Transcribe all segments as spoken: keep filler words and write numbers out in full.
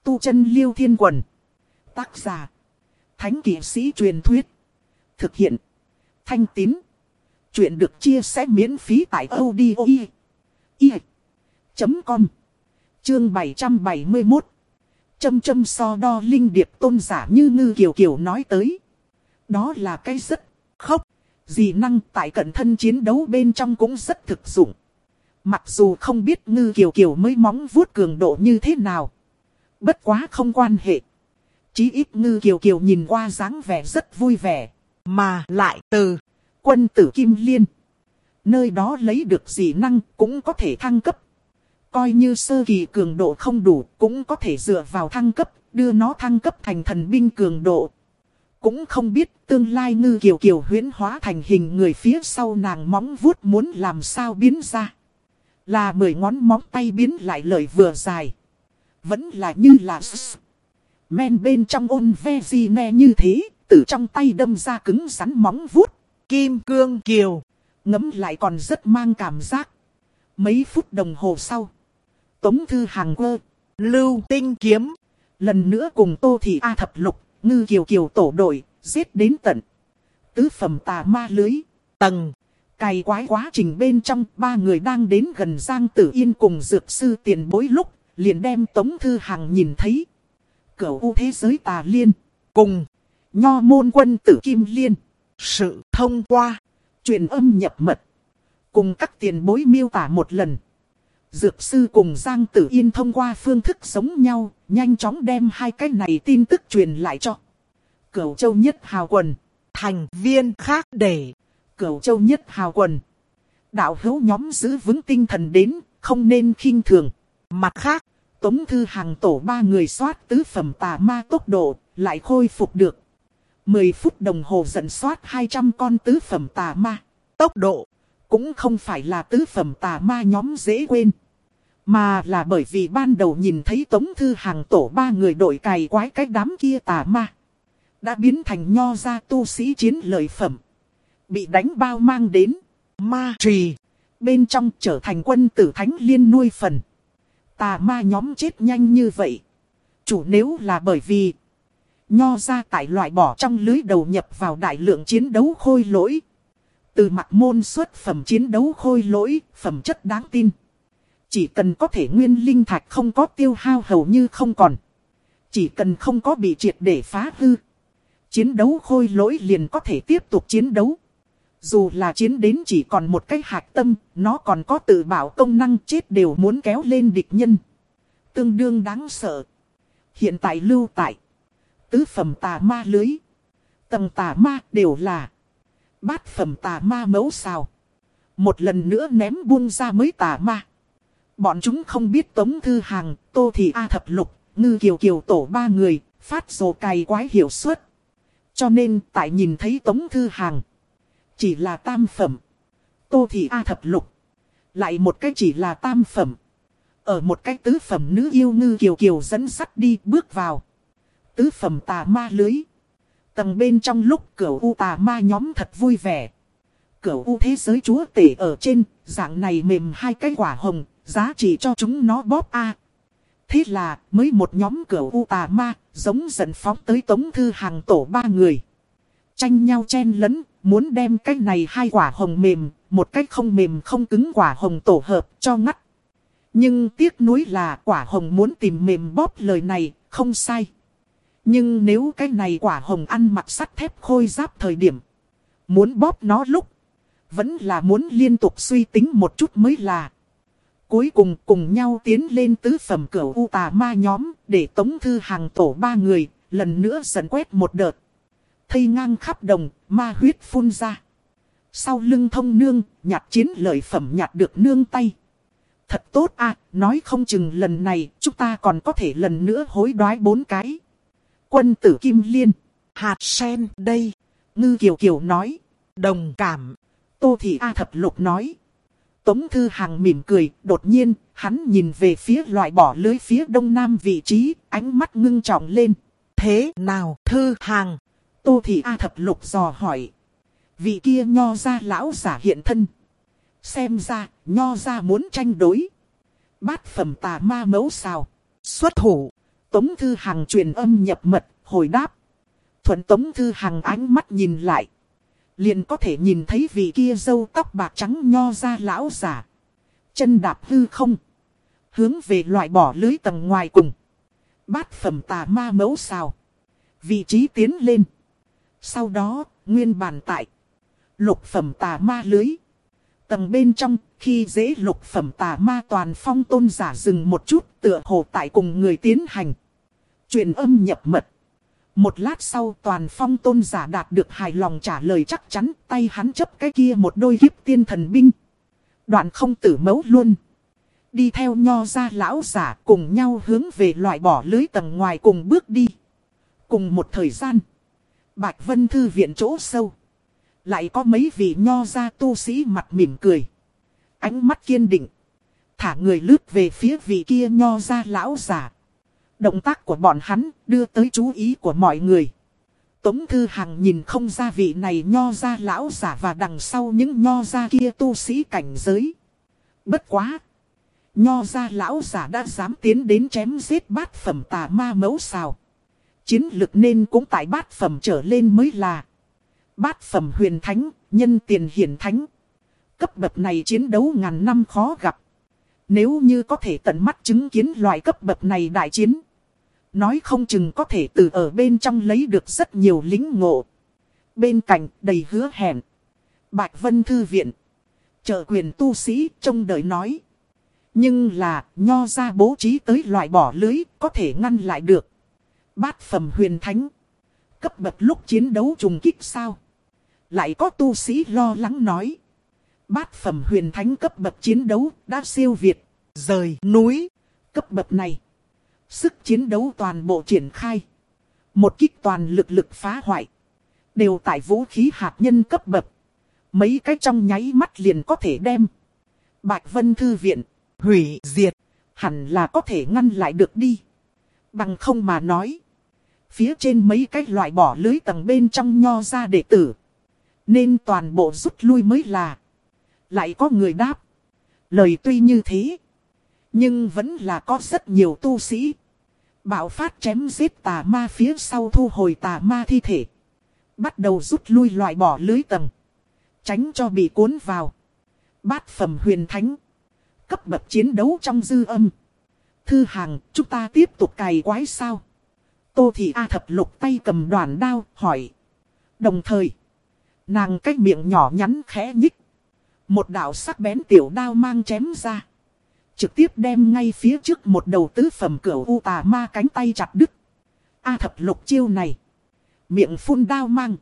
Tu chân Liêu Thiên Quần. Tác giả. Thánh kỵ sĩ truyền thuyết. Thực hiện. Thanh Tín. Chuyện được chia sẻ miễn phí tại audio chấm com. Chương bảy trăm bảy mươi mốt. Châm châm so đo linh điệp tôn giả như Ngư Kiều Kiều nói tới. Đó là cái rất khốc. Dị năng tại cận thân chiến đấu bên trong cũng rất thực dụng. Mặc dù không biết Ngư Kiều Kiều mới móng vuốt cường độ như thế nào. Bất quá không quan hệ. Chí ít Ngư Kiều Kiều nhìn qua dáng vẻ rất vui vẻ. Mà lại từ quân tử Kim Liên. Nơi đó lấy được dị năng cũng có thể thăng cấp. Coi như sơ kỳ cường độ không đủ cũng có thể dựa vào thăng cấp, đưa nó thăng cấp thành thần binh cường độ. Cũng không biết tương lai Ngư Kiều Kiều huyễn hóa thành hình người phía sau nàng móng vuốt muốn làm sao biến ra. Là mười ngón móng tay biến lại lời vừa dài. Vẫn là như là men bên trong ôn ve gì nè như thế, từ trong tay đâm ra cứng rắn móng vuốt. Kim Cương Kiều, ngấm lại còn rất mang cảm giác. Mấy phút đồng hồ sau, Tống Thư Hàng quơ, Lưu Tinh Kiếm, lần nữa cùng Tô Thị A Thập Lục, Ngư Kiều Kiều tổ đội, giết đến tận tứ phẩm tà ma lưới, tầng. Cày quái quá trình bên trong, ba người đang đến gần Giang Tử Yên cùng dược sư tiền bối lúc, liền đem Tống Thư Hàng nhìn thấy. Cửu U thế giới tà liên, cùng Nho môn quân tử Kim Liên. Sự thông qua, truyền âm nhập mật, cùng các tiền bối miêu tả một lần. Dược sư cùng Giang Tử Yên thông qua phương thức giống nhau, nhanh chóng đem hai cái này tin tức truyền lại cho Cửu Châu Nhất Hào Quần, thành viên khác để Cửu Châu Nhất Hào Quần đạo hữu nhóm giữ vững tinh thần đến, không nên khinh thường. Mặt khác, Tống Thư Hàng tổ ba người soát tứ phẩm tà ma tốc độ, lại khôi phục được. mười phút đồng hồ dẫn soát hai trăm con tứ phẩm tà ma. Tốc độ, cũng không phải là tứ phẩm tà ma nhóm dễ quên. Mà là bởi vì ban đầu nhìn thấy Tống Thư Hàng tổ ba người đội cày quái cái đám kia tà ma. Đã biến thành nho gia tu sĩ chiến lợi phẩm. Bị đánh bao mang đến ma trì. Bên trong trở thành quân tử Thánh Liên nuôi phần. Tà ma nhóm chết nhanh như vậy. Chủ nếu là bởi vì nho gia tại loại bỏ trong lưới đầu nhập vào đại lượng chiến đấu khôi lỗi. Từ mặt môn xuất phẩm chiến đấu khôi lỗi, phẩm chất đáng tin. Chỉ cần có thể nguyên linh thạch không có tiêu hao hầu như không còn. Chỉ cần không có bị triệt để phá hư. Chiến đấu khôi lỗi liền có thể tiếp tục chiến đấu. Dù là chiến đến chỉ còn một cái hạch tâm, nó còn có tự bảo công năng chết đều muốn kéo lên địch nhân. Tương đương đáng sợ. Hiện tại lưu tại tứ phẩm tà ma lưới. Tầng tà ma đều là bát phẩm tà ma mẫu xào. Một lần nữa ném buông ra mới tà ma. Bọn chúng không biết Tống Thư Hàng, Tô Thị A Thập Lục, Ngư Kiều Kiều tổ ba người, phát rồ cày quái hiệu suất. Cho nên tại nhìn thấy Tống Thư Hàng, chỉ là tam phẩm. Tô Thị A Thập Lục, lại một cái chỉ là tam phẩm. Ở một cái tứ phẩm nữ yêu Ngư Kiều Kiều dẫn sắt đi bước vào tứ phẩm tà ma lưới. Tầng bên trong lúc Cửu U tà ma nhóm thật vui vẻ. Cửu U thế giới chúa tể ở trên, dạng này mềm hai cái quả hồng, giá trị cho chúng nó bóp a. Thế là mới một nhóm Cửu U tà ma, giống giận phóng tới Tống Thư Hàng tổ ba người. Tranh nhau chen lẫn, muốn đem cái này hai quả hồng mềm, một cái không mềm không cứng quả hồng tổ hợp cho ngắt. Nhưng tiếc nuối là quả hồng muốn tìm mềm bóp lời này, không sai. Nhưng nếu cái này quả hồng ăn mặc sắt thép khôi giáp thời điểm, muốn bóp nó lúc, vẫn là muốn liên tục suy tính một chút mới là. Cuối cùng cùng nhau tiến lên tứ phẩm Cửu U tà ma nhóm, để Tống Thư Hàng tổ ba người, lần nữa dần quét một đợt. Thây ngang khắp đồng, ma huyết phun ra. Sau lưng thông nương, nhặt chiến lợi phẩm nhặt được nương tay. Thật tốt à, nói không chừng lần này, chúng ta còn có thể lần nữa hối đoái bốn cái. Quân tử Kim Liên, hạt sen đây. Ngư Kiều Kiều nói, đồng cảm. Tô Thị A Thập Lục nói. Tống Thư Hàng mỉm cười, đột nhiên, hắn nhìn về phía loại bỏ lưới phía đông nam vị trí, ánh mắt ngưng trọng lên. Thế nào, Thư Hàng? Tô Thị A Thập Lục dò hỏi. Vị kia nho gia lão giả hiện thân. Xem ra, nho gia muốn tranh đối. Bát phẩm tà ma mẫu xào. Xuất thủ. Tống Thư Hằng truyền âm nhập mật, hồi đáp. Thuận Tống Thư Hằng ánh mắt nhìn lại. Liền có thể nhìn thấy vị kia râu tóc bạc trắng nho ra lão giả. Chân đạp hư không. Hướng về loại bỏ lưới tầng ngoài cùng. Bát phẩm tà ma mẫu xào. Vị trí tiến lên. Sau đó, nguyên bản tại. Lục phẩm tà ma lưới. Tầng bên trong, khi dễ lục phẩm tà ma toàn phong tôn giả dừng một chút, tựa hồ tại cùng người tiến hành. Truyền âm nhập mật. Một lát sau toàn phong tôn giả đạt được hài lòng trả lời chắc chắn, tay hắn chấp cái kia một đôi kiếp tiên thần binh. Đoạn không tử mấu luôn. Đi theo nho ra lão giả cùng nhau hướng về loại bỏ lưới tầng ngoài cùng bước đi. Cùng một thời gian, Bạch Vân Thư viện chỗ sâu. Lại có mấy vị nho ra tu sĩ mặt mỉm cười. Ánh mắt kiên định. Thả người lướt về phía vị kia nho ra lão giả. Động tác của bọn hắn đưa tới chú ý của mọi người. Tống Thư Hằng nhìn không ra vị này nho ra lão giả và đằng sau những nho ra kia tu sĩ cảnh giới. Bất quá. Nho ra lão giả đã dám tiến đến chém giết bát phẩm tà ma mẫu xào. Chiến lực nên cũng tại bát phẩm trở lên mới là. Bát phẩm huyền thánh, nhân tiền hiển thánh. Cấp bậc này chiến đấu ngàn năm khó gặp. Nếu như có thể tận mắt chứng kiến loại cấp bậc này đại chiến. Nói không chừng có thể từ ở bên trong lấy được rất nhiều lính ngộ. Bên cạnh đầy hứa hẹn. Bạch Vân Thư viện. Trợ quyền tu sĩ trông đợi nói. Nhưng là nho ra bố trí tới loại bỏ lưới có thể ngăn lại được. Bát phẩm huyền thánh. Cấp bậc lúc chiến đấu trùng kích sao? Lại có tu sĩ lo lắng nói. Bát phẩm huyền thánh cấp bậc chiến đấu đã siêu việt. Rời núi. Cấp bậc này. Sức chiến đấu toàn bộ triển khai. Một kích toàn lực lực phá hoại. Đều tại vũ khí hạt nhân cấp bậc. Mấy cái trong nháy mắt liền có thể đem. Bạch Vân Thư viện. Hủy diệt. Hẳn là có thể ngăn lại được đi. Bằng không mà nói. Phía trên mấy cái loại bỏ lưới tầng bên trong nho ra đệ tử. Nên toàn bộ rút lui mới là. Lại có người đáp. Lời tuy như thế. Nhưng vẫn là có rất nhiều tu sĩ. Bạo phát chém giết tà ma phía sau thu hồi tà ma thi thể. Bắt đầu rút lui loại bỏ lưới tầng. Tránh cho bị cuốn vào. Bát phẩm huyền thánh. Cấp bậc chiến đấu trong dư âm. Thư Hằng, chúng ta tiếp tục cày quái sao? Tô Thị A Thập Lục tay cầm đoàn đao, hỏi. Đồng thời, nàng cái miệng nhỏ nhắn khẽ nhích. Một đạo sắc bén tiểu đao mang chém ra. Trực tiếp đem ngay phía trước một đầu tứ phẩm cửu u tà ma cánh tay chặt đứt. A Thập Lục chiêu này. Miệng phun đao mang.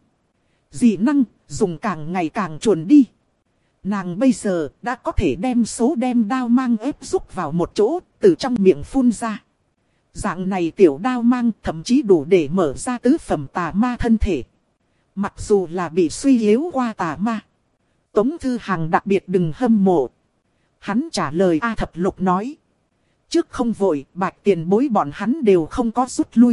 Dị năng, dùng càng ngày càng chuồn đi. Nàng bây giờ đã có thể đem số đem đao mang ép rúc vào một chỗ, từ trong miệng phun ra. Dạng này tiểu đao mang thậm chí đủ để mở ra tứ phẩm tà ma thân thể. Mặc dù là bị suy yếu qua tà ma. Tống Thư Hằng đặc biệt đừng hâm mộ. Hắn trả lời A Thập Lục nói. Trước không vội, Bạch tiền bối bọn hắn đều không có rút lui.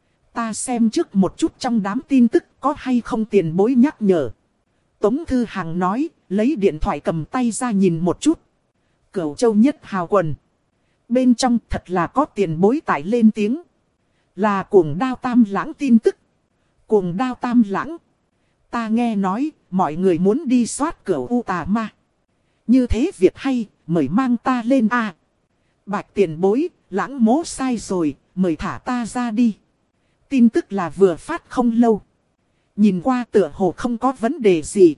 Ta xem trước một chút trong đám tin tức có hay không tiền bối nhắc nhở. Tống Thư Hằng nói, lấy điện thoại cầm tay ra nhìn một chút. Cửu Châu Nhất Hào quần. Bên trong thật là có tiền bối tải lên tiếng. Là cuồng đao tam lãng tin tức. Cuồng đao tam lãng. Ta nghe nói, mọi người muốn đi soát cửu u tà ma. Như thế việc hay, mời mang ta lên a. Bạch tiền bối, lãng mố sai rồi, mời thả ta ra đi. Tin tức là vừa phát không lâu. Nhìn qua tựa hồ không có vấn đề gì.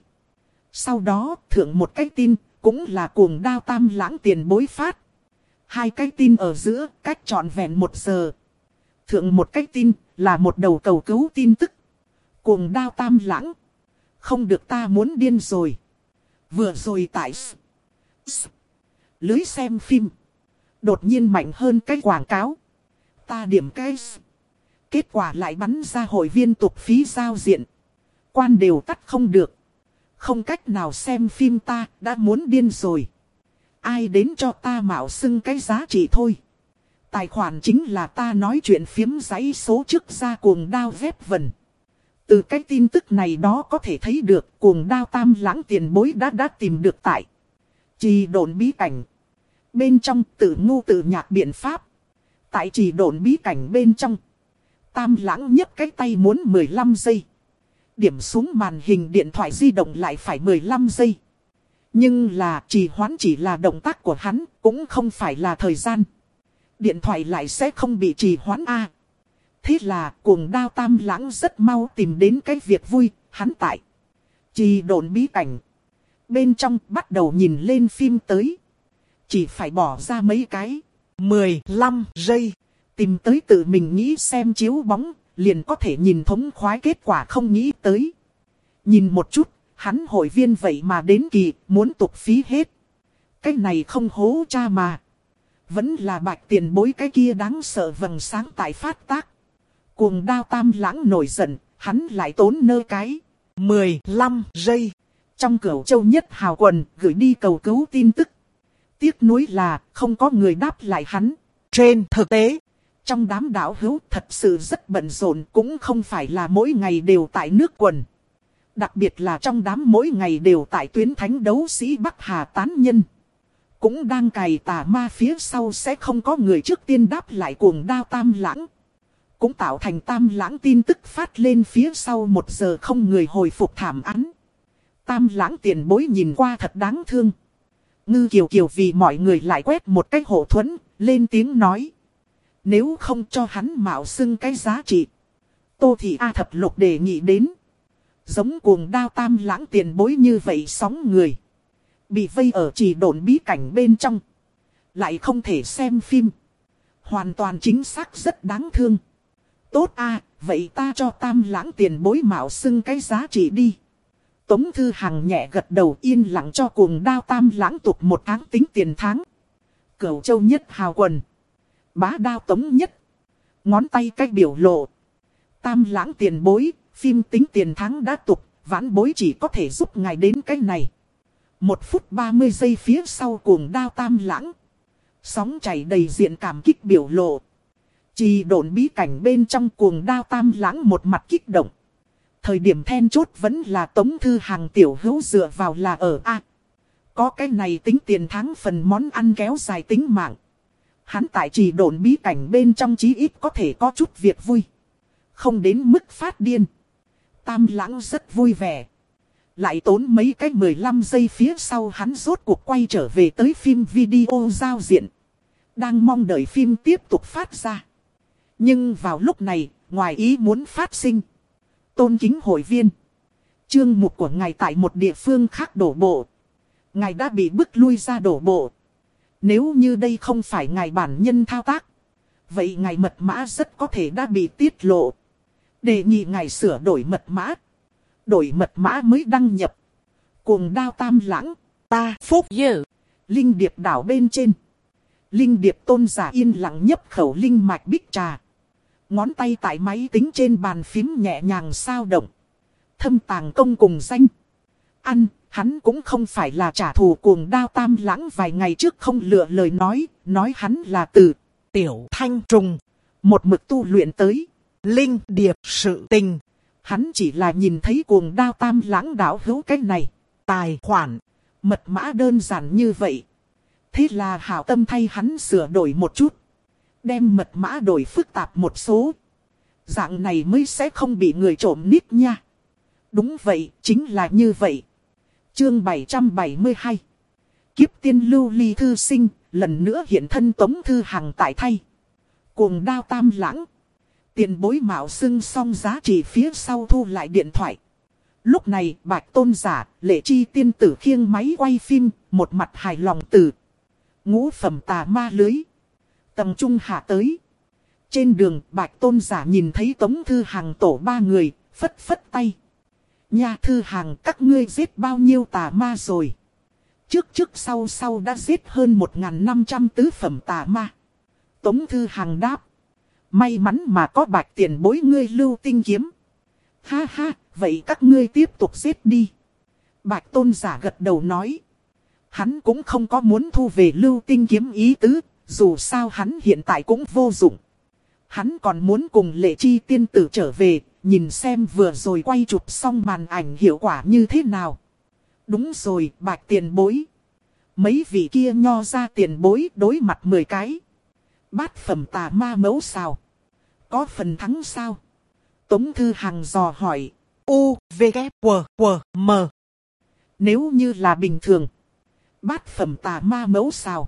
Sau đó, thượng một cái tin, cũng là cuồng đao tam lãng tiền bối phát. Hai cái tin ở giữa, cách trọn vẹn một giờ. Thượng một cái tin, là một đầu cầu cứu tin tức. Cuồng đao tam lãng. Không được, ta muốn điên rồi. Vừa rồi tại S. S. Lưới xem phim. Đột nhiên mạnh hơn cái quảng cáo. Ta điểm cái S. Kết quả lại bắn ra hội viên tục phí giao diện. Quan đều tắt không được. Không cách nào xem phim, ta đã muốn điên rồi. Ai đến cho ta mạo xưng cái giá trị thôi. Tài khoản chính là ta nói chuyện phiếm giấy số trước ra cuồng đao vép vần. Từ cái tin tức này đó có thể thấy được cuồng đao tam lãng tiền bối đã đã tìm được tại Trì Độn bí cảnh. Bên trong tự ngu tự nhạc biện pháp. Tại trì độn bí cảnh bên trong. Tam Lãng nhấc cái tay muốn mười lăm giây. Điểm xuống màn hình điện thoại di động lại phải mười lăm giây. Nhưng là trì hoãn chỉ là động tác của hắn, cũng không phải là thời gian. Điện thoại lại sẽ không bị trì hoãn a. À, thế là cuồng đao Tam Lãng rất mau tìm đến cái việc vui, hắn tại trì độn bí cảnh. Bên trong bắt đầu nhìn lên phim tới. Chỉ phải bỏ ra mấy cái mười lăm giây. Tìm tới tự mình nghĩ xem chiếu bóng, liền có thể nhìn thống khoái kết quả không nghĩ tới. Nhìn một chút, hắn hội viên vậy mà đến kỳ, muốn tục phí hết. Cái này không hố cha mà. Vẫn là Bạch tiền bối cái kia đáng sợ vầng sáng tại phát tác. Cuồng đao Tam Lãng nổi giận, hắn lại tốn nơ cái mười lăm giây. Trong Cửu Châu Nhất Hào quần gửi đi cầu cứu tin tức. Tiếc nuối là không có người đáp lại hắn. Trên thực tế, trong đám đạo hữu thật sự rất bận rộn, cũng không phải là mỗi ngày đều tại nước quần. Đặc biệt là trong đám mỗi ngày đều tại tuyến thánh đấu sĩ Bắc Hà tán nhân. Cũng đang cày tà ma phía sau sẽ không có người trước tiên đáp lại cuồng đao Tam Lãng. Cũng tạo thành Tam Lãng tin tức phát lên phía sau một giờ không người hồi phục thảm án. Tam Lãng tiền bối nhìn qua thật đáng thương. Ngư Kiều Kiều vì mọi người lại quét một cái hộ thuẫn, lên tiếng nói. Nếu không cho hắn mạo xưng cái giá trị. Tô Thị A Thập Lục đề nghị đến. Giống cuồng đao Tam Lãng tiền bối như vậy sóng người. Bị vây ở trì độn bí cảnh bên trong. Lại không thể xem phim. Hoàn toàn chính xác rất đáng thương. Tốt a, vậy ta cho Tam Lãng tiền bối mạo xưng cái giá trị đi. Tống Thư Hằng nhẹ gật đầu yên lặng cho cuồng đao Tam Lãng tục một tháng tính tiền tháng. Cửu Châu Nhất Hào quần. Bá đao Tống Nhất. Ngón tay cách biểu lộ. Tam Lãng tiền bối, phim tính tiền tháng đã tục, vãn bối chỉ có thể giúp ngài đến cái này. Một phút ba mươi giây phía sau cuồng đao Tam Lãng. Sóng chảy đầy diện cảm kích biểu lộ. Trì độn bí cảnh bên trong cuồng đao Tam Lãng một mặt kích động. Thời điểm then chốt vẫn là Tống Thư Hằng tiểu hữu dựa vào là ở A. Có cái này tính tiền tháng phần món ăn kéo dài tính mạng. Hắn tại trì độn bí cảnh bên trong chí ít có thể có chút việc vui. Không đến mức phát điên. Tam Lãng rất vui vẻ. Lại tốn mấy cái mười lăm giây phía sau hắn rốt cuộc quay trở về tới phim video giao diện. Đang mong đợi phim tiếp tục phát ra. Nhưng vào lúc này, ngoài ý muốn phát sinh. Tôn kính hội viên. Chương mục của ngài tại một địa phương khác đổ bộ. Ngài đã bị bức lui ra đổ bộ. Nếu như đây không phải ngài bản nhân thao tác. Vậy ngài mật mã rất có thể đã bị tiết lộ. Đề nghị ngài sửa đổi mật mã. Đổi mật mã mới đăng nhập. Cuồng đao Tam Lãng. Ta phúc dư. Linh điệp đảo bên trên. Linh điệp tôn giả yên lặng nhấp khẩu linh mạch bích trà. Ngón tay tại máy tính trên bàn phím nhẹ nhàng sao động. Thâm tàng công cùng danh. Ăn, hắn cũng không phải là trả thù cuồng đao Tam Lãng vài ngày trước không lựa lời nói. Nói hắn là từ tiểu thanh trùng. Một mực tu luyện tới. Linh điệp sự tình. Hắn chỉ là nhìn thấy cuồng đao Tam Lãng đảo hữu cái này. Tài khoản. Mật mã đơn giản như vậy. Thế là hảo tâm thay hắn sửa đổi một chút. Đem mật mã đổi phức tạp một số. Dạng này mới sẽ không bị người trộm nít nha. Đúng vậy, chính là như vậy. Chương bảy trăm bảy mươi hai. Kiếp tiên lưu ly thư sinh, lần nữa hiện thân Tống Thư Hằng tại thay. Cuồng đao Tam Lãng. Tiền bối mạo xưng xong giá trị phía sau thu lại điện thoại. Lúc này Bạch Tôn giả, Lệ Chi tiên tử khiêng máy quay phim, một mặt hài lòng từ ngũ phẩm tà ma lưới. Tầng trung hạ tới. Trên đường Bạch Tôn giả nhìn thấy Tống Thư Hằng tổ ba người, phất phất tay. Nha Thư Hằng, các ngươi giết bao nhiêu tà ma rồi? Trước trước sau sau đã giết hơn một nghìn năm trăm tứ phẩm tà ma. Tống Thư Hằng đáp. May mắn mà có Bạch tiền bối ngươi lưu tinh kiếm. Ha ha, vậy các ngươi tiếp tục giết đi. Bạch Tôn giả gật đầu nói. Hắn cũng không có muốn thu về lưu tinh kiếm ý tứ, dù sao hắn hiện tại cũng vô dụng. Hắn còn muốn cùng Lệ Chi tiên tử trở về, nhìn xem vừa rồi quay chụp xong màn ảnh hiệu quả như thế nào. Đúng rồi, Bạch tiền bối. Mấy vị kia nho ra tiền bối đối mặt mười cái. Bát phẩm tà ma mẫu sao? Có phần thắng sao? Tống Thư Hằng dò hỏi. U, V, K, W, W, M. Nếu như là bình thường, bát phẩm tà ma mẫu sao,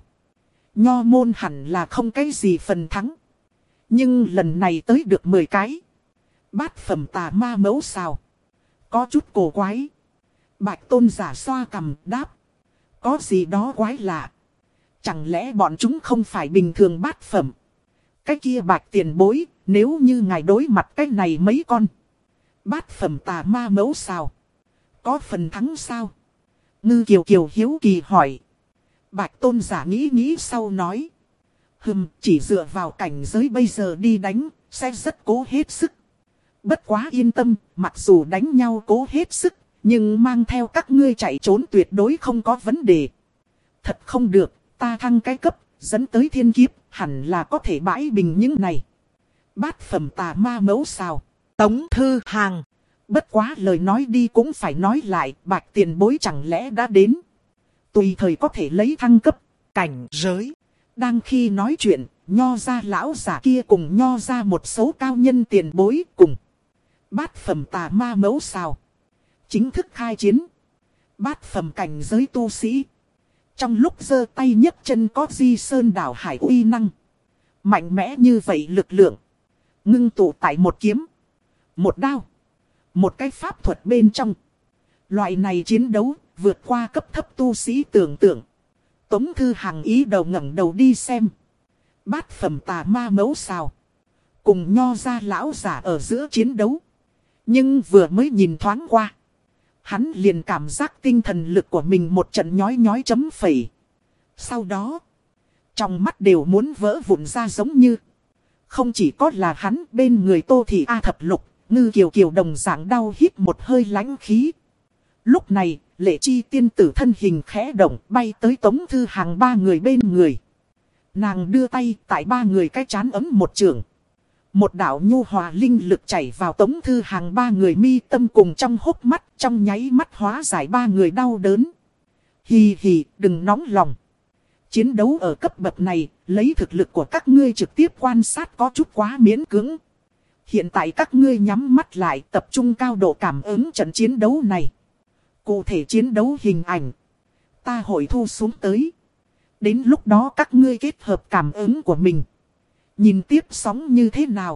nho môn hẳn là không cái gì phần thắng. Nhưng lần này tới được mười cái. Bát phẩm tà ma mẫu sao, có chút cổ quái. Bạch tôn giả xoa cằm đáp. Có gì đó quái lạ. Chẳng lẽ bọn chúng không phải bình thường bát phẩm? Cái kia bạch tiền bối, nếu như ngài đối mặt cái này mấy con bát phẩm tà ma mẫu sao, có phần thắng sao? Ngư Kiều Kiều hiếu kỳ hỏi. Bạch tôn giả nghĩ nghĩ sau nói. Hừm, chỉ dựa vào cảnh giới bây giờ đi đánh, sẽ rất cố hết sức. Bất quá yên tâm, mặc dù đánh nhau cố hết sức, nhưng mang theo các ngươi chạy trốn tuyệt đối không có vấn đề. Thật không được, ta thăng cái cấp, dẫn tới thiên kiếp, hẳn là có thể bãi bình những này. Bát phẩm tà ma mẫu sao? Tống Thư Hằng. Bất quá lời nói đi cũng phải nói lại, bạch tiền bối chẳng lẽ đã đến. Tùy thời có thể lấy thăng cấp, cảnh giới. Đang khi nói chuyện, nho ra lão giả kia cùng nho ra một số cao nhân tiền bối cùng. Bát phẩm tà ma mẫu sao? Chính thức khai chiến. Bát phẩm cảnh giới tu sĩ. Trong lúc giơ tay nhấc chân có di sơn đảo hải uy năng. Mạnh mẽ như vậy lực lượng. Ngưng tụ tại một kiếm. Một đao. Một cái pháp thuật bên trong. Loại này chiến đấu vượt qua cấp thấp tu sĩ tưởng tượng. Tống Thư Hằng ý đầu ngẩng đầu đi xem. Bát phẩm tà ma mẫu sao. Cùng nho ra lão giả ở giữa chiến đấu. Nhưng vừa mới nhìn thoáng qua. Hắn liền cảm giác tinh thần lực của mình một trận nhói nhói chấm phẩy. Sau đó, trong mắt đều muốn vỡ vụn ra giống như. Không chỉ có là hắn, bên người Tô Thị A Thập Lục, Ngư Kiều Kiều đồng dạng đau hít một hơi lãnh khí. Lúc này, Lệ Chi tiên tử thân hình khẽ động bay tới Tống Thư Hằng ba người bên người. Nàng đưa tay tại ba người cái chán ấm một trường. Một đạo nhu hòa linh lực chảy vào Tống Thư Hằng ba người mi tâm cùng trong hốc mắt, trong nháy mắt hóa giải ba người đau đớn. Hì hì, đừng nóng lòng. Chiến đấu ở cấp bậc này, lấy thực lực của các ngươi trực tiếp quan sát có chút quá miễn cưỡng. Hiện tại các ngươi nhắm mắt lại tập trung cao độ cảm ứng trận chiến đấu này. Cụ thể chiến đấu hình ảnh, ta hội thu xuống tới. Đến lúc đó các ngươi kết hợp cảm ứng của mình. Nhìn tiếp sóng như thế nào?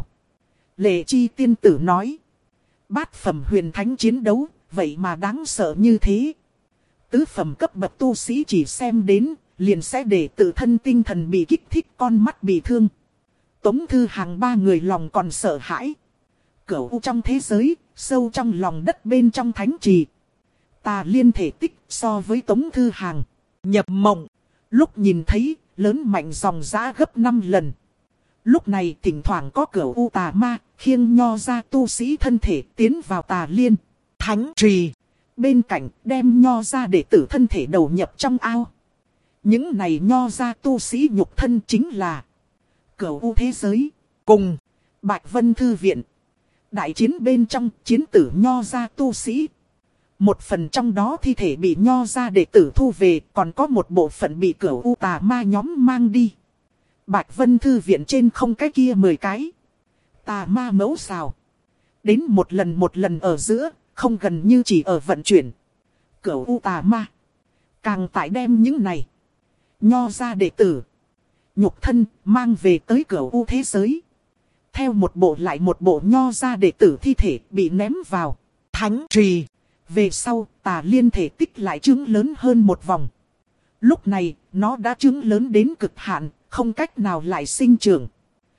Lệ Chi tiên tử nói. Bát phẩm huyền thánh chiến đấu, vậy mà đáng sợ như thế. Tứ phẩm cấp bậc tu sĩ chỉ xem đến, liền sẽ để tự thân tinh thần bị kích thích, con mắt bị thương. Tống Thư Hằng ba người lòng còn sợ hãi. Cửu u trong thế giới, sâu trong lòng đất bên trong thánh trì. Tà Liên thể tích so với Tống Thư Hằng nhập mộng. Lúc nhìn thấy, lớn mạnh dòng dã gấp năm lần. Lúc này thỉnh thoảng có cửu u tà ma, khiêng nho ra tu sĩ thân thể tiến vào Tà Liên thánh trì. Bên cạnh đem nho ra đệ tử thân thể đầu nhập trong ao. Những này nho ra tu sĩ nhục thân chính là cửu u thế giới. Cùng Bạch Vân Thư Viện. Đại chiến bên trong chiến tử nho ra tu sĩ. Một phần trong đó thi thể bị nho ra đệ tử thu về, còn có một bộ phận bị cửu u tà ma nhóm mang đi. Bạch Vân Thư Viện trên không cái kia mười cái. Tà ma mẫu sao. Đến một lần một lần ở giữa, không gần như chỉ ở vận chuyển. Cửu u tà ma. Càng tại đem những này. Nho ra đệ tử. Nhục thân mang về tới cửu u thế giới. Theo một bộ lại một bộ nho ra đệ tử thi thể bị ném vào thánh trì. Về sau, Tà Liên thể tích lại trứng lớn hơn một vòng. Lúc này, nó đã trứng lớn đến cực hạn, không cách nào lại sinh trưởng.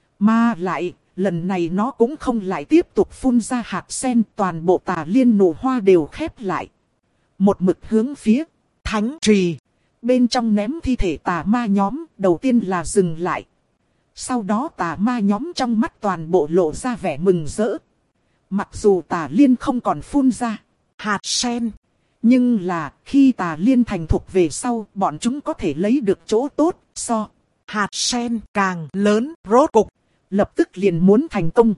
Mà lại, lần này nó cũng không lại tiếp tục phun ra hạt sen, toàn bộ Tà Liên nụ hoa đều khép lại. Một mực hướng phía thánh trì. Bên trong ném thi thể tà ma nhóm, đầu tiên là dừng lại. Sau đó tà ma nhóm trong mắt toàn bộ lộ ra vẻ mừng rỡ. Mặc dù Tà Liên không còn phun ra hạt sen, nhưng là khi Tà Liên thành thục về sau, bọn chúng có thể lấy được chỗ tốt so hạt sen càng lớn. Rốt cục lập tức liền muốn thành công.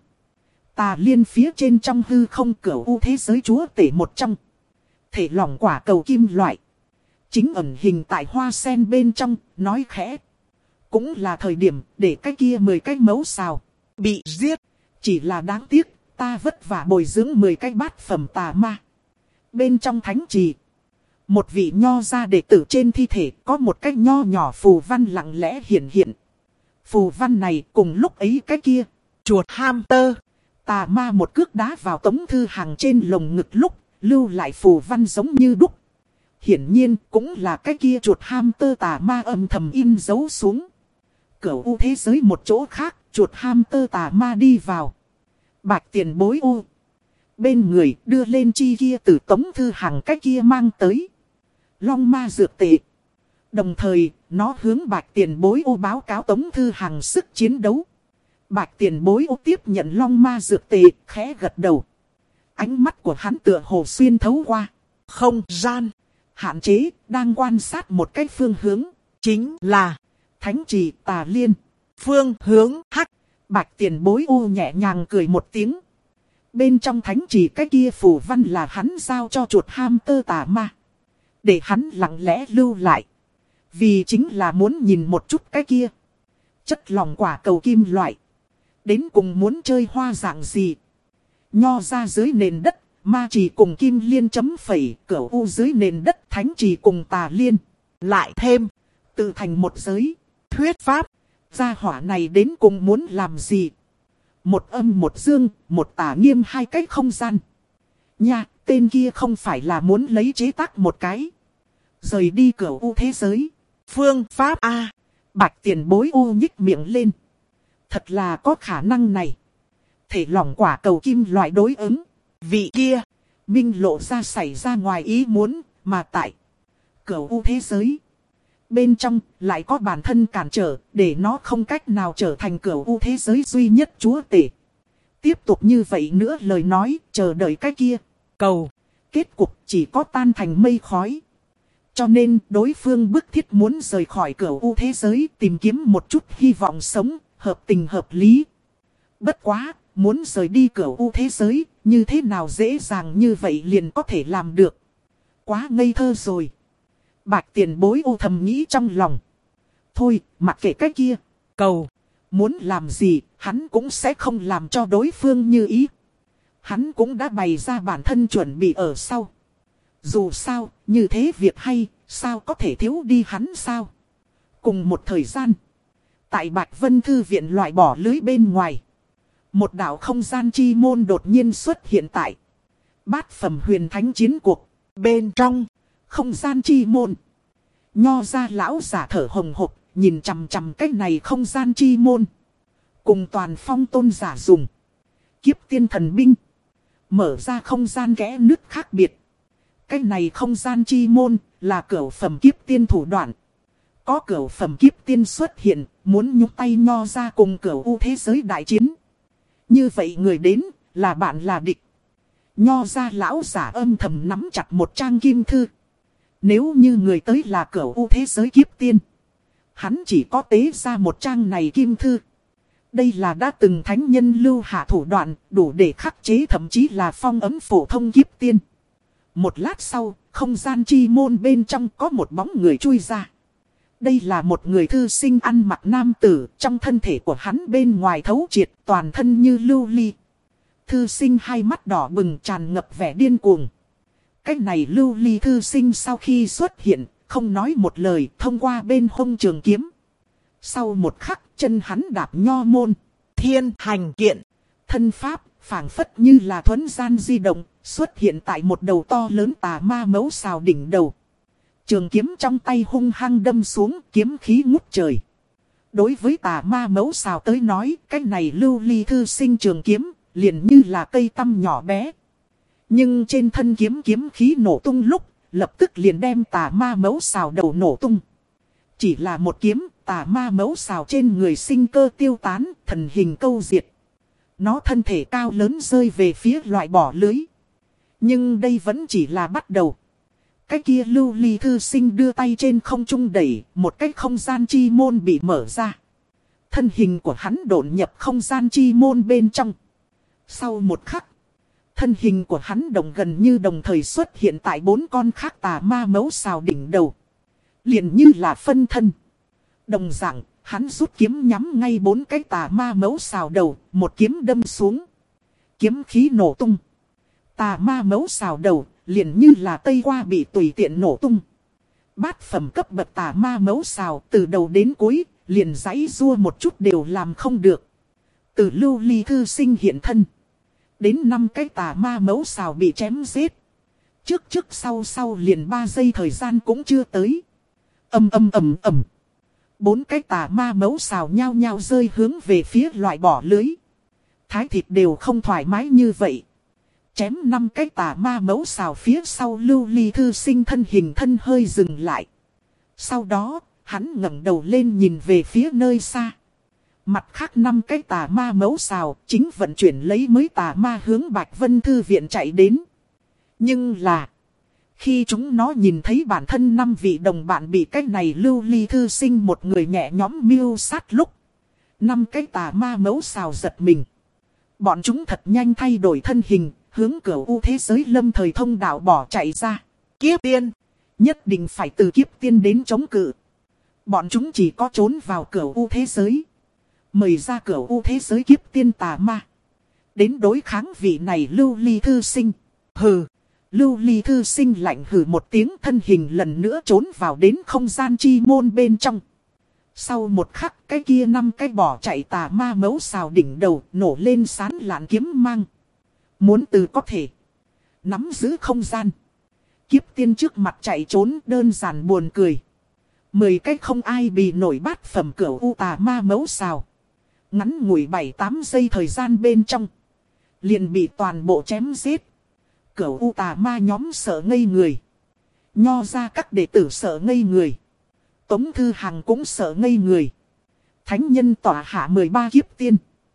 Tà Liên phía trên trong hư không cửu u thế giới chúa tể một trong. Thể lỏng quả cầu kim loại. Chính ẩn hình tại hoa sen bên trong, nói khẽ. cũng là thời điểm để cái kia mười cái mẫu xào bị giết. Chỉ là đáng tiếc, ta vất vả bồi dưỡng mười cái bát phẩm tà ma. Bên trong thánh trì, một vị nho gia đệ tử trên thi thể có một cái nho nhỏ phù văn lặng lẽ hiện hiện. Phù văn này cùng lúc ấy cái kia, Chuột hamster. tà ma một cước đá vào Tống Thư Hằng trên lồng ngực lúc, lưu lại phù văn giống như đúc. Hiển nhiên cũng là cái kia chuột hamster tà ma âm thầm in dấu xuống. Cửu u thế giới một chỗ khác, chuột hamster tà ma đi vào. Bạch tiền bối u. Bên người đưa lên chi kia từ Tống Thư Hằng cái kia mang tới long ma dược tệ. Đồng thời, nó hướng bạch tiền bối u báo cáo Tống Thư Hằng sức chiến đấu. Bạch tiền bối u tiếp nhận long ma dược tệ, khẽ gật đầu. Ánh mắt của hắn tựa hồ xuyên thấu qua Không gian. hạn chế, đang quan sát một cái phương hướng. Chính là Thánh trì Tà Liên. phương hướng hắc. Bạch tiền bối u nhẹ nhàng cười một tiếng. Bên trong thánh trì cái kia phù văn là hắn giao cho chuột hamster tà ma. Để hắn lặng lẽ lưu lại. Vì chính là muốn nhìn một chút cái kia. Chất lòng quả cầu kim loại. Đến cùng muốn chơi hoa dạng gì. Nho ra dưới nền đất. Ma trì cùng kim liên chấm phẩy. Cửu u dưới nền đất thánh trì cùng tà liên. Lại thêm. Tự thành một giới. Thuyết pháp. Gia hỏa này đến cùng muốn làm gì? Một âm một dương, một tà nghiêm hai cái không gian. Nha, tên kia không phải là muốn lấy chế tác một cái. Rời đi cửu u thế giới. Phương pháp A. Bạch tiền bối u nhích miệng lên. Thật là có khả năng này. Thể lỏng quả cầu kim loại đối ứng. Vị kia. Minh lộ ra xảy ra ngoài ý muốn, mà tại cửu u thế giới. Bên trong lại có bản thân cản trở, để nó không cách nào trở thành cửu u thế giới duy nhất chúa tể. Tiếp tục như vậy nữa lời nói, chờ đợi cái kia. Cầu. Kết cục chỉ có tan thành mây khói. Cho nên đối phương bức thiết muốn rời khỏi cửu u thế giới, tìm kiếm một chút hy vọng sống, hợp tình hợp lý. Bất quá, muốn rời đi cửu u thế giới, như thế nào dễ dàng như vậy liền có thể làm được. Quá ngây thơ rồi. Bạch tiền bối u thầm nghĩ trong lòng. Thôi, mặc kệ cái kia. Cầu. Muốn làm gì, hắn cũng sẽ không làm cho đối phương như ý. Hắn cũng đã bày ra bản thân chuẩn bị ở sau. Dù sao, như thế việc hay, sao có thể thiếu đi hắn sao? Cùng một thời gian, tại Bạch Vân Thư viện loại bỏ lưới bên ngoài. Một đạo không gian chi môn đột nhiên xuất hiện tại bát phẩm huyền thánh chiến cuộc. Bên trong không gian chi môn. Nho ra lão giả thở hồng hộc, nhìn chằm chằm cái này không gian chi môn. Cùng toàn phong tôn giả dùng kiếp tiên thần binh. Mở ra không gian kẽ nứt khác biệt. Cái này không gian chi môn là cửu phẩm kiếp tiên thủ đoạn. Có cửu phẩm kiếp tiên xuất hiện, muốn nhúc tay nho ra cùng cửu u thế giới đại chiến. Như vậy người đến, là bạn là địch. Nho ra lão giả âm thầm nắm chặt một trang kim thư. Nếu như người tới là cửu u thế giới kiếp tiên, hắn chỉ có tế ra một trang này kim thư. Đây là đã từng thánh nhân lưu hạ thủ đoạn, đủ để khắc chế thậm chí là phong ấm phổ thông kiếp tiên. Một lát sau, không gian chi môn bên trong có một bóng người chui ra. Đây là một người thư sinh ăn mặc nam tử, trong thân thể của hắn bên ngoài thấu triệt, toàn thân như lưu ly. Thư sinh hai mắt đỏ bừng tràn ngập vẻ điên cuồng. Cái này lưu ly thư sinh sau khi xuất hiện, không nói một lời, thông qua bên hông trường kiếm. Sau một khắc, chân hắn đạp nho môn, thiên hành kiện. thân pháp, phảng phất như là thuấn gian di động, xuất hiện tại một đầu to lớn tà ma mấu xào đỉnh đầu. Trường kiếm trong tay hung hăng đâm xuống, kiếm khí ngút trời. Đối với tà ma mấu xào tới nói, cái này lưu ly thư sinh trường kiếm, liền như là cây tăm nhỏ bé. Nhưng trên thân kiếm kiếm khí nổ tung lúc, lập tức liền đem tà ma mấu xào đầu nổ tung. Chỉ là một kiếm, tà ma mấu xào trên người sinh cơ tiêu tán, thần hình câu diệt. Nó thân thể cao lớn rơi về phía loại bỏ lưới. Nhưng đây vẫn chỉ là bắt đầu. Cái kia lưu ly thư sinh đưa tay trên không trung đẩy, một cái không gian chi môn bị mở ra. Thân hình của hắn độn nhập không gian chi môn bên trong. Sau một khắc, thân hình của hắn đồng gần như đồng thời xuất hiện tại bốn con khác tà ma mấu xào đỉnh đầu. Liền như là phân thân. Đồng dạng, hắn rút kiếm nhắm ngay bốn cái tà ma mẫu xào đầu, một kiếm đâm xuống. Kiếm khí nổ tung. Tà ma mẫu xào đầu, liền như là tây qua bị tùy tiện nổ tung. Bát phẩm cấp bậc tà ma mẫu xào từ đầu đến cuối, liền giãy rua một chút đều làm không được. Từ Lưu Ly thư sinh hiện thân, đến năm cái tà ma mẫu xào bị chém giết. Trước trước sau sau liền ba giây thời gian cũng chưa tới. Ầm ầm ầm ầm. Bốn cái tà ma mẫu xào nhao nhao rơi hướng về phía loại bỏ lưới. Thái thịt đều không thoải mái như vậy. Chém năm cái tà ma mẫu xào phía sau Lưu Ly thư sinh thân hình thân hơi dừng lại. Sau đó, hắn ngẩng đầu lên nhìn về phía nơi xa. Mặt khác năm cái tà ma mẫu xào chính vận chuyển lấy mới tà ma hướng Bạch Vân Thư viện chạy đến. Nhưng là, khi chúng nó nhìn thấy bản thân năm vị đồng bạn bị cái này Lưu Ly thư sinh một người nhẹ nhóm mưu sát lúc, năm cái tà ma mẫu xào giật mình. Bọn chúng thật nhanh thay đổi thân hình, hướng cửa u thế giới lâm thời thông đạo bỏ chạy ra. Kiếp tiên, nhất định phải từ kiếp tiên đến chống cự. Bọn chúng chỉ có trốn vào cửa u thế giới, mời ra cửa u thế giới kiếp tiên tà ma, đến đối kháng vị này Lưu Ly thư sinh. Hừ, Lưu Ly thư sinh lạnh hừ một tiếng, thân hình lần nữa trốn vào đến không gian chi môn bên trong. Sau một khắc, cái kia năm cái bỏ chạy tà ma mẫu xào đỉnh đầu nổ lên sán lạn kiếm mang. Muốn từ có thể nắm giữ không gian. Kiếp tiên trước mặt chạy trốn đơn giản buồn cười. Mười cái không ai bị nổi bát phẩm cửa u tà ma mẫu xào. Ngắn ngủi bảy tám giây thời gian bên trong, liền bị toàn bộ chém giết. Cửa u tà ma nhóm sợ ngây người. Nho ra các đệ tử sợ ngây người. Tống Thư Hằng cũng sợ ngây người. Thánh nhân tỏa hạ mười ba kiếp tiên.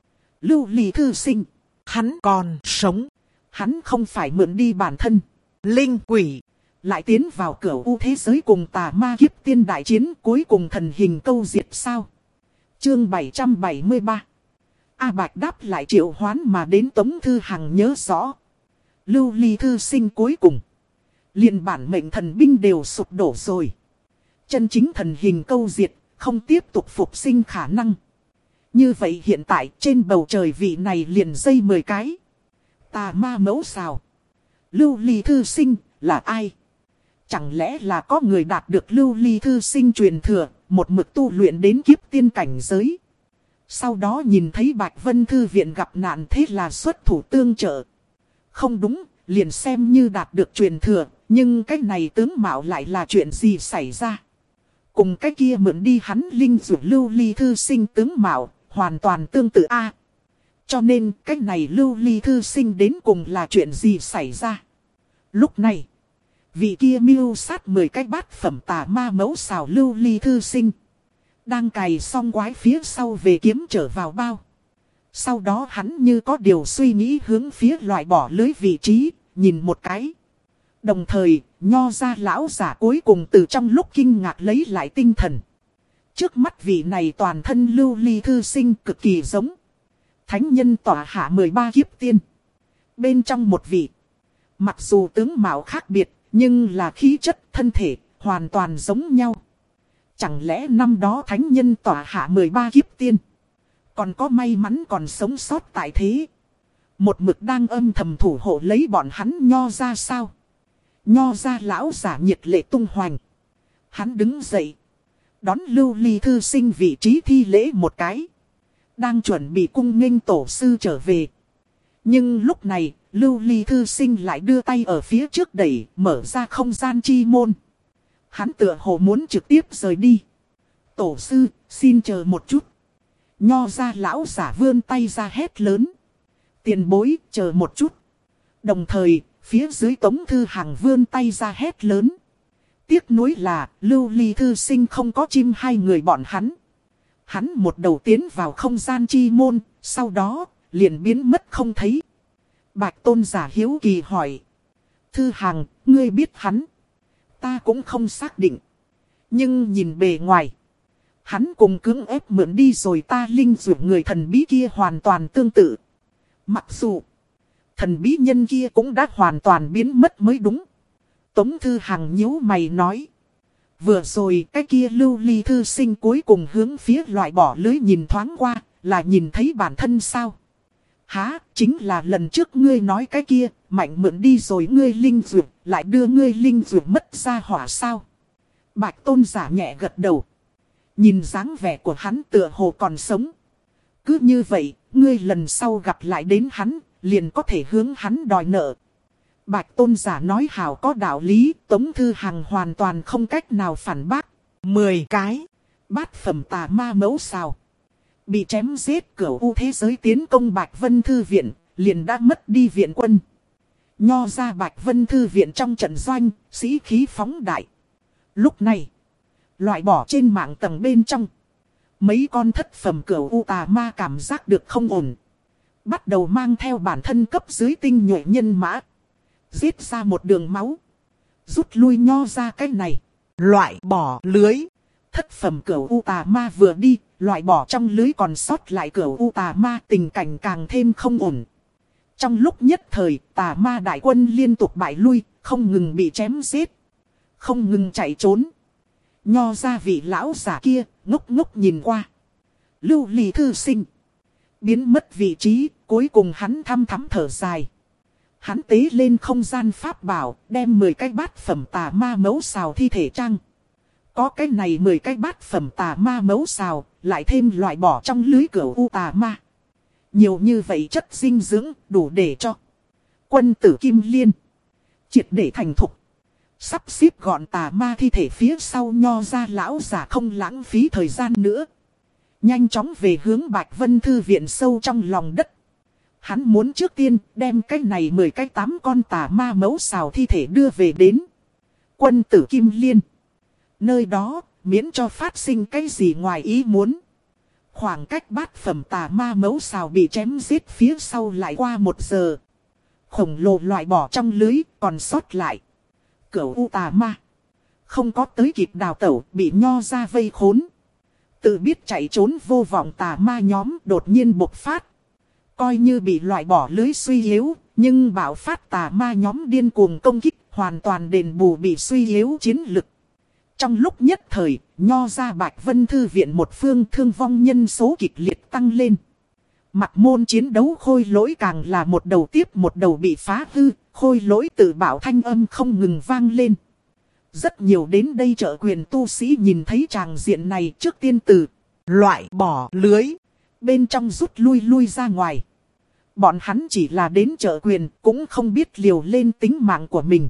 Lưu Ly thư sinh, hắn còn sống. Hắn không phải mượn đi bản thân linh quỷ, lại tiến vào cửa u thế giới cùng tà ma kiếp tiên đại chiến, cuối cùng thần hình câu diệt sao? Chương bảy trăm bảy mươi ba. A Bạch đáp lại triệu hoán mà đến. Tống Thư Hằng nhớ rõ, Lưu Ly thư sinh cuối cùng liền bản mệnh thần binh đều sụp đổ rồi. Chân chính thần hình câu diệt, không tiếp tục phục sinh khả năng. Như vậy hiện tại trên bầu trời vị này liền dây mười cái tà ma mẫu xào. Lưu Ly thư sinh là ai? Chẳng lẽ là có người đạt được Lưu Ly thư sinh truyền thừa, một mực tu luyện đến kiếp tiên cảnh giới? Sau đó nhìn thấy Bạch Vân Thư viện gặp nạn, thế là xuất thủ tương trợ. Không đúng, liền xem như đạt được truyền thừa, nhưng cái này tướng mạo lại là chuyện gì xảy ra? Cùng cái kia mượn đi hắn linh dụ Lưu Ly thư sinh tướng mạo, hoàn toàn tương tự a. Cho nên cái này Lưu Ly thư sinh đến cùng là chuyện gì xảy ra? Lúc này, vị kia mưu sát mười cái bát phẩm tà ma mẫu xào Lưu Ly thư sinh đang cày xong quái phía sau về kiếm trở vào bao. Sau đó hắn như có điều suy nghĩ hướng phía loại bỏ lưới vị trí, nhìn một cái. Đồng thời, nho ra lão giả cuối cùng từ trong lúc kinh ngạc lấy lại tinh thần. Trước mắt vị này toàn thân Lưu Ly thư sinh cực kỳ giống thánh nhân tỏa hạ mười ba kiếp tiên. Bên trong một vị, mặc dù tướng mạo khác biệt, nhưng là khí chất thân thể hoàn toàn giống nhau. Chẳng lẽ năm đó thánh nhân tỏa hạ mười ba kiếp tiên còn có may mắn còn sống sót tại thế, một mực đang âm thầm thủ hộ lấy bọn hắn nho ra sao? Nho ra lão giả nhiệt lệ tung hoành. Hắn đứng dậy, đón Lưu Ly thư sinh vị trí thi lễ một cái, đang chuẩn bị cung nghênh tổ sư trở về. Nhưng lúc này, Lưu Ly thư sinh lại đưa tay ở phía trước đẩy, mở ra không gian chi môn. Hắn tựa hồ muốn trực tiếp rời đi. Tổ sư, xin chờ một chút. Nho ra lão giả vươn tay ra hét lớn. Tiền bối, chờ một chút. Đồng thời, phía dưới Tống Thư Hằng vươn tay ra hét lớn. Tiếc nuối là, Lưu Ly thư sinh không có chim hai người bọn hắn. Hắn một đầu tiến vào không gian chi môn, sau đó, liền biến mất không thấy. Bạch tôn giả hiếu kỳ hỏi. Thư Hằng, ngươi biết hắn? Ta cũng không xác định. Nhưng nhìn bề ngoài, hắn cùng cưỡng ép mượn đi rồi ta linh dụ người thần bí kia hoàn toàn tương tự. Mặc dù thần bí nhân kia cũng đã hoàn toàn biến mất mới đúng. Tống Thư Hằng nhíu mày nói. Vừa rồi cái kia lưu ly thư sinh cuối cùng hướng phía loại bỏ lưới nhìn thoáng qua, là nhìn thấy bản thân sao? Hả, chính là lần trước ngươi nói cái kia, mạnh mượn đi rồi ngươi linh dược, lại đưa ngươi linh dược mất ra hỏa sao? Bạch tôn giả nhẹ gật đầu. Nhìn dáng vẻ của hắn tựa hồ còn sống. Cứ như vậy, ngươi lần sau gặp lại đến hắn, liền có thể hướng hắn đòi nợ. Bạch tôn giả nói hào có đạo lý, Tống Thư Hằng hoàn toàn không cách nào phản bác. Mười cái. Bát phẩm tà ma mẫu sao. Bị chém giết cửu u thế giới tiến công Bạch Vân Thư Viện, liền đã mất đi viện quân. Nho ra Bạch Vân Thư Viện trong trận doanh, sĩ khí phóng đại. Lúc này, loại bỏ trên mạng tầng bên trong. Mấy con thất phẩm cửu u tà ma cảm giác được không ổn. Bắt đầu mang theo bản thân cấp dưới tinh nhuệ nhân mã. Giết ra một đường máu. Rút lui nho ra cái này. Loại bỏ lưới. Thất phẩm cửu u tà ma vừa đi. Loại bỏ trong lưới còn sót lại cửu u tà ma, tình cảnh càng thêm không ổn. Trong lúc nhất thời, tà ma đại quân liên tục bại lui, không ngừng bị chém giết. Không ngừng chạy trốn. Nho ra vị lão giả kia, ngốc ngốc nhìn qua. Lưu ly thư sinh. Biến mất vị trí, cuối cùng hắn thăm thắm thở dài. Hắn tế lên không gian pháp bảo, đem mười cái bát phẩm tà ma mẫu xào thi thể trăng. Có cái này mười cái bát phẩm tà ma mẫu xào, lại thêm loại bỏ trong lưới cửu u tà ma. Nhiều như vậy chất dinh dưỡng, đủ để cho quân tử Kim Liên triệt để thành thục. Sắp xếp gọn tà ma thi thể phía sau nho ra lão giả không lãng phí thời gian nữa. Nhanh chóng về hướng Bạch Vân Thư Viện sâu trong lòng đất. Hắn muốn trước tiên đem cái này mười cái tám con tà ma mẫu xào thi thể đưa về đến quân tử Kim Liên. Nơi đó miễn cho phát sinh cái gì ngoài ý muốn. Khoảng cách bát phẩm tà ma mẫu xào bị chém giết phía sau lại qua một giờ. Khổng lồ loại bỏ trong lưới còn sót lại cửu u tà ma. Không có tới kịp đào tẩu, bị nho ra vây khốn. Tự biết chạy trốn vô vọng tà ma nhóm đột nhiên bộc phát. Coi như bị loại bỏ lưới suy yếu, nhưng bạo phát tà ma nhóm điên cuồng công kích, hoàn toàn đền bù bị suy yếu chiến lực. Trong lúc nhất thời, nho ra Bạch Vân Thư Viện một phương thương vong nhân số kịch liệt tăng lên. Mặt môn chiến đấu khôi lỗi càng là một đầu tiếp một đầu bị phá hư, khôi lỗi tự bảo thanh âm không ngừng vang lên. Rất nhiều đến đây trợ quyền tu sĩ nhìn thấy tràng diện này trước tiên từ loại bỏ lưới bên trong rút lui lui ra ngoài. Bọn hắn chỉ là đến trợ quyền cũng không biết liều lên tính mạng của mình.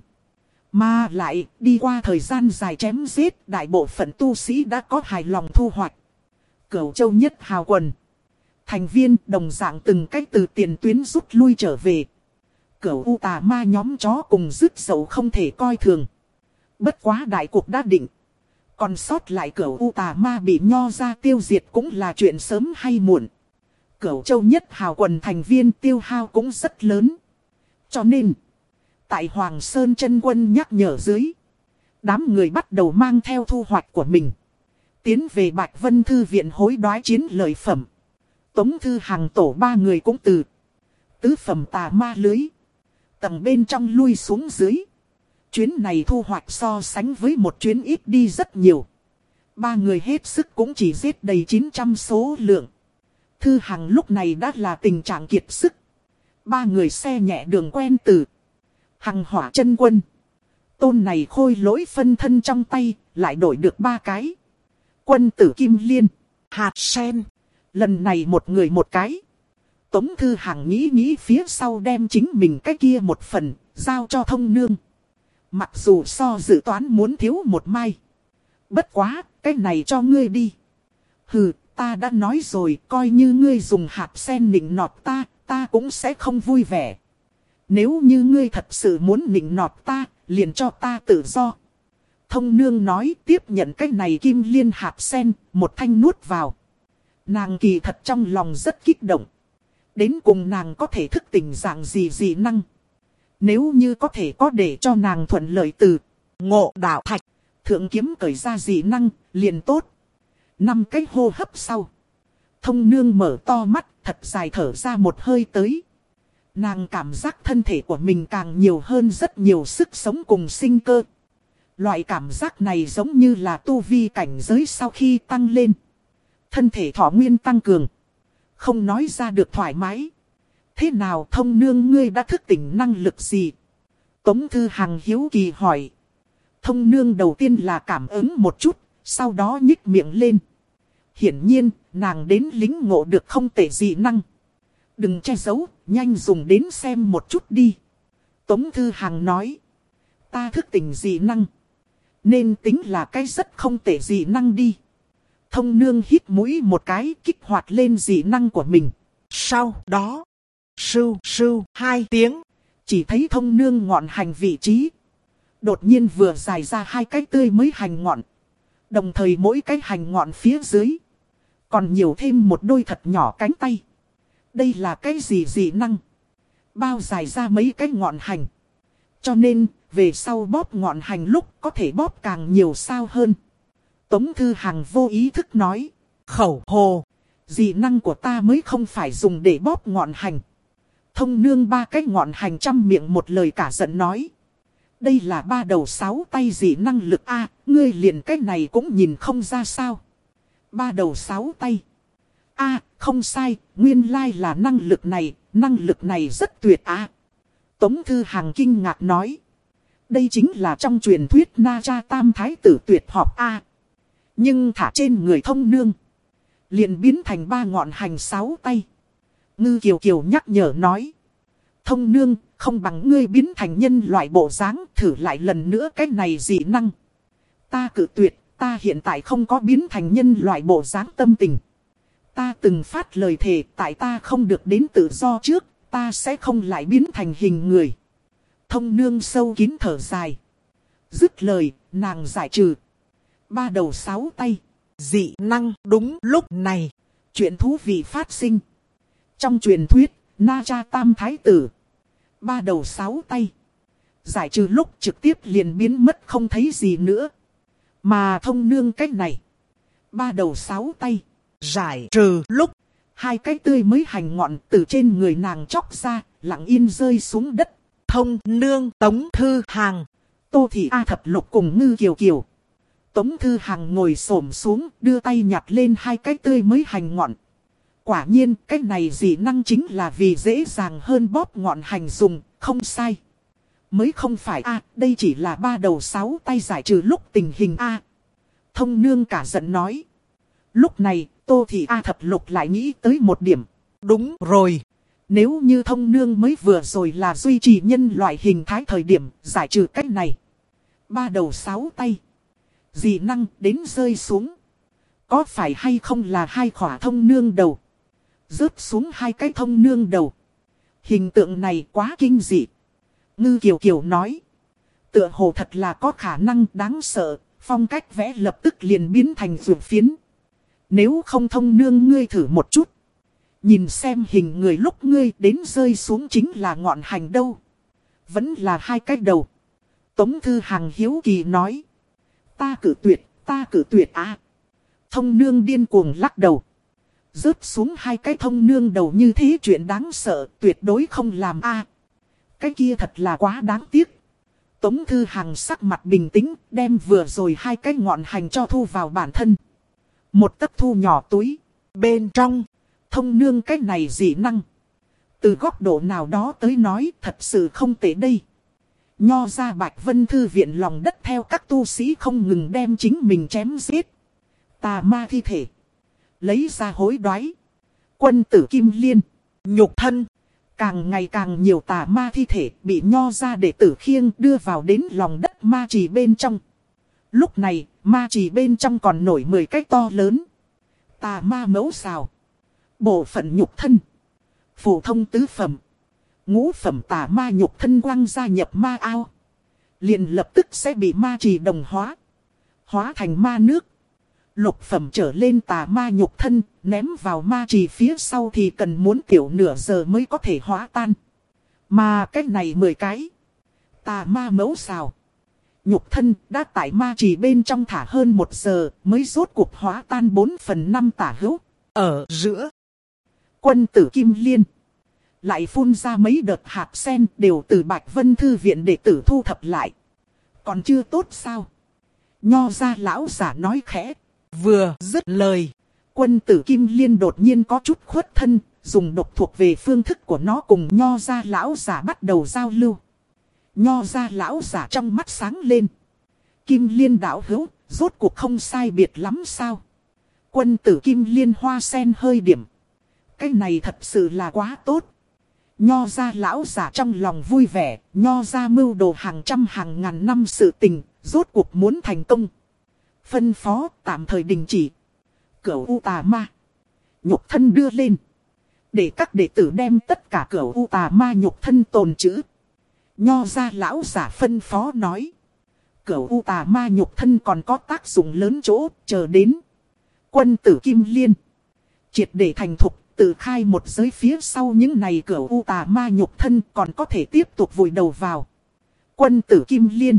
Mà lại đi qua thời gian dài chém giết, đại bộ phận tu sĩ đã có hài lòng thu hoạch. Cửu Châu Nhất Hào Quần thành viên đồng dạng từng cách từ tiền tuyến rút lui trở về. Cửu u tà ma nhóm chó cùng dứt dậu không thể coi thường. Bất quá đại cuộc đã định. Còn sót lại cửu u tà ma bị nho ra tiêu diệt cũng là chuyện sớm hay muộn. Cửu Châu Nhất Hào Quần thành viên tiêu hao cũng rất lớn. Cho nên, tại Hoàng Sơn chân quân nhắc nhở dưới, đám người bắt đầu mang theo thu hoạch của mình tiến về Bạch Vân Thư Viện hối đoái chiến lợi phẩm. Tống Thư Hằng tổ ba người cũng từ tứ phẩm tà ma lưới tầng bên trong lui xuống dưới. Chuyến này thu hoạch so sánh với một chuyến ít đi rất nhiều. Ba người hết sức cũng chỉ giết đầy chín trăm số lượng. Thư Hằng lúc này đã là tình trạng kiệt sức. Ba người xe nhẹ đường quen từ Hằng Hỏa chân quân. Tôn này khôi lỗi phân thân trong tay, lại đổi được ba cái. Quân tử Kim Liên, hạt sen. Lần này một người một cái. Tống Thư Hằng nghĩ nghĩ phía sau đem chính mình cái kia một phần, giao cho thông nương. Mặc dù so dự toán muốn thiếu một mai. Bất quá, cái này cho ngươi đi. Hừ, ta đã nói rồi, coi như ngươi dùng hạt sen nịnh nọt ta, ta cũng sẽ không vui vẻ. Nếu như ngươi thật sự muốn nịnh nọt ta, liền cho ta tự do. Thông nương nói tiếp nhận cái này kim liên hạt sen, một thanh nuốt vào. Nàng kỳ thật trong lòng rất kích động. Đến cùng nàng có thể thức tỉnh dạng gì gì năng. Nếu như có thể có để cho nàng thuận lợi từ ngộ đạo thạch, thượng kiếm cởi ra dị năng, liền tốt. Năm cái hô hấp sau. Thông nương mở to mắt, thật dài thở ra một hơi tới. Nàng cảm giác thân thể của mình càng nhiều hơn rất nhiều sức sống cùng sinh cơ. Loại cảm giác này giống như là tu vi cảnh giới sau khi tăng lên. Thân thể thọ nguyên tăng cường. Không nói ra được thoải mái. Thế nào thông nương ngươi đã thức tỉnh năng lực gì? Tống Thư Hằng hiếu kỳ hỏi. Thông nương đầu tiên là cảm ứng một chút, sau đó nhích miệng lên. Hiển nhiên, nàng đến lính ngộ được không tệ dị năng. Đừng che giấu, nhanh dùng đến xem một chút đi. Tống Thư Hằng nói. Ta thức tỉnh dị năng. Nên tính là cái rất không tệ dị năng đi. Thông nương hít mũi một cái kích hoạt lên dị năng của mình. Sau đó, sưu sưu hai tiếng. Chỉ thấy thông nương ngọn hành vị trí. Đột nhiên vừa dài ra hai cái tươi mới hành ngọn. Đồng thời mỗi cái hành ngọn phía dưới. Còn nhiều thêm một đôi thật nhỏ cánh tay. Đây là cái gì dị năng? Bao dài ra mấy cái ngọn hành. Cho nên, về sau bóp ngọn hành lúc có thể bóp càng nhiều sao hơn. Tống Thư Hằng vô ý thức nói. Khẩu hồ. Dị năng của ta mới không phải dùng để bóp ngọn hành. Thông nương ba cái ngọn hành trăm miệng một lời cả giận nói. Đây là ba đầu sáu tay dị năng lực A, ngươi liền cái này cũng nhìn không ra sao. Ba đầu sáu tay. A, không sai, nguyên lai là năng lực này, năng lực này rất tuyệt A. Tống Thư Hằng kinh ngạc nói. Đây chính là trong truyền thuyết Na Cha Tam Thái tử tuyệt học A. Nhưng thả trên người thông nương. Liền biến thành ba ngọn hành sáu tay. Ngư Kiều Kiều nhắc nhở nói. Thông nương, không bằng ngươi biến thành nhân loại bộ dáng, thử lại lần nữa cái này dị năng. Ta cự tuyệt, ta hiện tại không có biến thành nhân loại bộ dáng tâm tình. Ta từng phát lời thề, tại ta không được đến tự do trước, ta sẽ không lại biến thành hình người. Thông nương sâu kín thở dài. Dứt lời, nàng giải trừ. Ba đầu sáu tay. Dị năng đúng lúc này. Chuyện thú vị phát sinh. Trong truyền thuyết, Na Cha Tam Thái tử. Ba đầu sáu tay. Giải trừ lúc trực tiếp liền biến mất không thấy gì nữa. Mà thông nương cách này. Ba đầu sáu tay. Giải trừ lúc. Hai cái tươi mới hành ngọn từ trên người nàng chóc ra, lặng yên rơi xuống đất. Thông nương Tống Thư Hằng. Tô Thị A Thập Lục cùng Ngư Kiều Kiều. Tống Thư Hằng ngồi xổm xuống, đưa tay nhặt lên hai cái tươi mới hành ngọn. Quả nhiên, cái này dị năng chính là vì dễ dàng hơn bóp ngọn hành dùng, không sai. Mới không phải A, đây chỉ là ba đầu sáu tay giải trừ lúc tình hình A. Thông nương cả giận nói. Lúc này, Tô Thị A Thập Lục lại nghĩ tới một điểm. Đúng rồi. Nếu như thông nương mới vừa rồi là duy trì nhân loại hình thái thời điểm giải trừ cách này. Ba đầu sáu tay. Dị năng đến rơi xuống. Có phải hay không là hai khỏa thông nương đầu. Rớt xuống hai cái thông nương đầu. Hình tượng này quá kinh dị. Ngư Kiều Kiều nói. Tựa hồ thật là có khả năng đáng sợ. Phong cách vẽ lập tức liền biến thành ruột phiến. Nếu không thông nương ngươi thử một chút. Nhìn xem hình người lúc ngươi đến rơi xuống chính là ngọn hành đâu. Vẫn là hai cái đầu. Tống Thư Hằng hiếu kỳ nói. Ta cử tuyệt, ta cử tuyệt à. Thông nương điên cuồng lắc đầu. Rớt xuống hai cái thông nương đầu như thế chuyện đáng sợ, tuyệt đối không làm a. À. Cái kia thật là quá đáng tiếc. Tống Thư Hằng sắc mặt bình tĩnh, đem vừa rồi hai cái ngọn hành cho thu vào bản thân. Một tấc thu nhỏ túi, bên trong, thông nương cái này dị năng. Từ góc độ nào đó tới nói thật sự không tệ đây. Nho ra Bạch Vân Thư viện lòng đất theo các tu sĩ không ngừng đem chính mình chém giết. Tà ma thi thể. Lấy ra hối đoái. Quân tử Kim Liên. Nhục thân. Càng ngày càng nhiều tà ma thi thể bị nho ra đệ tử khiêng đưa vào đến lòng đất ma trì bên trong. Lúc này, ma trì bên trong còn nổi mười cái to lớn. Tà ma mẫu xào. Bộ phận nhục thân. Phổ thông tứ phẩm. Ngũ phẩm tà ma nhục thân quăng ra nhập ma ao. Liền lập tức sẽ bị ma trì đồng hóa. Hóa thành ma nước. Lục phẩm trở lên tà ma nhục thân, ném vào ma trì phía sau thì cần muốn tiểu nửa giờ mới có thể hóa tan. Mà cái này mười cái. Tà ma mẫu xào. Nhục thân đã tại ma trì bên trong thả hơn một giờ mới rốt cuộc hóa tan bốn phần năm tả hữu. Ở giữa. Quân tử Kim Liên. Lại phun ra mấy đợt hạt sen đều từ Bạch Vân Thư viện đệ tử thu thập lại. Còn chưa tốt sao? Nho ra lão giả nói khẽ. Vừa dứt lời, Quân tử Kim Liên đột nhiên có chút khuất thân, dùng độc thuộc về phương thức của nó cùng nho ra lão giả bắt đầu giao lưu. Nho ra lão giả trong mắt sáng lên. Kim Liên đạo hữu, rốt cuộc không sai biệt lắm sao? Quân tử Kim Liên hoa sen hơi điểm. Cái này thật sự là quá tốt. Nho ra lão giả trong lòng vui vẻ, nho ra mưu đồ hàng trăm hàng ngàn năm sự tình, rốt cuộc muốn thành công. Phân phó tạm thời đình chỉ. Cửu U tà ma nhục thân đưa lên. Để các đệ tử đem tất cả cửu U tà ma nhục thân tồn trữ. Nho ra lão giả phân phó nói. Cửu U tà ma nhục thân còn có tác dụng lớn chỗ, chờ đến. Quân tử Kim Liên triệt để thành thục, tự khai một giới phía sau những này cửu U tà ma nhục thân còn có thể tiếp tục vùi đầu vào. Quân tử Kim Liên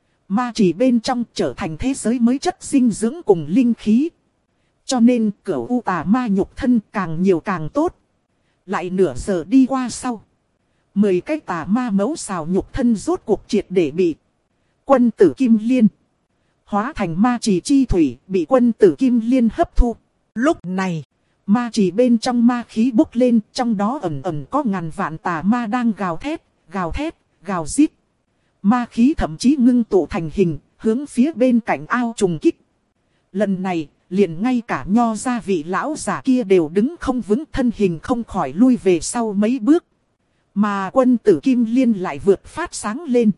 ma chỉ bên trong trở thành thế giới mới chất dinh dưỡng cùng linh khí. Cho nên cửu U tà ma nhục thân càng nhiều càng tốt. Lại nửa giờ đi qua sau. Mười cái tà ma mấu xào nhục thân rốt cuộc triệt để bị quân tử Kim Liên hóa thành ma chỉ chi thủy, bị quân tử Kim Liên hấp thu. Lúc này, ma chỉ bên trong ma khí bốc lên, trong đó ẩn ẩn có ngàn vạn tà ma đang gào thét, gào thét, gào rít. Ma khí thậm chí ngưng tụ thành hình, hướng phía bên cạnh ao trùng kích. Lần này, liền ngay cả nho gia vị lão giả kia đều đứng không vững, thân hình không khỏi lui về sau mấy bước. Mà quân tử Kim Liên lại vượt phát sáng lên.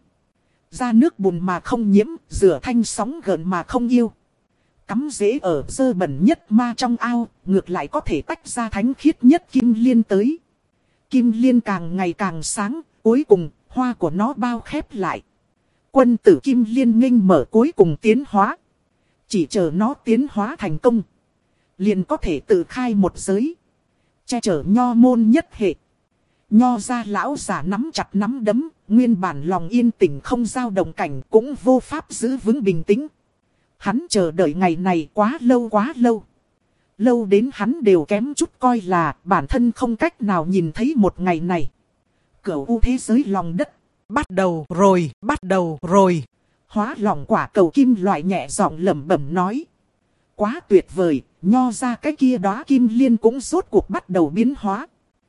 Ra nước bùn mà không nhiễm, rửa thanh sóng gợn mà không yêu. Cắm rễ ở dơ bẩn nhất ma trong ao, ngược lại có thể tách ra thánh khiết nhất Kim Liên tới. Kim Liên càng ngày càng sáng, cuối cùng, hoa của nó bao khép lại. Quân tử Kim Liên nghênh mở cuối cùng tiến hóa. Chỉ chờ nó tiến hóa thành công, liền có thể tự khai một giới, che chở nho môn nhất hệ. Nho ra lão giả nắm chặt nắm đấm, nguyên bản lòng yên tĩnh không dao động cảnh cũng vô pháp giữ vững bình tĩnh. Hắn chờ đợi ngày này quá lâu quá lâu. Lâu đến hắn đều kém chút coi là bản thân không cách nào nhìn thấy một ngày này. Cửu U thế giới lòng đất. Bắt đầu rồi, bắt đầu rồi. Hóa lỏng quả cầu kim loại nhẹ giọng lẩm bẩm nói. Quá tuyệt vời, nho ra cái kia đóa Kim Liên cũng rốt cuộc bắt đầu biến hóa.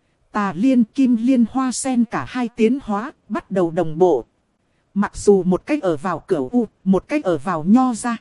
Tà Liên, Kim Liên, hoa sen cả hai tiến hóa, bắt đầu đồng bộ. Mặc dù một cách ở vào Cửu U, một cách ở vào nho ra.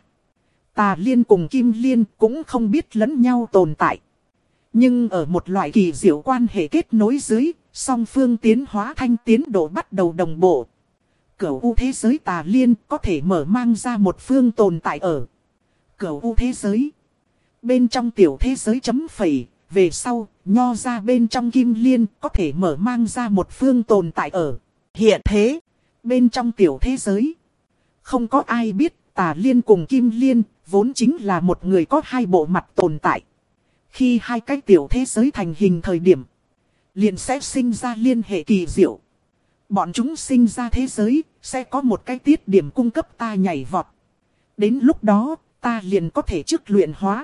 Tà Liên cùng Kim Liên cũng không biết lẫn nhau tồn tại. Nhưng ở một loại kỳ diệu quan hệ kết nối dưới, song phương tiến hóa thanh tiến độ bắt đầu đồng bộ. Cửu U thế giới Tà Liên có thể mở mang ra một phương tồn tại ở Cửu U thế giới. Bên trong tiểu thế giới chấm phẩy, về sau, nho ra bên trong Kim Liên có thể mở mang ra một phương tồn tại ở hiện thế. Bên trong tiểu thế giới, không có ai biết Tà Liên cùng Kim Liên vốn chính là một người có hai bộ mặt tồn tại. Khi hai cái tiểu thế giới thành hình thời điểm, liền sẽ sinh ra liên hệ kỳ diệu. Bọn chúng sinh ra thế giới, sẽ có một cái tiết điểm cung cấp ta nhảy vọt. Đến lúc đó, ta liền có thể chức luyện hóa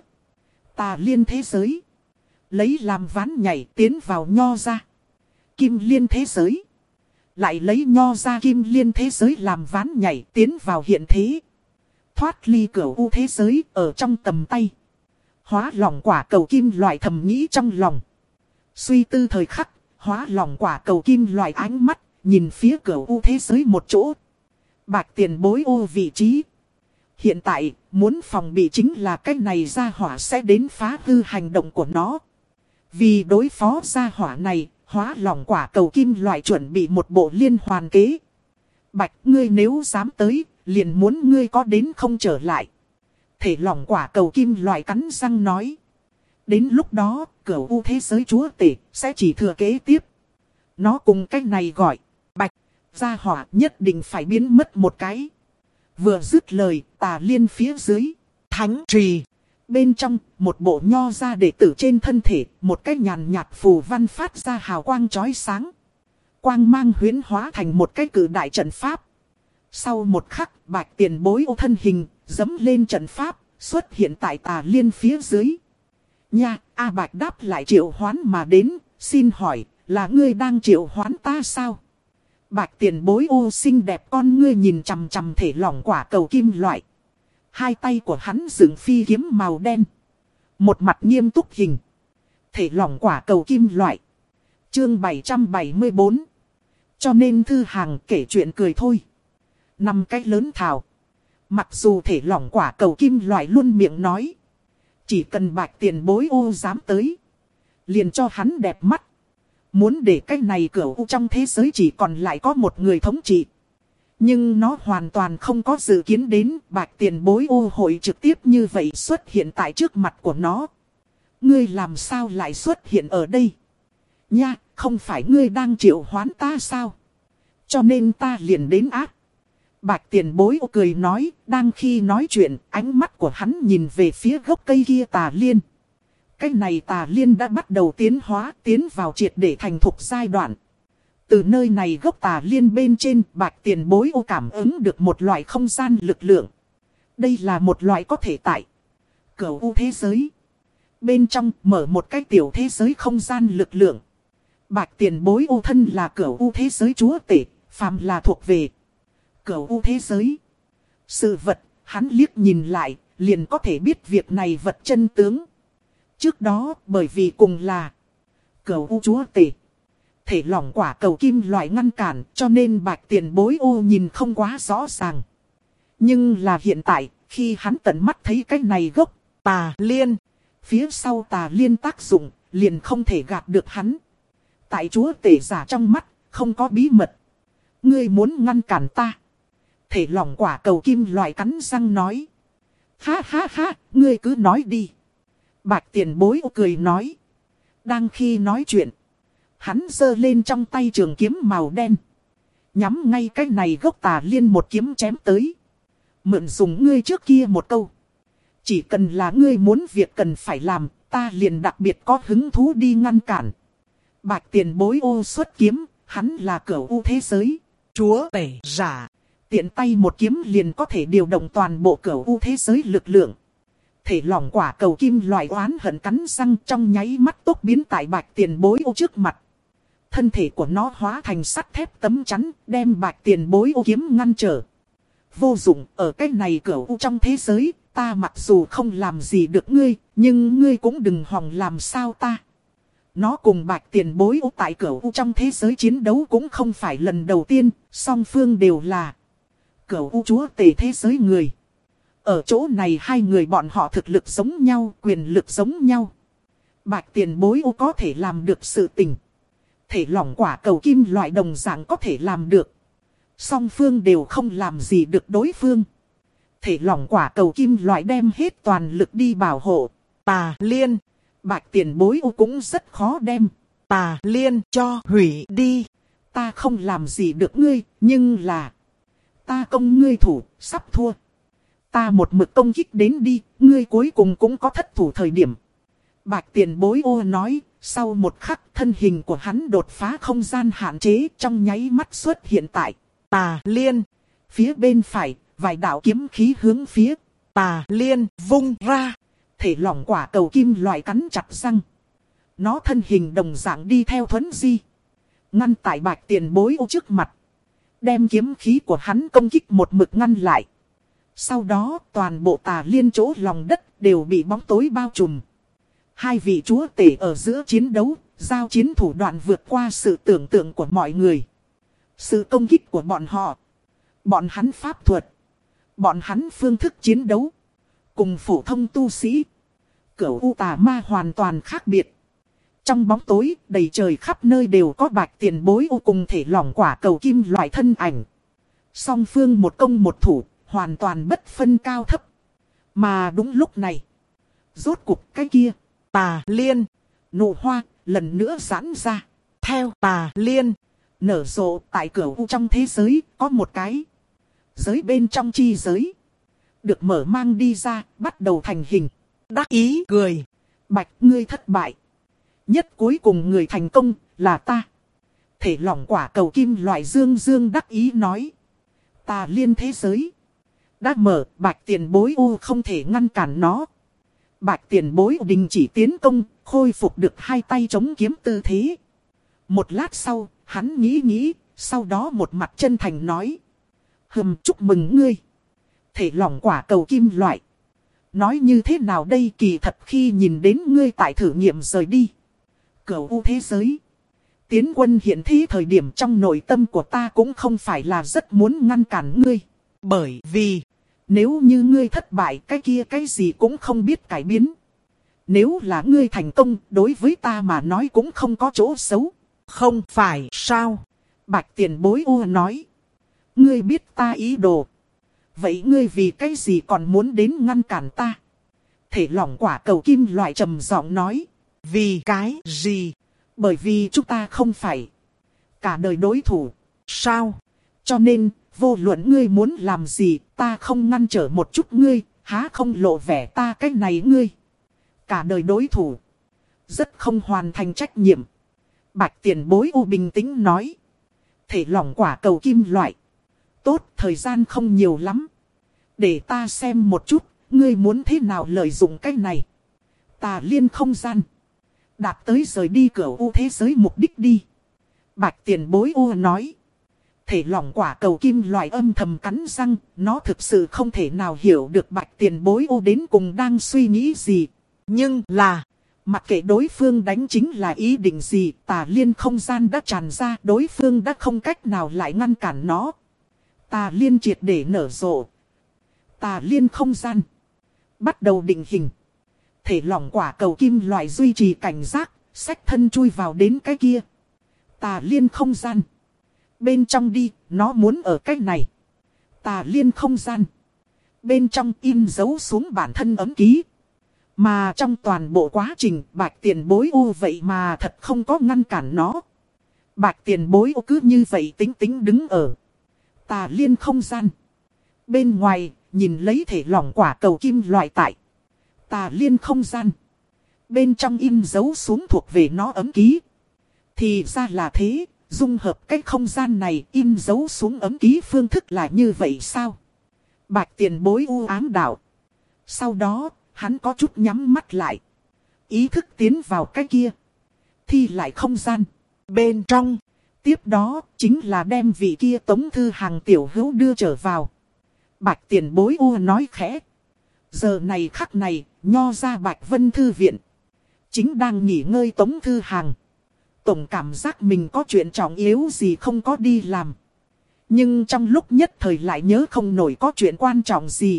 Tà Liên thế giới, lấy làm ván nhảy tiến vào nho ra Kim Liên thế giới, lại lấy nho ra Kim Liên thế giới làm ván nhảy tiến vào hiện thế. Thoát ly Cửu U thế giới ở trong tầm tay. Hóa lỏng quả cầu kim loại thầm nghĩ trong lòng. Suy tư thời khắc, hóa lỏng quả cầu kim loại ánh mắt, nhìn phía Cửu U thế giới một chỗ. Bạch tiền bối ô vị trí. Hiện tại, muốn phòng bị chính là cái này gia hỏa sẽ đến phá hư hành động của nó. Vì đối phó gia hỏa này, hóa lỏng quả cầu kim loại chuẩn bị một bộ liên hoàn kế. Bạch, ngươi nếu dám tới, liền muốn ngươi có đến không trở lại. Thể lỏng quả cầu kim loại cắn răng nói. Đến lúc đó, Cửu U thế giới chúa tể sẽ chỉ thừa kế tiếp. Nó cùng cách này gọi. Bạch, gia hỏa nhất định phải biến mất một cái. Vừa dứt lời, Tà Liên phía dưới. Thánh trì. Bên trong, một bộ nho ra đệ tử trên thân thể, một cái nhàn nhạt phù văn phát ra hào quang chói sáng. Quang mang huyễn hóa thành một cái cử đại trận pháp. Sau một khắc, Bạch tiền bối ô thân hình, dẫm lên trận pháp, xuất hiện tại Tà Liên phía dưới. Nha, A Bạch đáp lại triệu hoán mà đến, xin hỏi, là ngươi đang triệu hoán ta sao? Bạch tiền bối ô xinh đẹp con ngươi nhìn chằm chằm thể lỏng quả cầu kim loại. Hai tay của hắn dựng phi kiếm màu đen. Một mặt nghiêm túc hình. Thể lỏng quả cầu kim loại. Chương bảy trăm bảy mươi bốn. Cho nên thư hàng kể chuyện cười thôi. Năm cái lớn thảo. Mặc dù thể lỏng quả cầu kim loại luôn miệng nói. Chỉ cần bạch tiền bối ô dám tới. Liền cho hắn đẹp mắt. Muốn để cái này cửa u trong thế giới chỉ còn lại có một người thống trị. Nhưng nó hoàn toàn không có dự kiến đến bạch tiền bối ô hội trực tiếp như vậy xuất hiện tại trước mặt của nó. Ngươi làm sao lại xuất hiện ở đây? Nha, không phải ngươi đang triệu hoán ta sao? Cho nên ta liền đến ác. Bạch tiền bối ô cười nói, đang khi nói chuyện, ánh mắt của hắn nhìn về phía gốc cây kia tà liên. Cái này tà liên đã bắt đầu tiến hóa, tiến vào triệt để thành thục giai đoạn. Từ nơi này gốc tà liên bên trên, bạch tiền bối ô cảm ứng được một loại không gian lực lượng. Đây là một loại có thể tại cửu u thế giới. Bên trong mở một cái tiểu thế giới không gian lực lượng. Bạch tiền bối ô thân là cửu u thế giới chúa tể, phàm là thuộc về cửu u thế giới. Sự vật, hắn liếc nhìn lại, liền có thể biết việc này vật chân tướng. Trước đó, bởi vì cùng là cửu u chúa tể. Thể lỏng quả cầu kim loại ngăn cản, cho nên bạch tiền bối ô nhìn không quá rõ ràng. Nhưng là hiện tại, khi hắn tận mắt thấy cái này gốc tà liên. Phía sau tà liên tác dụng, liền không thể gạt được hắn. Tại chúa tể giả trong mắt, không có bí mật. Ngươi muốn ngăn cản ta. Thể lỏng quả cầu kim loại cắn răng nói. Ha ha ha, ngươi cứ nói đi. Bạch tiền bối cười nói. Đang khi nói chuyện, hắn giơ lên trong tay trường kiếm màu đen. Nhắm ngay cái này gốc tà liên một kiếm chém tới. Mượn dùng ngươi trước kia một câu. Chỉ cần là ngươi muốn việc cần phải làm, ta liền đặc biệt có hứng thú đi ngăn cản. Bạch tiền bối ô xuất kiếm, hắn là cửu u thế giới. Chúa tể giả. Tiện tay một kiếm liền có thể điều động toàn bộ cửu u thế giới lực lượng. Thể lỏng quả cầu kim loại oán hận cắn răng trong nháy mắt tốc biến tại bạch tiền bối ô trước mặt. Thân thể của nó hóa thành sắt thép tấm chắn, đem bạch tiền bối ô kiếm ngăn trở. Vô dụng, ở cái này cửu u trong thế giới, ta mặc dù không làm gì được ngươi, nhưng ngươi cũng đừng hòng làm sao ta. Nó cùng bạch tiền bối ô tại cửu u trong thế giới chiến đấu cũng không phải lần đầu tiên, song phương đều là cửu u chúa tể thế giới người. Ở chỗ này hai người bọn họ thực lực giống nhau, quyền lực giống nhau. Bạch tiền bối ô có thể làm được sự tình. Thể lỏng quả cầu kim loại đồng dạng có thể làm được. Song phương đều không làm gì được đối phương. Thể lỏng quả cầu kim loại đem hết toàn lực đi bảo hộ tà liên. Bạch tiền bối ô cũng rất khó đem tà liên cho hủy đi. Ta không làm gì được ngươi, nhưng là ta công ngươi thủ, sắp thua. Ta một mực công kích đến đi, ngươi cuối cùng cũng có thất thủ thời điểm. Bạch tiền bối ô nói, sau một khắc thân hình của hắn đột phá không gian hạn chế trong nháy mắt xuất hiện tại tà liên. Phía bên phải, vài đạo kiếm khí hướng phía tà liên vung ra. Thể lỏng quả cầu kim loại cắn chặt răng. Nó thân hình đồng dạng đi theo thuấn di. Ngăn tại bạch tiền bối ô trước mặt. Đem kiếm khí của hắn công kích một mực ngăn lại. Sau đó toàn bộ tà liên chỗ lòng đất đều bị bóng tối bao trùm. Hai vị chúa tể ở giữa chiến đấu, giao chiến thủ đoạn vượt qua sự tưởng tượng của mọi người. Sự công kích của bọn họ, bọn hắn pháp thuật, bọn hắn phương thức chiến đấu, cùng phổ thông tu sĩ, cửu u tà ma hoàn toàn khác biệt. Trong bóng tối, đầy trời khắp nơi đều có bạch tiền bối ô cùng thể lỏng quả cầu kim loại thân ảnh. Song phương một công một thủ, hoàn toàn bất phân cao thấp. Mà đúng lúc này, rốt cục cái kia, tà liên, nụ hoa, lần nữa giãn ra. Theo tà liên, nở rộ tại cửu u trong thế giới, có một cái giới bên trong chi giới. Được mở mang đi ra, bắt đầu thành hình. Đắc ý cười. Bạch ngươi thất bại. Nhất cuối cùng người thành công là ta. Thể lỏng quả cầu kim loại dương dương đắc ý nói. Tà liên thế giới đã mở, bạch tiền bối u không thể ngăn cản nó. Bạch tiền bối đình chỉ tiến công, khôi phục được hai tay chống kiếm tư thế. Một lát sau, hắn nghĩ nghĩ, Sau đó một mặt chân thành nói. Hừm, chúc mừng ngươi. Thể lỏng quả cầu kim loại. Nói như thế nào đây, kỳ thật khi nhìn đến ngươi tại thử nghiệm rời đi Cửu U thế giới, tiến quân hiện thế thời điểm, trong nội tâm của ta cũng không phải là rất muốn ngăn cản ngươi. Bởi vì, nếu như ngươi thất bại, cái kia cái gì cũng không biết cải biến. Nếu là ngươi thành công, đối với ta mà nói cũng không có chỗ xấu. Không phải sao? Bạch Tiền Bối U nói. Ngươi biết ta ý đồ. Vậy ngươi vì cái gì còn muốn đến ngăn cản ta? Thể lỏng quả cầu kim loại trầm giọng nói. Vì cái gì? Bởi vì chúng ta không phải cả đời đối thủ. Sao? Cho nên, vô luận ngươi muốn làm gì, ta không ngăn trở một chút ngươi, há không lộ vẻ ta cái này ngươi. Cả đời đối thủ. Rất không hoàn thành trách nhiệm. Bạch Tiền Bối U bình tĩnh nói. Thể lỏng quả cầu kim loại. Tốt, thời gian không nhiều lắm. Để ta xem một chút, ngươi muốn thế nào lợi dụng cái này. Tà liên không gian. Đạt tới rời đi Cửu U thế giới mục đích đi. Bạch Tiền Bối U nói. Thể lỏng quả cầu kim loại âm thầm cắn răng, nó thực sự không thể nào hiểu được Bạch Tiền Bối U đến cùng đang suy nghĩ gì. Nhưng là, mặc kệ đối phương đánh chính là ý định gì, tà liên không gian đã tràn ra, đối phương đã không cách nào lại ngăn cản nó. Tà liên triệt để nở rộ. Tà liên không gian bắt đầu định hình. Thể lỏng quả cầu kim loại duy trì cảnh giác, xách thân chui vào đến cái kia tà liên không gian. Bên trong đi, nó muốn ở cái này tà liên không gian. Bên trong in dấu xuống bản thân ấm ký. Mà trong toàn bộ quá trình, Bạch Tiền Bối U vậy mà thật không có ngăn cản nó. Bạch Tiền Bối U cứ như vậy tính tính đứng ở tà liên không gian. Bên ngoài, nhìn lấy thể lỏng quả cầu kim loại tại tà liên không gian. Bên trong in dấu xuống thuộc về nó ấm ký. Thì ra là thế, dung hợp cái không gian này in dấu xuống ấm ký phương thức là như vậy sao? Bạch Tiền Bối U ám đạo. Sau đó, hắn có chút nhắm mắt lại. Ý thức tiến vào cái kia. Thi lại không gian. bên trong. Tiếp đó, chính là đem vị kia Tống Thư Hàng tiểu hữu đưa trở vào. Bạch Tiền Bối U nói khẽ. Giờ này khắc này, nho ra Bạch Vân Thư Viện. Chính đang nghỉ ngơi Tống Thư Hàng. Tổng cảm giác mình có chuyện trọng yếu gì không có đi làm. Nhưng trong lúc nhất thời lại nhớ không nổi có chuyện quan trọng gì.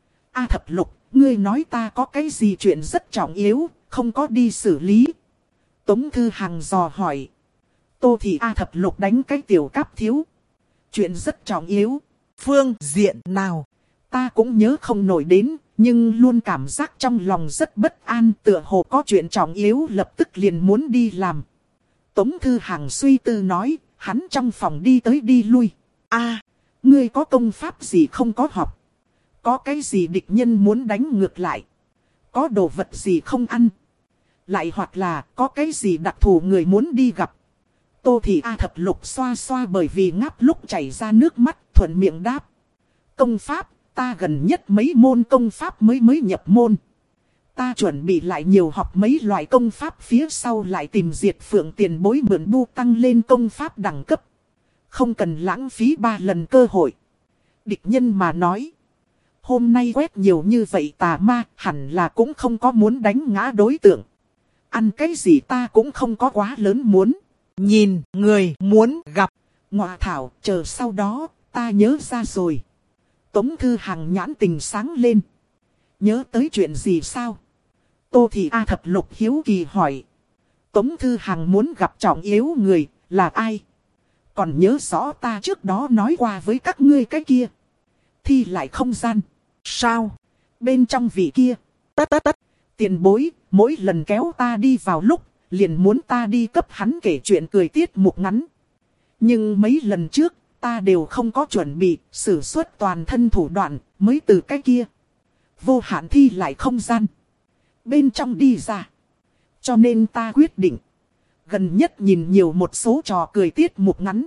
A Thập Lục, ngươi nói ta có cái gì chuyện rất trọng yếu, không có đi xử lý. Tống Thư Hàng dò hỏi. Tô thì A Thập Lục đánh cái tiểu cáp thiếu. Chuyện rất trọng yếu. Phương diện nào? Ta cũng nhớ không nổi đến, nhưng luôn cảm giác trong lòng rất bất an, tựa hồ có chuyện trọng yếu lập tức liền muốn đi làm. Tống Thư Hàng suy tư nói, hắn trong phòng đi tới đi lui. A, ngươi có công pháp gì không có học? Có cái gì địch nhân muốn đánh ngược lại? Có đồ vật gì không ăn? Lại hoặc là có cái gì đặc thù người muốn đi gặp? Tô thì A Thập Lục xoa xoa bởi vì ngáp lúc chảy ra nước mắt, thuận miệng đáp. Công pháp, ta gần nhất mấy môn công pháp mới mới nhập môn. Ta chuẩn bị lại nhiều học mấy loại công pháp phía sau lại tìm Diệt Phượng tiền bối mượn bu tăng lên công pháp đẳng cấp. Không cần lãng phí ba lần cơ hội. Địch nhân mà nói. Hôm nay quét nhiều như vậy tà ma hẳn là cũng không có muốn đánh ngã đối tượng. Ăn cái gì ta cũng không có quá lớn muốn. Nhìn người muốn gặp. Ngọa thảo chờ sau đó ta nhớ ra rồi. Tống Thư Hàng nhãn tình sáng lên. Nhớ tới chuyện gì sao? Tô thì A Thập Lục hiếu kỳ hỏi. Tống Thư Hàng muốn gặp trọng yếu người là ai? Còn nhớ rõ ta trước đó nói qua với các ngươi cái kia. Thi lại không gian. Sao? Bên trong vị kia. Tất tất tất. Tiền bối, mỗi lần kéo ta đi vào lúc, liền muốn ta đi cấp hắn kể chuyện cười tiết mục ngắn. Nhưng mấy lần trước, ta đều không có chuẩn bị, sử xuất toàn thân thủ đoạn, mới từ cái kia. Vô hạn thi lại không gian. Bên trong đi ra. Cho nên ta quyết định. Gần nhất nhìn nhiều một số trò cười tiết mục ngắn.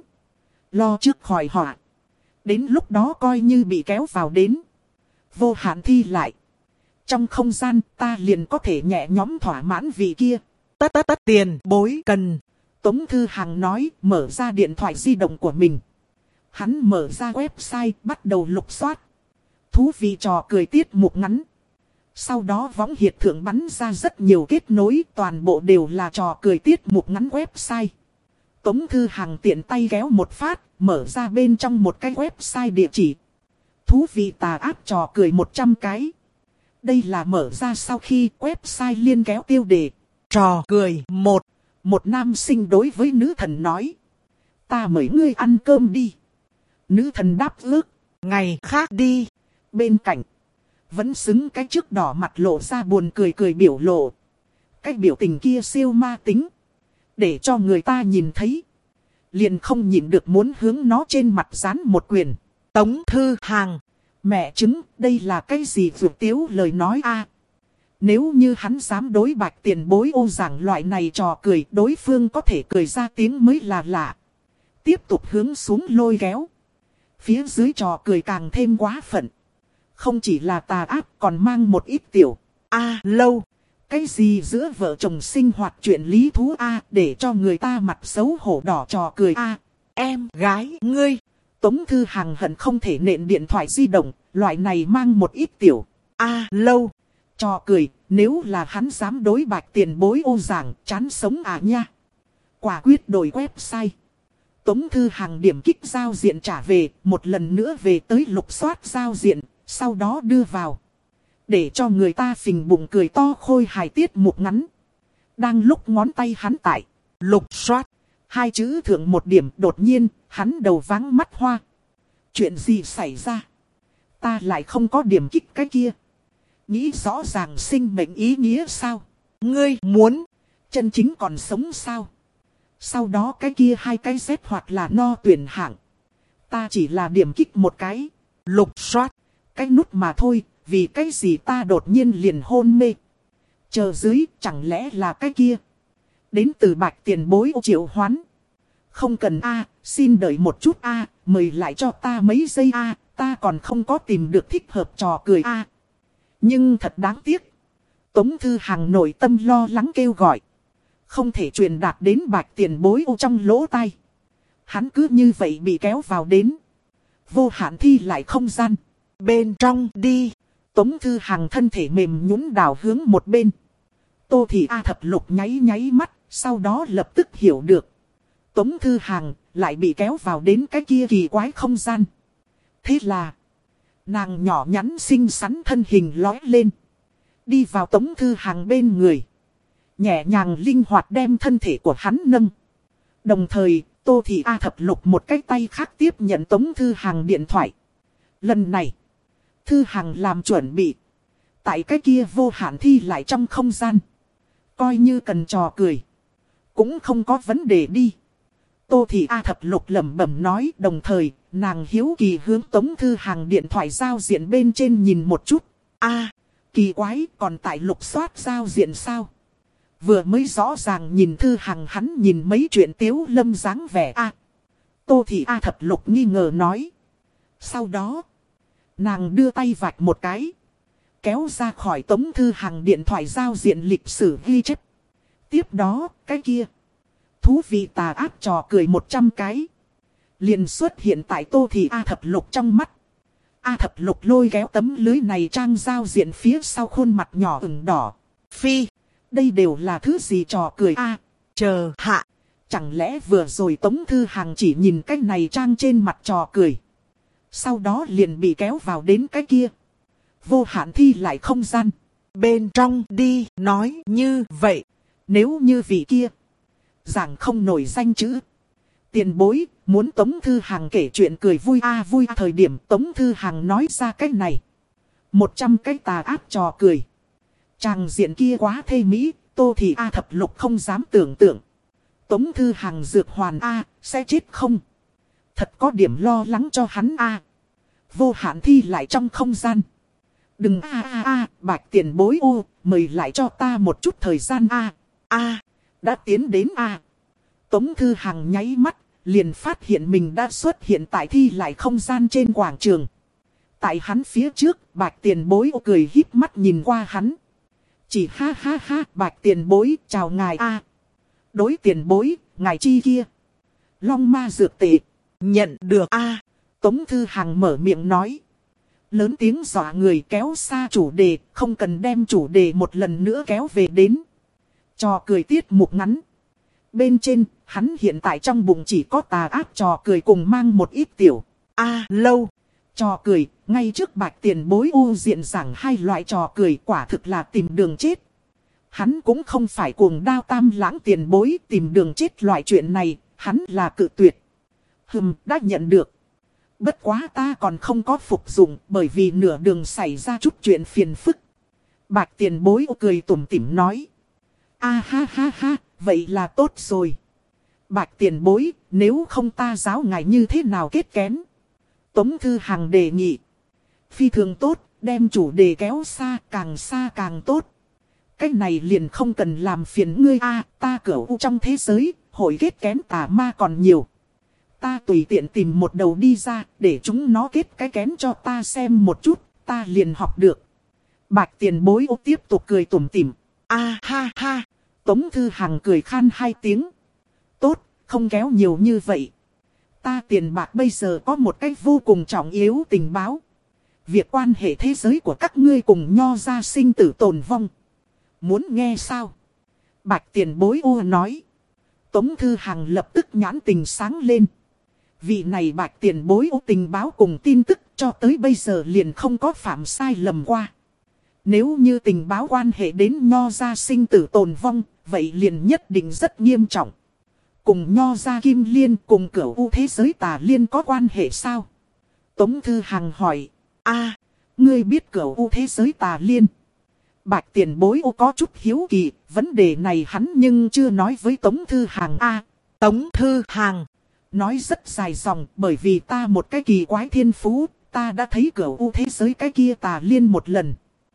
Lo trước khỏi họa. Đến lúc đó coi như bị kéo vào đến. Vô hạn thi lại. Trong không gian ta liền có thể nhẹ nhõm thỏa mãn vị kia. Tất tất tất tiền bối cần. Tống Thư Hằng nói, mở ra điện thoại di động của mình. Hắn mở ra website, bắt đầu lục soát. Thú vị trò cười tiết mục ngắn. Sau đó võng hiệt thượng bắn ra rất nhiều kết nối, toàn bộ đều là trò cười tiết mục ngắn website. Tống Thư Hằng tiện tay kéo một phát, mở ra bên trong một cái website địa chỉ. Thú vị tà ác trò cười một trăm cái. Đây là mở ra sau khi website liên kéo tiêu đề. Trò cười một. Một nam sinh đối với nữ thần nói. Ta mời ngươi ăn cơm đi. Nữ thần đáp ước. Ngày khác đi. Bên cạnh. Vẫn xứng cái trước đỏ mặt lộ ra buồn cười cười biểu lộ. Cái biểu tình kia siêu ma tính. Để cho người ta nhìn thấy. Liền không nhịn được muốn hướng nó trên mặt dán một quyền. Tống Thư Hằng. Mẹ chứng, đây là cái gì vượt tiếu lời nói a? Nếu như hắn dám đối Bạch Tiền Bối ô giảng loại này trò cười, đối phương có thể cười ra tiếng mới là lạ. Tiếp tục hướng xuống lôi kéo. Phía dưới trò cười càng thêm quá phận. Không chỉ là tà ác còn mang một ít tiểu. A lâu. Cái gì giữa vợ chồng sinh hoạt chuyện lý thú a, để cho người ta mặt xấu hổ đỏ trò cười a. Em gái ngươi. Tống Thư Hằng hận không thể nện điện thoại di động, loại này mang một ít tiểu. A lâu. Trò cười, nếu là hắn dám đối Bạch Tiền Bối ô giảng, chán sống à nha. Quả quyết đổi website. Tống Thư Hằng điểm kích giao diện trả về, một lần nữa về tới lục soát giao diện, sau đó đưa vào. Để cho người ta phình bụng cười to khôi hài tiết mục ngắn. Đang lúc ngón tay hắn tại, lục soát, hai chữ thượng một điểm đột nhiên, hắn đầu váng mắt hoa. Chuyện gì xảy ra? Ta lại không có điểm kích cái kia. Nghĩ rõ ràng sinh mệnh ý nghĩa sao? Ngươi muốn chân chính còn sống sao? Sau đó cái kia hai cái Z hoặc là no tuyển hạng. Ta chỉ là điểm kích một cái. Lục soát. Cái nút mà thôi, vì cái gì ta đột nhiên liền hôn mê. Chờ dưới, chẳng lẽ là cái kia? Đến từ Bạch Tiền Bối ô triệu hoán. Không cần a, xin đợi một chút a, mời lại cho ta mấy giây a, ta còn không có tìm được thích hợp trò cười a. Nhưng thật đáng tiếc. Tống Thư Hằng nội tâm lo lắng kêu gọi. Không thể truyền đạt đến Bạch Tiền Bối ô trong lỗ tai. Hắn cứ như vậy bị kéo vào đến. Vô hạn thi lại không gian. Bên trong đi. Tống Thư Hằng thân thể mềm nhũn đảo hướng một bên. Tô Thị A Thập Lục nháy nháy mắt. Sau đó lập tức hiểu được. Tống Thư Hằng lại bị kéo vào đến cái kia kỳ quái không gian. Thế là. Nàng nhỏ nhắn xinh xắn thân hình lói lên. Đi vào Tống Thư Hằng bên người. Nhẹ nhàng linh hoạt đem thân thể của hắn nâng. Đồng thời, Tô Thị A Thập Lục một cái tay khác tiếp nhận Tống Thư Hằng điện thoại. Lần này, Thư Hằng làm chuẩn bị. Tại cái kia vô hạn thi lại trong không gian. Coi như cần trò cười. Cũng không có vấn đề đi. Tô Thị A Thập Lục lẩm bẩm nói, đồng thời, nàng hiếu kỳ hướng Tống Thư Hằng điện thoại giao diện bên trên nhìn một chút. A, kỳ quái, còn tại lục soát giao diện sao? Vừa mới rõ ràng nhìn Thư Hằng hắn nhìn mấy chuyện tiếu lâm dáng vẻ a. Tô Thị A Thập Lục nghi ngờ nói. Sau đó, nàng đưa tay vạch một cái. Kéo ra khỏi Tống Thư Hằng điện thoại giao diện lịch sử ghi chép. Tiếp đó, cái kia. Thú vị tà ác trò cười một trăm cái. Liền xuất hiện tại Tô Thị A Thập Lục trong mắt. A Thập Lục lôi kéo tấm lưới này trang giao diện phía sau khuôn mặt nhỏ ửng đỏ. Phi, đây đều là thứ gì trò cười a? À, chờ hạ. Chẳng lẽ vừa rồi Tống Thư Hằng chỉ nhìn cái này trang trên mặt trò cười. Sau đó liền bị kéo vào đến cái kia. Vô hạn thi lại không gian. Bên trong đi, nói như vậy. Nếu như vị kia giảng không nổi danh chữ. Tiền Bối, muốn Tống Thư Hằng kể chuyện cười vui a à, vui à, thời điểm Tống Thư Hằng nói ra cái này. Một trăm cái tà ác trò cười. Tràng diện kia quá thê mỹ, Tô Thị A Thập Lục không dám tưởng tượng. Tống Thư Hằng dược hoàn a, sẽ chết không? Thật có điểm lo lắng cho hắn a. Vô hạn thi lại trong không gian. Đừng a a a, Bạch Tiền Bối ô, mời lại cho ta một chút thời gian a. A, đã tiến đến a. Tống Thư Hằng nháy mắt, liền phát hiện mình đã xuất hiện tại thi lại không gian trên quảng trường. Tại hắn phía trước, Bạch Tiền Bối ô cười híp mắt nhìn qua hắn. Chỉ ha ha ha, Bạch Tiền Bối, chào ngài a. Đối tiền bối, ngài chi kia. Long ma dược tệ. Nhận được a. Tống Thư Hằng mở miệng nói. Lớn tiếng dọa người kéo xa chủ đề, không cần đem chủ đề một lần nữa kéo về đến. Trò cười tiết mục ngắn. Bên trên, hắn hiện tại trong bụng chỉ có tà ác trò cười cùng mang một ít tiểu. A lâu. Trò cười, ngay trước Bạch Tiền Bối u diện giảng hai loại trò cười quả thực là tìm đường chết. Hắn cũng không phải cuồng đao tam lãng tiền bối tìm đường chết loại chuyện này, hắn là cự tuyệt. Hừm, đã nhận được. Bất quá ta còn không có phục dụng bởi vì nửa đường xảy ra chút chuyện phiền phức. Bạch Tiền Bối cười tủm tỉm nói. A ha ha ha, vậy là tốt rồi. Bạch Tiền Bối, nếu không ta giáo ngài như thế nào kết kén. Tống Thư Hằng đề nghị. Phi thường tốt, đem chủ đề kéo xa, càng xa càng tốt. Cái này liền không cần làm phiền ngươi a, ta cửu u trong thế giới, hội kết kén tà ma còn nhiều. Ta tùy tiện tìm một đầu đi ra, để chúng nó kết cái kén cho ta xem một chút, ta liền học được. Bạch Tiền Bối ô tiếp tục cười tủm tỉm. A ha ha. Tống Thư Hằng cười khan hai tiếng. Tốt, không kéo nhiều như vậy. Ta Tiền Bạc bây giờ có một cách vô cùng trọng yếu tình báo. Việc quan hệ thế giới của các ngươi cùng Nho gia sinh tử tồn vong. Muốn nghe sao? Bạch Tiền Bối ô nói. Tống Thư Hằng lập tức nhãn tình sáng lên. Vị này Bạch Tiền Bối ô tình báo cùng tin tức cho tới bây giờ liền không có phạm sai lầm qua. Nếu như tình báo quan hệ đến Nho gia sinh tử tồn vong, vậy liền nhất định rất nghiêm trọng. Cùng Nho gia Kim Liên cùng Cửu U thế giới Tà Liên có quan hệ sao? Tống Thư Hằng hỏi. A, ngươi biết Cửu U thế giới Tà Liên? Bạch Tiền Bối ô có chút hiếu kỳ, vấn đề này hắn nhưng chưa nói với Tống Thư Hằng. A, Tống Thư Hằng nói rất dài dòng, bởi vì ta một cái kỳ quái thiên phú, ta đã thấy Cửu U thế giới cái kia Tà Liên một lần.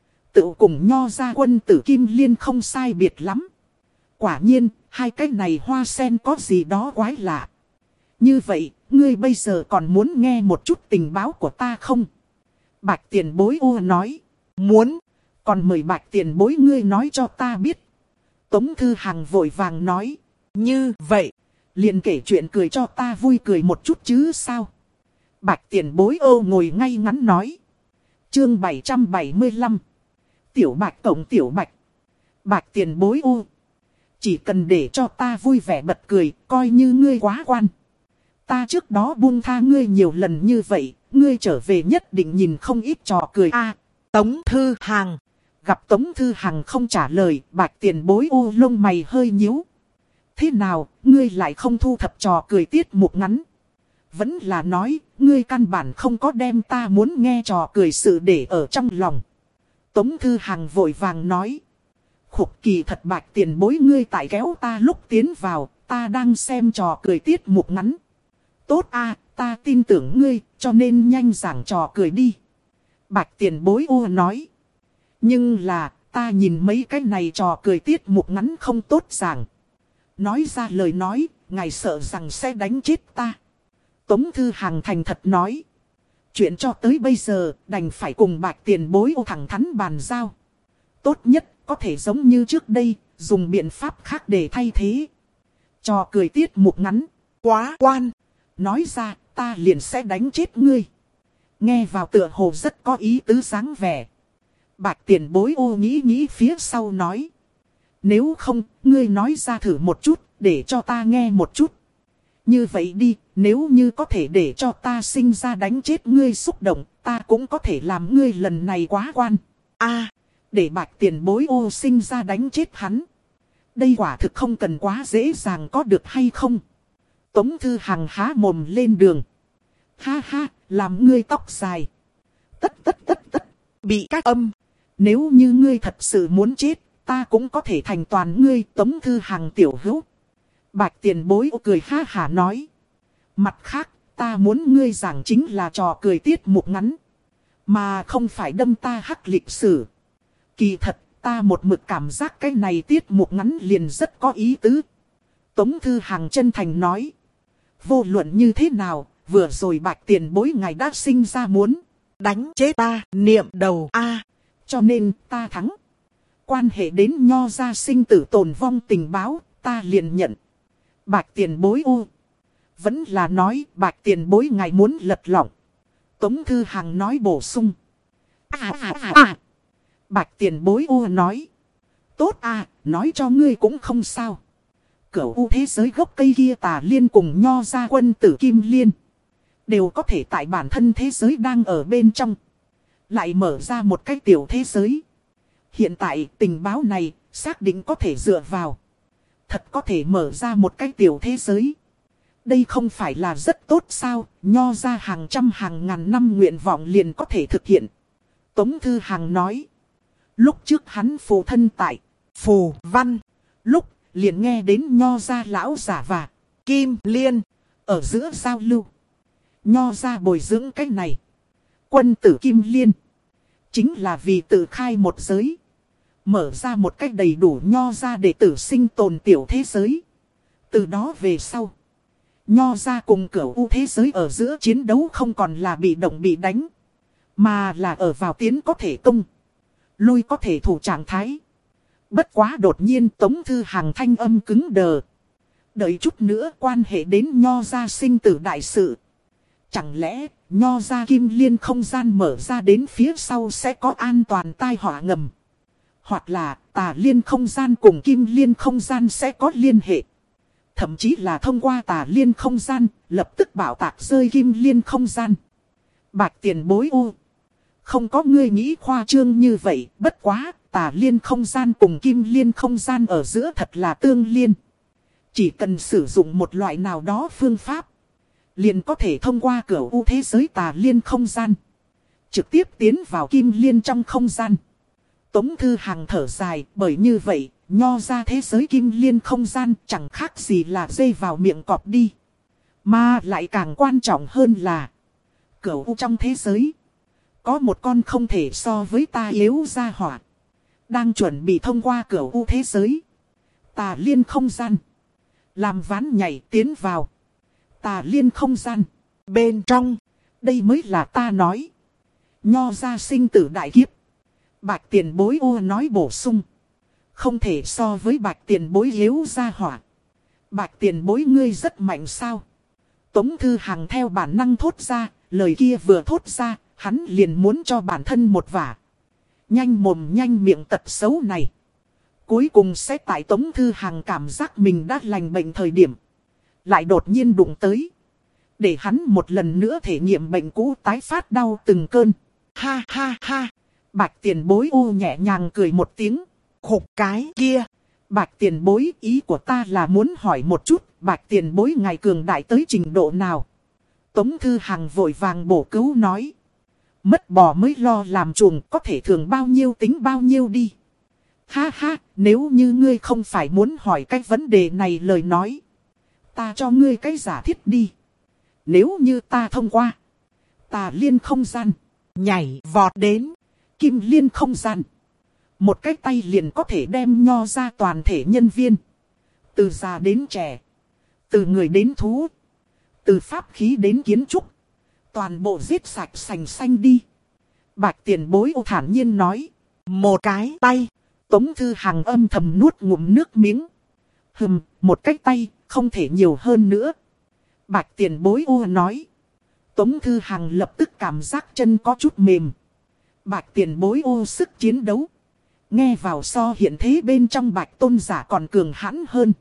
Tự cùng Nho gia quân tử Kim Liên không sai biệt lắm. Quả nhiên, hai cái này hoa sen có gì đó quái lạ. Như vậy, ngươi bây giờ còn muốn nghe một chút tình báo của ta không? Bạch Tiền Bối ô nói. Muốn. Còn mời Bạch Tiền Bối ngươi nói cho ta biết. Tống Thư Hằng vội vàng nói. Như vậy, liền kể chuyện cười cho ta vui cười một chút chứ sao? Bạch Tiền Bối ô ngồi ngay ngắn nói. Chương bảy trăm bảy mươi lăm. Tiểu Bạch cộng Tiểu Bạch. Bạch Tiền Bối ô. Chỉ cần để cho ta vui vẻ bật cười, coi như ngươi quá quan. Ta trước đó buông tha ngươi nhiều lần như vậy, ngươi trở về nhất định nhìn không ít trò cười. A, Tống Thư Hằng. Gặp Tống Thư Hằng không trả lời, Bạch Tiền Bối ô lông mày hơi nhíu. Thế nào, ngươi lại không thu thập trò cười tiết mục ngắn? Vẫn là nói, ngươi căn bản không có đem ta muốn nghe trò cười sự để ở trong lòng. Tống Thư Hằng vội vàng nói. Khục kỳ thật Bạch Tiền Bối ngươi tại kéo ta lúc tiến vào, ta đang xem trò cười tiết mục ngắn. Tốt a, ta tin tưởng ngươi, cho nên nhanh giảng trò cười đi. Bạch Tiền Bối ô nói. Nhưng là, ta nhìn mấy cái này trò cười tiết mục ngắn không tốt giảng. Nói ra lời nói, ngài sợ rằng sẽ đánh chết ta. Tống Thư Hằng thành thật nói. Chuyện cho tới bây giờ, đành phải cùng Bạch Tiền Bối ô thẳng thắn bàn giao. Tốt nhất, có thể giống như trước đây, dùng biện pháp khác để thay thế. Trò cười tiết mục ngắn. Quá quan. Nói ra, ta liền sẽ đánh chết ngươi. Nghe vào tựa hồ rất có ý tứ dáng vẻ. Bạch Tiền Bối ô nghĩ nghĩ phía sau nói. Nếu không, ngươi nói ra thử một chút, để cho ta nghe một chút. Như vậy đi, nếu như có thể để cho ta sinh ra đánh chết ngươi xúc động, ta cũng có thể làm ngươi lần này quá quan. A, để Bạch Tiền Bối ô sinh ra đánh chết hắn. Đây quả thực không cần quá dễ dàng có được hay không? Tống Thư Hằng há mồm lên đường. Ha ha, làm ngươi tóc dài. Tất tất tất tất, bị cách âm. Nếu như ngươi thật sự muốn chết, ta cũng có thể thành toàn ngươi. Tống Thư Hằng tiểu hữu. Bạch Tiền Bối cười ha hả nói. Mặt khác, ta muốn ngươi giảng chính là trò cười tiết mục ngắn. Mà không phải đâm ta hắc lịch sử. Kỳ thật, ta một mực cảm giác cái này tiết mục ngắn liền rất có ý tứ. Tống Thư Hằng chân thành nói. Vô luận như thế nào, vừa rồi Bạch Tiền Bối ngài đã sinh ra muốn đánh chết ta, niệm đầu A. Cho nên ta thắng. Quan hệ đến Nho gia sinh tử tồn vong tình báo, ta liền nhận. Bạch tiền bối u. Vẫn là nói bạch tiền bối ngài muốn lật lọng. Tống Thư Hằng nói bổ sung. À à à à. Bạch tiền bối u nói. Tốt à, nói cho ngươi cũng không sao. Cửu u thế giới gốc cây kia Tà Liên cùng Nho gia quân tử Kim Liên. Đều có thể tại bản thân thế giới đang ở bên trong. Lại mở ra một cái tiểu thế giới. Hiện tại tình báo này xác định có thể dựa vào. Thật có thể mở ra một cái tiểu thế giới. Đây không phải là rất tốt sao, Nho ra hàng trăm hàng ngàn năm nguyện vọng liền có thể thực hiện. Tống Thư Hằng nói. Lúc trước hắn phụ thân tại Phù Văn. Lúc liền nghe đến Nho ra lão giả và Kim Liên ở giữa giao lưu. Nho ra bồi dưỡng cái này. Quân tử Kim Liên. Chính là vì tự khai một giới. Mở ra một cách đầy đủ Nho ra để tử sinh tồn tiểu thế giới. Từ đó về sau. Nho ra cùng cửu u thế giới ở giữa chiến đấu không còn là bị động bị đánh. Mà là ở vào tiến có thể công. Lui có thể thủ trạng thái. Bất quá đột nhiên Tống Thư Hằng thanh âm cứng đờ. Đợi chút nữa quan hệ đến Nho ra sinh tử đại sự. Chẳng lẽ Nho ra Kim Liên không gian mở ra đến phía sau sẽ có an toàn tai họa ngầm. Hoặc là Tà Liên không gian cùng Kim Liên không gian sẽ có liên hệ. Thậm chí là thông qua Tà Liên không gian lập tức bảo tạc rơi Kim Liên không gian. Bạch tiền bối u. Không có ngươi nghĩ khoa trương như vậy. Bất quá Tà Liên không gian cùng Kim Liên không gian ở giữa thật là tương liên. Chỉ cần sử dụng một loại nào đó phương pháp. Liền có thể thông qua cửa u thế giới Tà Liên không gian. Trực tiếp tiến vào Kim Liên trong không gian. Tống Thư Hằng thở dài, bởi như vậy, Nho ra thế giới Kim Liên không gian chẳng khác gì là dây vào miệng cọp đi. Mà lại càng quan trọng hơn là, cửu u trong thế giới, có một con không thể so với ta yếu ra hỏa. Đang chuẩn bị thông qua cửu u thế giới, Tà Liên không gian. Làm ván nhảy tiến vào, Tà Liên không gian. Bên trong, đây mới là ta nói. Nho ra sinh tử đại kiếp. Bạch tiền bối ô nói bổ sung. Không thể so với bạch tiền bối yếu ra hỏa. Bạch tiền bối ngươi rất mạnh sao? Tống Thư Hằng theo bản năng thốt ra. Lời kia vừa thốt ra. Hắn liền muốn cho bản thân một vả. Nhanh mồm nhanh miệng tật xấu này. Cuối cùng sẽ tại Tống Thư Hằng cảm giác mình đã lành bệnh thời điểm. Lại đột nhiên đụng tới. Để hắn một lần nữa thể nghiệm bệnh cũ tái phát đau từng cơn. Ha ha ha. Bạch tiền bối u nhẹ nhàng cười một tiếng. Khục cái kia. Bạch tiền bối ý của ta là muốn hỏi một chút. Bạch tiền bối ngài cường đại tới trình độ nào? Tống Thư Hằng vội vàng bổ cứu nói. Mất bò mới lo làm chuồng, có thể thường bao nhiêu tính bao nhiêu đi. Ha ha, nếu như ngươi không phải muốn hỏi cái vấn đề này lời nói. Ta cho ngươi cái giả thiết đi. Nếu như ta thông qua Tà Liên không gian, nhảy vọt đến Kim Liên không gian. Một cái tay liền có thể đem Nho ra toàn thể nhân viên. Từ già đến trẻ. Từ người đến thú. Từ pháp khí đến kiến trúc. Toàn bộ giết sạch sành xanh đi. Bạch tiền bối ô thản nhiên nói. Một cái tay. Tống Thư Hằng âm thầm nuốt ngụm nước miếng. Hừm, một cái tay, không thể nhiều hơn nữa. Bạch tiền bối ô nói. Tống Thư Hằng lập tức cảm giác chân có chút mềm. Bạch tiền bối ô sức chiến đấu. Nghe vào so hiện thế bên trong bạch tôn giả còn cường hãn hơn.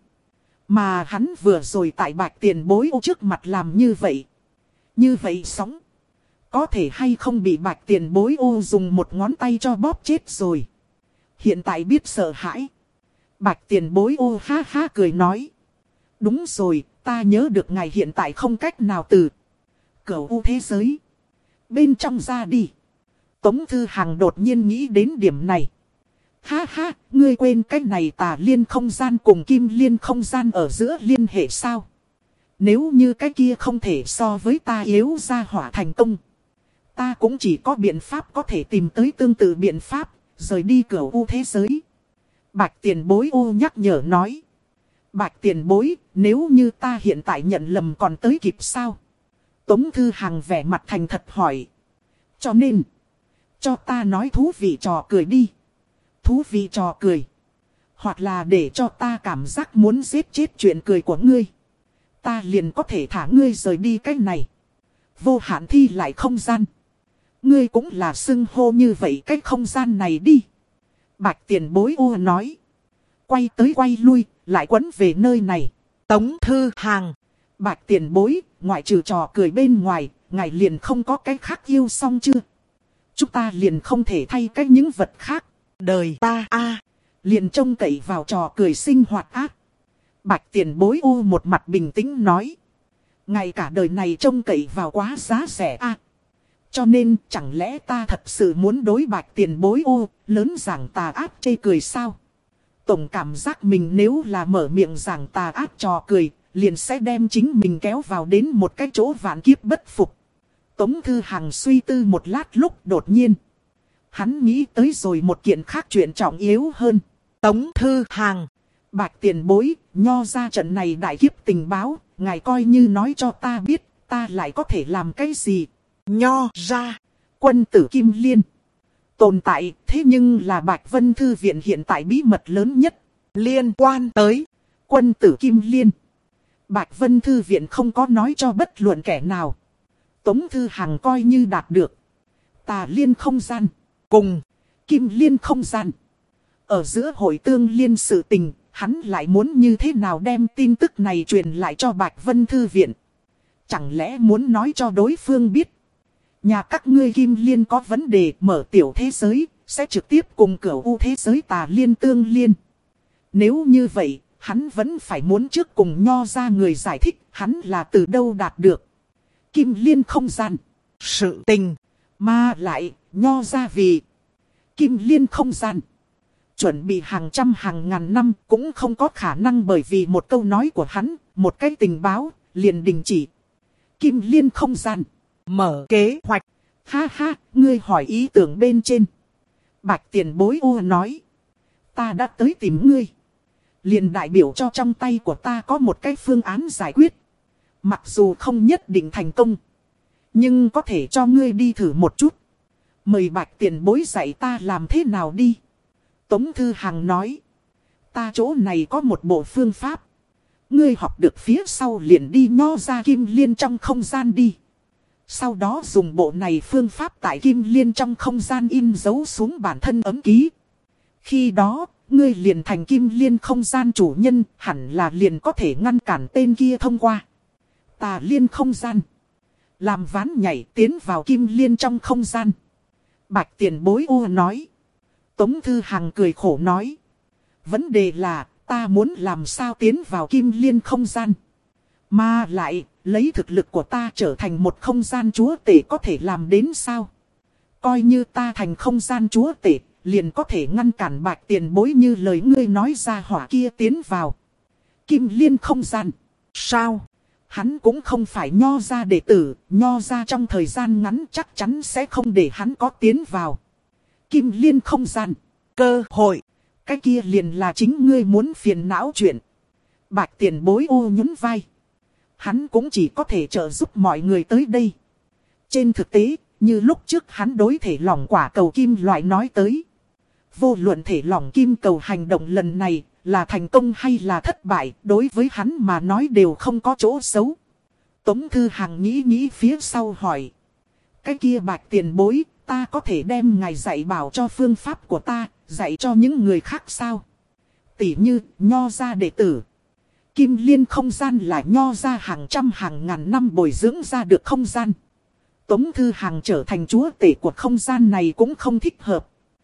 Mà hắn vừa rồi tại bạch tiền bối ô trước mặt làm như vậy. Như vậy sóng. Có thể hay không bị bạch tiền bối ô dùng một ngón tay cho bóp chết rồi. Hiện tại biết sợ hãi. Bạch tiền bối ô ha ha cười nói. Đúng rồi, ta nhớ được ngài hiện tại không cách nào từ cửu u thế giới bên trong ra đi. Tống Thư Hằng đột nhiên nghĩ đến điểm này. Ha ha, ngươi quên cách này Tà Liên không gian cùng Kim Liên không gian ở giữa liên hệ sao? Nếu như cái kia không thể so với ta yếu ra hỏa thành công. Ta cũng chỉ có biện pháp có thể tìm tới tương tự biện pháp, rời đi cửu u thế giới. Bạch tiền bối ô nhắc nhở nói. Bạch tiền bối, nếu như ta hiện tại nhận lầm còn tới kịp sao? Tống Thư Hằng vẻ mặt thành thật hỏi. Cho nên, cho ta nói thú vị trò cười đi. Thú vị trò cười. Hoặc là để cho ta cảm giác muốn giết chết chuyện cười của ngươi. Ta liền có thể thả ngươi rời đi cái này. Vô hạn thi lại không gian. Ngươi cũng là xưng hô như vậy cái không gian này đi. Bạch tiền bối u nói. Quay tới quay lui, lại quấn về nơi này. Tống Thư Hàng. Bạch tiền bối, ngoại trừ trò cười bên ngoài, ngài liền không có cái khác yêu xong chưa? Chúng ta liền không thể thay cái những vật khác. Đời ta a Liền trông cậy vào trò cười sinh hoạt ác. Bạch tiền bối u một mặt bình tĩnh nói. Ngày cả đời này trông cậy vào quá giá rẻ a Cho nên chẳng lẽ ta thật sự muốn đối bạch tiền bối u lớn giảng tà ác chê cười sao? Tổng cảm giác mình nếu là mở miệng giảng tà ác trò cười, liền sẽ đem chính mình kéo vào đến một cái chỗ vạn kiếp bất phục. Tống Thư Hằng suy tư một lát lúc đột nhiên. Hắn nghĩ tới rồi một kiện khác chuyện trọng yếu hơn. Tống Thư Hàng. Bạch tiền bối, nho ra trận này đại kiếp tình báo, ngài coi như nói cho ta biết, ta lại có thể làm cái gì. Nho ra. Quân tử Kim Liên. Tồn tại, thế nhưng là Bạch Vân Thư Viện hiện tại bí mật lớn nhất. Liên quan tới quân tử Kim Liên. Bạch Vân Thư Viện không có nói cho bất luận kẻ nào. Tống Thư Hằng coi như đạt được. Tà liên không gian. Cùng Kim Liên không gian. Ở giữa hội tương liên sự tình, hắn lại muốn như thế nào đem tin tức này truyền lại cho Bạch Vân Thư Viện. Chẳng lẽ muốn nói cho đối phương biết. Nhà các ngươi Kim Liên có vấn đề mở tiểu thế giới, sẽ trực tiếp cùng cửu u thế giới tà liên tương liên. Nếu như vậy, hắn vẫn phải muốn trước cùng nho ra người giải thích hắn là từ đâu đạt được. Kim Liên không gian. Sự tình. Mà lại, nho ra vì Kim Liên không gian. Chuẩn bị hàng trăm hàng ngàn năm cũng không có khả năng bởi vì một câu nói của hắn, một cái tình báo, liền đình chỉ. Kim Liên không gian. Mở kế hoạch. Ha ha, ngươi hỏi ý tưởng bên trên. Bạch tiền bối u nói. Ta đã tới tìm ngươi. Liền đại biểu cho trong tay của ta có một cái phương án giải quyết. Mặc dù không nhất định thành công. Nhưng có thể cho ngươi đi thử một chút. Mời bạch tiền bối dạy ta làm thế nào đi. Tống Thư Hằng nói. Ta chỗ này có một bộ phương pháp. Ngươi học được phía sau liền đi nho ra Kim Liên trong không gian đi. Sau đó dùng bộ này phương pháp tại Kim Liên trong không gian in dấu xuống bản thân ấm ký. Khi đó, ngươi liền thành Kim Liên không gian chủ nhân, hẳn là liền có thể ngăn cản tên kia thông qua. Tà Liên không gian. Làm ván nhảy tiến vào Kim Liên trong không gian. Bạch tiền bối u nói. Tống Thư Hằng cười khổ nói. Vấn đề là, ta muốn làm sao tiến vào Kim Liên không gian. Mà lại, lấy thực lực của ta trở thành một không gian chúa tể có thể làm đến sao? Coi như ta thành không gian chúa tể, liền có thể ngăn cản bạch tiền bối như lời ngươi nói ra hỏa kia tiến vào Kim Liên không gian. Sao? Hắn cũng không phải nho ra đệ tử, nho ra trong thời gian ngắn chắc chắn sẽ không để hắn có tiến vào Kim Liên không gian. Cơ hội. Cái kia liền là chính ngươi muốn phiền não chuyện. Bạch tiền bối ô nhún vai. Hắn cũng chỉ có thể trợ giúp mọi người tới đây. Trên thực tế, như lúc trước hắn đối thể lỏng quả cầu kim loại nói tới. Vô luận thể lỏng kim cầu hành động lần này là thành công hay là thất bại, đối với hắn mà nói đều không có chỗ xấu. Tống Thư Hằng nghĩ nghĩ phía sau hỏi. Cái kia bạch tiền bối, ta có thể đem ngài dạy bảo cho phương pháp của ta, dạy cho những người khác sao? Tỉ như, nho ra đệ tử. Kim Liên không gian là nho ra hàng trăm hàng ngàn năm bồi dưỡng ra được không gian. Tống Thư Hằng trở thành chúa tể của không gian này cũng không thích hợp.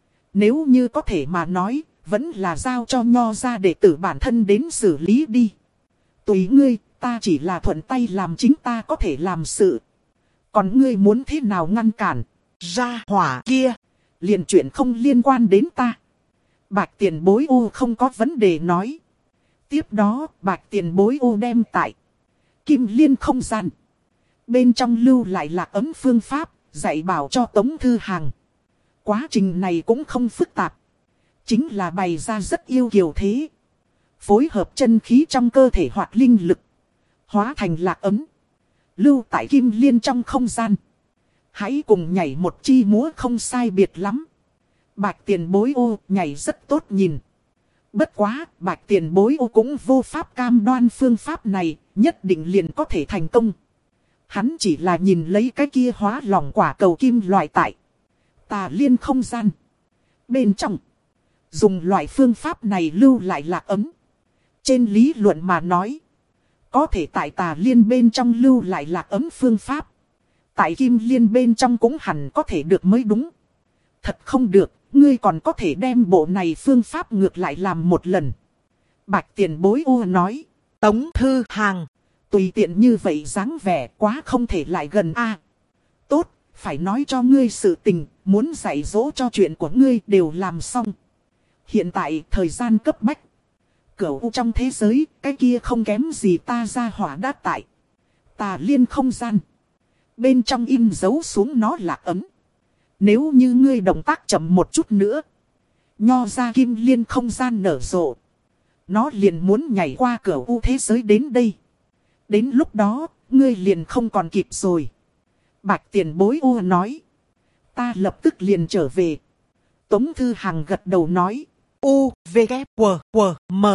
Nếu như có thể mà nói, vẫn là giao cho nho ra đệ tử bản thân đến xử lý đi. Tùy ngươi, ta chỉ là thuận tay làm chính ta có thể làm sự. Còn ngươi muốn thế nào ngăn cản? Ra hỏa kia. Liền chuyện không liên quan đến ta. Bạch tiền bối u không có vấn đề nói. Tiếp đó, bạch tiền bối u đem tại Kim Liên không gian. Bên trong lưu lại lạc ấm phương pháp, dạy bảo cho Tống Thư Hằng. Quá trình này cũng không phức tạp. Chính là bày ra rất yêu kiều thế. Phối hợp chân khí trong cơ thể hoặc linh lực. Hóa thành lạc ấm. Lưu tại Kim Liên trong không gian. Hãy cùng nhảy một chi múa không sai biệt lắm. Bạch tiền bối ô nhảy rất tốt nhìn. Bất quá, bạch tiền bối ô cũng vô pháp cam đoan phương pháp này, nhất định liền có thể thành công. Hắn chỉ là nhìn lấy cái kia hóa lỏng quả cầu kim loại tại Tà Liên không gian. Bên trong, dùng loại phương pháp này lưu lại lạc ấm. Trên lý luận mà nói, có thể tại Tà Liên bên trong lưu lại lạc ấm phương pháp, tại Kim Liên bên trong cũng hẳn có thể được mới đúng. Thật không được, ngươi còn có thể đem bộ này phương pháp ngược lại làm một lần. Bạch tiền bối u nói. Tống Thư Hàng. Tùy tiện như vậy dáng vẻ quá không thể lại gần a. Tốt, phải nói cho ngươi sự tình, muốn dạy dỗ cho chuyện của ngươi đều làm xong. Hiện tại thời gian cấp bách. Cửu u trong thế giới, cái kia không kém gì ta ra hỏa đã tại Tà Liên không gian. Bên trong in dấu xuống nó lạc ấm. Nếu như ngươi động tác chậm một chút nữa, nho ra Kim Liên không gian nở rộ, nó liền muốn nhảy qua cửa u thế giới đến đây. Đến lúc đó, ngươi liền không còn kịp rồi. Bạch tiền bối u nói. Ta lập tức liền trở về. Tống Thư Hằng gật đầu nói. U, V, K, W, W, M.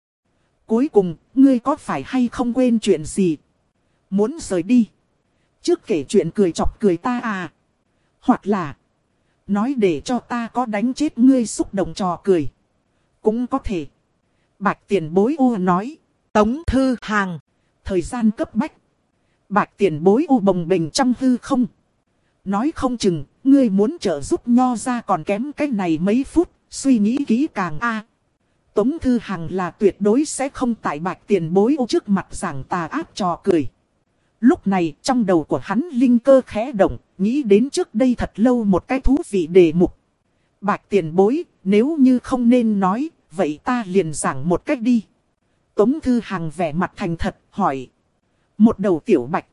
Cuối cùng, ngươi có phải hay không quên chuyện gì? Muốn rời đi. Trước kể chuyện cười chọc cười ta à. Hoặc là, nói để cho ta có đánh chết ngươi xúc động trò cười. Cũng có thể. Bạch tiền bối u nói. Tống Thư Hàng. Thời gian cấp bách. Bạch tiền bối u bồng bềnh trong hư không. Nói không chừng, ngươi muốn trợ giúp nho ra còn kém cái này mấy phút, suy nghĩ kỹ càng a. Tống Thư Hằng là tuyệt đối sẽ không tại bạch tiền bối u trước mặt giảng tà ác trò cười. Lúc này trong đầu của hắn linh cơ khẽ động, nghĩ đến trước đây thật lâu một cái thú vị đề mục. Bạch tiền bối, nếu như không nên nói, vậy ta liền giảng một cách đi. Tống Thư Hằng vẻ mặt thành thật, hỏi. Một đầu tiểu bạch.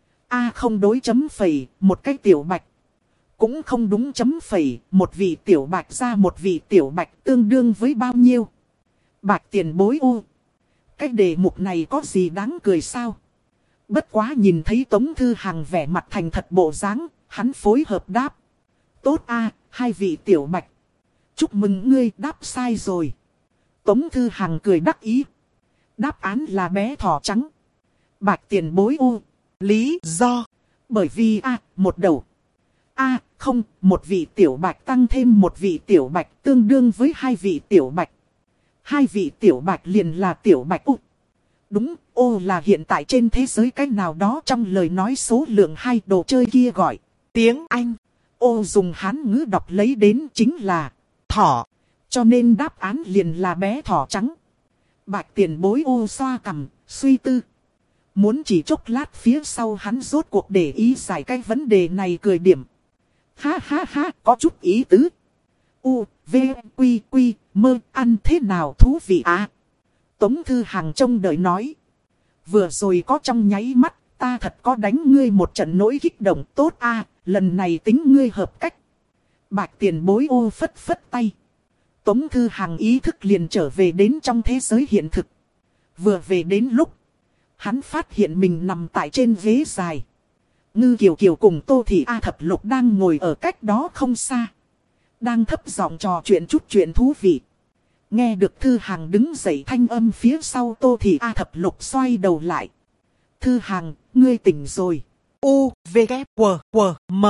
A không đối chấm phẩy, một cái tiểu bạch. Cũng không đúng chấm phẩy, một vị tiểu bạch ra một vị tiểu bạch tương đương với bao nhiêu. Bạch tiền bối u. Cái đề mục này có gì đáng cười sao? Bất quá nhìn thấy Tống Thư Hằng vẻ mặt thành thật bộ dáng, hắn phối hợp đáp. Tốt a, hai vị tiểu bạch. Chúc mừng ngươi đáp sai rồi. Tống Thư Hằng cười đắc ý. Đáp án là bé thỏ trắng. Bạch tiền bối u. Lý do. Bởi vì a, một đầu. A, không, một vị tiểu bạch tăng thêm một vị tiểu bạch tương đương với hai vị tiểu bạch. Hai vị tiểu bạch liền là tiểu bạch u. Đúng, ô là hiện tại trên thế giới cách nào đó trong lời nói số lượng hai đồ chơi kia gọi. Tiếng Anh. Ô dùng Hán ngữ đọc lấy đến chính là thỏ. Cho nên đáp án liền là bé thỏ trắng. Bạch tiền bối ô xoa cằm, suy tư. Muốn chỉ chốc lát phía sau hắn rốt cuộc để ý giải cái vấn đề này cười điểm. Ha ha ha, có chút ý tứ. U, V, Quy, Quy, mơ, ăn thế nào thú vị à? Tống Thư Hằng trông đợi nói. Vừa rồi có trong nháy mắt, ta thật có đánh ngươi một trận nỗi kích động tốt a, à, lần này tính ngươi hợp cách. Bạch tiền bối ô phất phất tay. Tống Thư Hằng ý thức liền trở về đến trong thế giới hiện thực. Vừa về đến lúc, hắn phát hiện mình nằm tại trên ghế dài. Ngư Kiều Kiều cùng Tô Thị A Thập Lục đang ngồi ở cách đó không xa. Đang thấp giọng trò chuyện chút chuyện thú vị. Nghe được Thư Hằng đứng dậy thanh âm phía sau Tô Thị A Thập Lục xoay đầu lại. Thư Hằng, ngươi tỉnh rồi. U, V, K, W, W, M.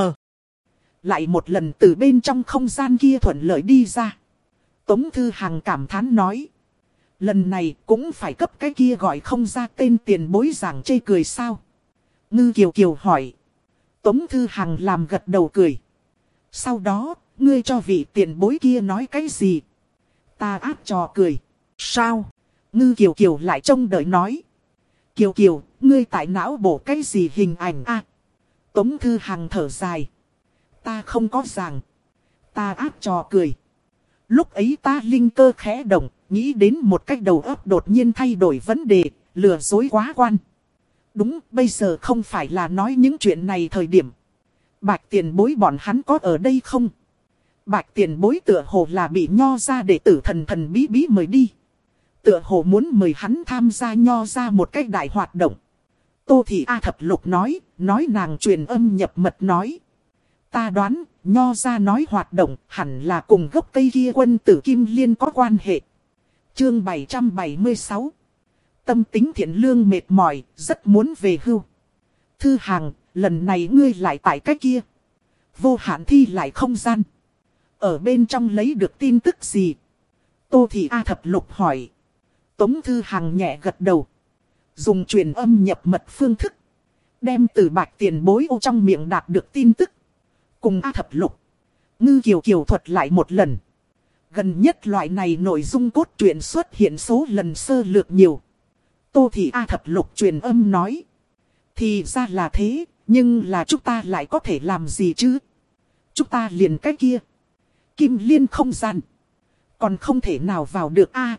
Lại một lần từ bên trong không gian kia thuận lợi đi ra. Tống Thư Hằng cảm thán nói. Lần này cũng phải cấp cái kia gọi không ra tên tiền bối giảng chê cười sao. Ngư Kiều Kiều hỏi. Tống Thư Hằng làm gật đầu cười. Sau đó, ngươi cho vị tiền bối kia nói cái gì? Ta áp trò cười. Sao? Ngư Kiều Kiều lại trông đợi nói. Kiều Kiều, ngươi tại não bổ cái gì hình ảnh a? À, Tống Thư Hằng thở dài. Ta không có giảng. Ta áp trò cười. Lúc ấy ta linh cơ khẽ động, nghĩ đến một cách đầu óc đột nhiên thay đổi vấn đề, lừa dối quá quan. Đúng, bây giờ không phải là nói những chuyện này thời điểm. Bạch tiền bối bọn hắn có ở đây không? Bạch tiền bối tựa hồ là bị nho ra đệ tử thần thần bí bí mời đi. Tựa hồ muốn mời hắn tham gia nho ra một cách đại hoạt động. Tô Thị A Thập Lục nói, nói nàng truyền âm nhập mật nói. Ta đoán, nho ra nói hoạt động hẳn là cùng gốc cây kia quân tử Kim Liên có quan hệ. Chương bảy trăm bảy mươi sáu. Tâm tính thiện lương mệt mỏi, rất muốn về hưu. Thư Hàng, lần này ngươi lại tại cái kia. Vô hạn thi lại không gian. Ở bên trong lấy được tin tức gì? Tô Thị A Thập Lục hỏi. Tống Thư Hàng nhẹ gật đầu. Dùng truyền âm nhập mật phương thức. Đem từ Bạch Tiền Bối ô trong miệng đạt được tin tức. Cùng A Thập Lục. Ngư Kiều Kiều thuật lại một lần. Gần nhất loại này nội dung cốt truyện xuất hiện số lần sơ lược nhiều. Tô Thị A Thập Lục truyền âm nói. Thì ra là thế, nhưng là chúng ta lại có thể làm gì chứ? Chúng ta liền cái kia. Kim Liên không gian. Còn không thể nào vào được a.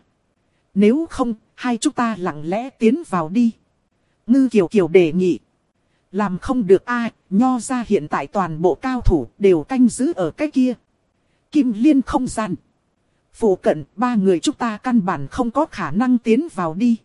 Nếu không, hai chúng ta lặng lẽ tiến vào đi. Ngư Kiều Kiều đề nghị. Làm không được a, Nho ra hiện tại toàn bộ cao thủ đều canh giữ ở cái kia. Kim Liên không gian. Phụ cận ba người chúng ta căn bản không có khả năng tiến vào đi.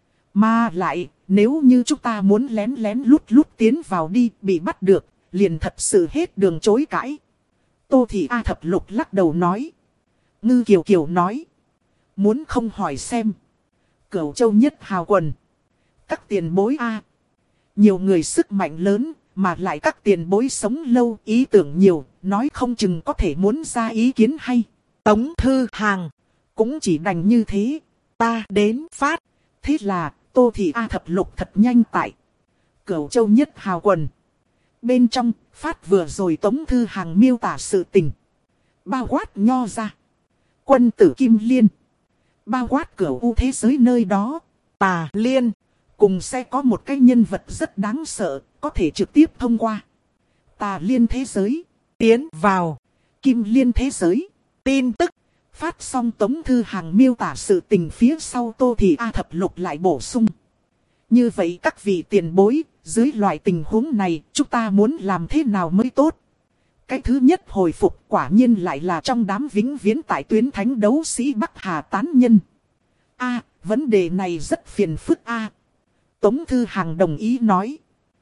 Mà lại, nếu như chúng ta muốn lén lén lút lút tiến vào đi, bị bắt được, liền thật sự hết đường chối cãi. Tô Thị A Thập Lục lắc đầu nói. Ngư Kiều Kiều nói. Muốn không hỏi xem. Cửu Châu nhất hào quần. Các tiền bối A. Nhiều người sức mạnh lớn, mà lại các tiền bối sống lâu, ý tưởng nhiều, nói không chừng có thể muốn ra ý kiến hay. Tống Thư Hàng. Cũng chỉ đành như thế. Ta đến phát. Thế là, Tô Thị A Thập Lục thật nhanh tại Cửu Châu nhất hào quần. Bên trong, phát vừa rồi Tống Thư Hàng miêu tả sự tình. Bao quát Nho ra. Quân tử Kim Liên. Bao quát Cửu U thế giới nơi đó. Tà Liên. Cùng sẽ có một cái nhân vật rất đáng sợ, có thể trực tiếp thông qua Tà Liên thế giới. Tiến vào Kim Liên thế giới. Tin tức. Phát xong Tống Thư Hàng miêu tả sự tình phía sau Tô Thị A Thập Lục lại bổ sung. Như vậy các vị tiền bối, dưới loại tình huống này, chúng ta muốn làm thế nào mới tốt? Cái thứ nhất hồi phục quả nhiên lại là trong đám vĩnh viễn tại tuyến thánh đấu sĩ Bắc Hà tán nhân. A, vấn đề này rất phiền phức A. Tống Thư Hàng đồng ý nói.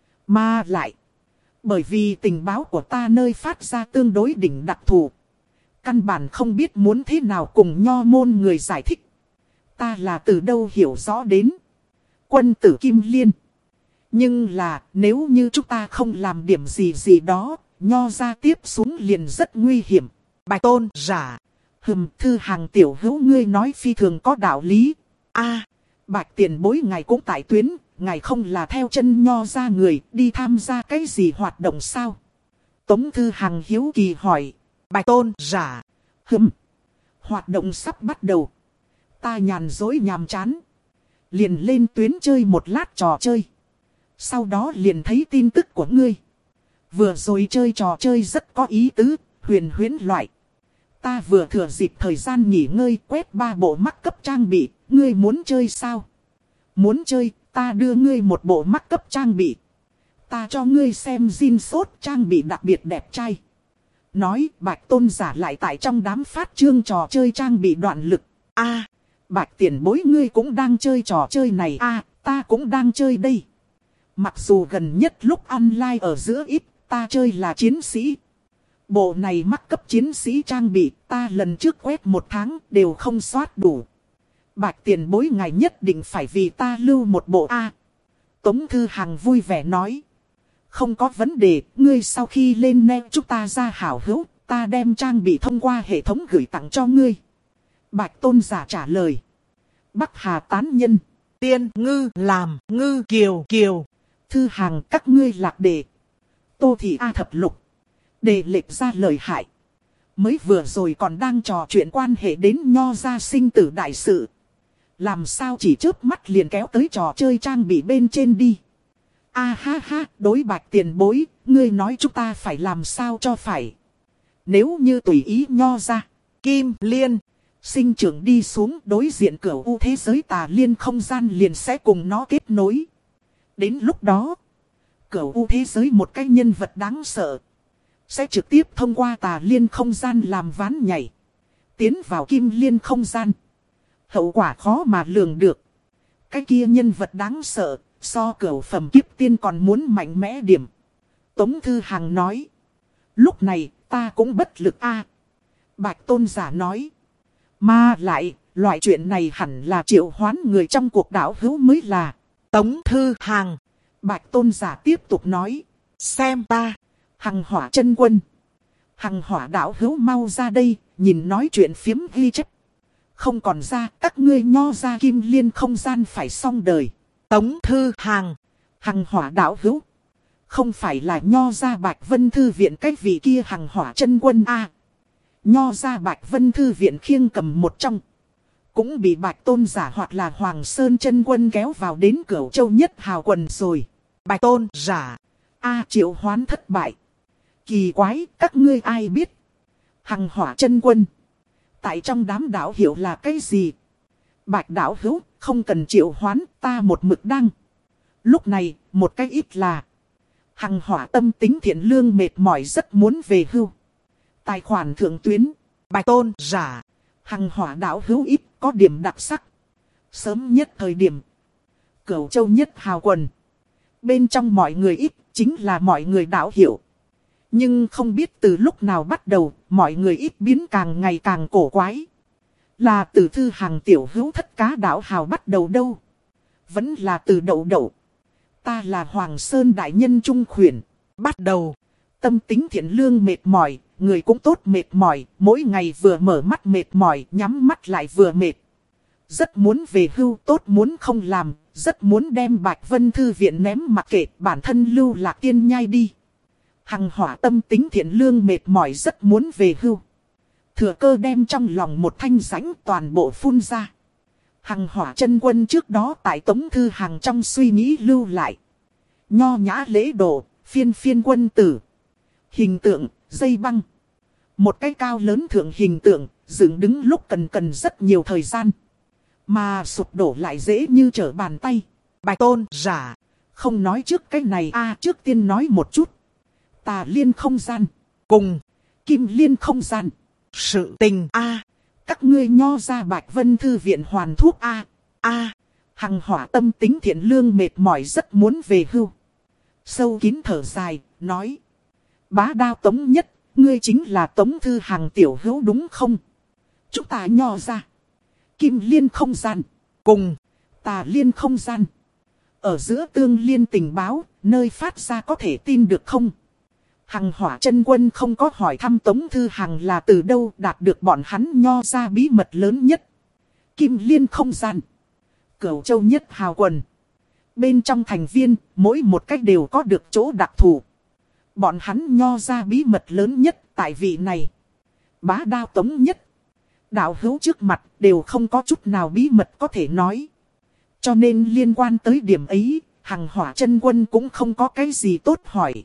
Mà lại, bởi vì tình báo của ta nơi phát ra tương đối đỉnh đặc thù. Căn bản không biết muốn thế nào cùng Nho môn người giải thích. Ta là từ đâu hiểu rõ đến. Quân tử Kim Liên. Nhưng là nếu như chúng ta không làm điểm gì gì đó, Nho ra tiếp xuống liền rất nguy hiểm. Bạch Tôn giả. Hừm, Thư Hàng tiểu hữu ngươi nói phi thường có đạo lý. A, Bạch tiền bối ngài cũng tại tuyến, ngài không là theo chân Nho ra người đi tham gia cái gì hoạt động sao? Tống Thư Hàng hiếu kỳ hỏi. Bạch Tôn giả. Hừm, hoạt động sắp bắt đầu. Ta nhàn dối nhàm chán. Liền lên tuyến chơi một lát trò chơi. Sau đó liền thấy tin tức của ngươi. Vừa rồi chơi trò chơi rất có ý tứ, huyền huyễn loại. Ta vừa thừa dịp thời gian nghỉ ngơi quét ba bộ mắc cấp trang bị, ngươi muốn chơi sao? Muốn chơi, ta đưa ngươi một bộ mắc cấp trang bị. Ta cho ngươi xem zin sốt trang bị đặc biệt đẹp trai. Nói Bạch Tôn giả lại tại trong đám phát trương trò chơi trang bị đoạn lực. A, Bạch tiền bối ngươi cũng đang chơi trò chơi này. A, ta cũng đang chơi đây. Mặc dù gần nhất lúc online ở giữa ít, ta chơi là chiến sĩ. Bộ này mắc cấp chiến sĩ trang bị, ta lần trước quét một tháng đều không soát đủ. Bạch tiền bối ngài nhất định phải vì ta lưu một bộ A. Tống Thư Hàng vui vẻ nói. Không có vấn đề, ngươi sau khi lên ne chúng ta ra hảo hữu, ta đem trang bị thông qua hệ thống gửi tặng cho ngươi. Bạch Tôn giả trả lời. Bắc Hà tán nhân. Tiên ngư làm ngư kiều kiều. Thư Hàng các ngươi lạc đề. Tô Thị A Thập Lục. Đề lệch ra lời hại. Mới vừa rồi còn đang trò chuyện quan hệ đến Nho ra sinh tử đại sự. Làm sao chỉ chớp mắt liền kéo tới trò chơi trang bị bên trên đi. A ha ha, đối Bạch tiền bối, ngươi nói chúng ta phải làm sao cho phải. Nếu như tùy ý Nho ra, Kim Liên, sinh trưởng đi xuống đối diện Cửu U thế giới Tà Liên không gian liền sẽ cùng nó kết nối. Đến lúc đó, Cửu U thế giới một cái nhân vật đáng sợ, sẽ trực tiếp thông qua Tà Liên không gian làm ván nhảy, tiến vào Kim Liên không gian. Hậu quả khó mà lường được. Cái kia nhân vật đáng sợ, so cửu phẩm kiếp tiên còn muốn mạnh mẽ điểm. Tống Thư Hàng nói. Lúc này ta cũng bất lực a. Bạch Tôn giả nói. Mà lại, loại chuyện này hẳn là triệu hoán người trong cuộc đảo hữu mới là. Tống Thư Hàng. Bạch tôn giả tiếp tục nói. Xem ta. Hằng Hỏa chân quân. Hằng Hỏa đảo hữu mau ra đây, nhìn nói chuyện phiếm ghi chép. Không còn ra, các ngươi nho ra kim liên không gian phải xong đời. Tống Thư Hàng. Hằng Hỏa đảo hữu. Không phải là nho ra Bạch Vân Thư viện cái vị kia Hằng Hỏa chân quân a. Nho ra Bạch Vân Thư viện khiêng cầm một trong. Cũng bị Bạch tôn giả hoặc là Hoàng Sơn chân quân kéo vào đến Cửu Châu Nhất Hào quần rồi. Bạch tôn giả. A triệu hoán thất bại. Kỳ quái, các ngươi ai biết? Hằng Hỏa chân quân. Tại trong đám đảo hiểu là cái gì? Bạch đảo hữu, không cần triệu hoán, ta một mực đăng. Lúc này, một cái ít là. Hằng Hỏa tâm tính thiện lương mệt mỏi rất muốn về hưu. Tài khoản thượng tuyến. Bạch tôn giả. Hằng Hỏa đảo hữu ít có điểm đặc sắc. Sớm nhất thời điểm. Cửu Châu Nhất Hào quần. Bên trong mọi người ít chính là mọi người đảo hiểu. Nhưng không biết từ lúc nào bắt đầu, mọi người ít biến càng ngày càng cổ quái. Là từ Thư Hàng tiểu hữu thất cá đảo hào bắt đầu đâu. Vẫn là từ đậu đậu. Ta là Hoàng Sơn đại nhân trung khuyển. Bắt đầu. Tâm tính thiện lương mệt mỏi, người cũng tốt mệt mỏi, mỗi ngày vừa mở mắt mệt mỏi, nhắm mắt lại vừa mệt. Rất muốn về hưu, tốt muốn không làm, rất muốn đem Bạch Vân Thư viện ném mặc kệ, bản thân lưu lạc tiên nhai đi. Hằng Hỏa tâm tính thiện lương mệt mỏi rất muốn về hưu. Thừa cơ đem trong lòng một thanh rãnh toàn bộ phun ra. Hằng Hỏa chân quân trước đó tại Tống Thư Hàng trong suy nghĩ lưu lại. Nho nhã lễ độ, phiên phiên quân tử. Hình tượng, dây băng. Một cái cao lớn thượng hình tượng, dựng đứng lúc cần cần rất nhiều thời gian. Mà sụp đổ lại dễ như trở bàn tay. Bạch tôn giả. Không nói trước cái này a trước tiên nói một chút. Tà liên không gian. Cùng. Kim liên không gian. Sự tình a. Các ngươi nho ra Bạch Vân Thư viện hoàn thuốc a. A. Hằng Hỏa tâm tính thiện lương mệt mỏi rất muốn về hưu. Sâu kín thở dài, nói. Bá đao Tống Nhất, ngươi chính là Tống Thư Hàng tiểu hữu đúng không? Chúng ta nho ra. Kim liên không gian. Cùng. Tà liên không gian. Ở giữa tương liên tình báo, nơi phát ra có thể tin được không? Hằng Hỏa chân quân không có hỏi thăm Tống Thư Hàng là từ đâu đạt được bọn hắn nho ra bí mật lớn nhất. Kim liên không gian. Cửu Châu Nhất Hào quần. Bên trong thành viên, mỗi một cách đều có được chỗ đặc thù. Bọn hắn nho ra bí mật lớn nhất tại vị này. Bá đao Tống Nhất. Đạo hữu trước mặt đều không có chút nào bí mật có thể nói. Cho nên liên quan tới điểm ấy, Hằng Hỏa chân quân cũng không có cái gì tốt hỏi.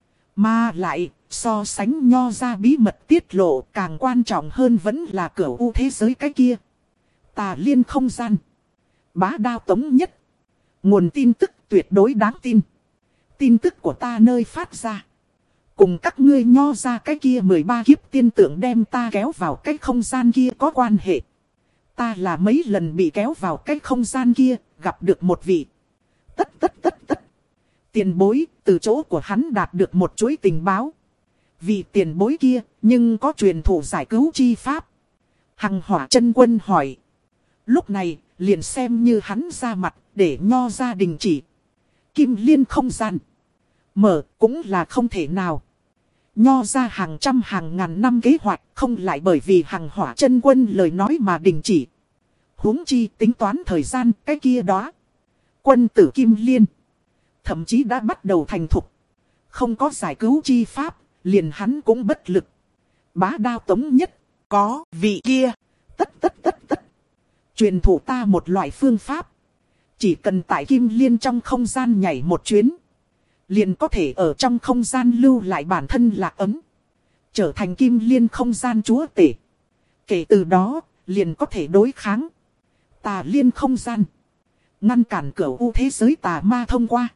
Mà lại, so sánh nho ra bí mật tiết lộ càng quan trọng hơn vẫn là cửu u thế giới cái kia. Tà liên không gian. Bá đao Tống Nhất. Nguồn tin tức tuyệt đối đáng tin. Tin tức của ta nơi phát ra. Cùng các ngươi nho ra cái kia mười ba kiếp tiên tượng đem ta kéo vào cái không gian kia có quan hệ. Ta là mấy lần bị kéo vào cái không gian kia, gặp được một vị. Tất tất tất tất. Tiền bối, từ chỗ của hắn đạt được một chuỗi tình báo. Vì tiền bối kia, nhưng có truyền thủ giải cứu chi pháp. Hằng Hỏa chân quân hỏi. Lúc này, liền xem như hắn ra mặt, để nho ra đình chỉ. Kim liên không gian. Mở, cũng là không thể nào. Nho ra hàng trăm hàng ngàn năm kế hoạch, không lại bởi vì Hằng Hỏa chân quân lời nói mà đình chỉ. Huống chi tính toán thời gian, cái kia đó. Quân tử Kim Liên. Thậm chí đã bắt đầu thành thục. Không có giải cứu chi pháp, liền hắn cũng bất lực. Bá đao Tống Nhất. Có vị kia. Tất tất tất tất. Truyền thụ ta một loại phương pháp. Chỉ cần tại Kim Liên trong không gian nhảy một chuyến. Liền có thể ở trong không gian lưu lại bản thân lạc ấm. Trở thành Kim Liên không gian chúa tể. Kể từ đó, liền có thể đối kháng. Tà liên không gian. Ngăn cản cửu u thế giới tà ma thông qua.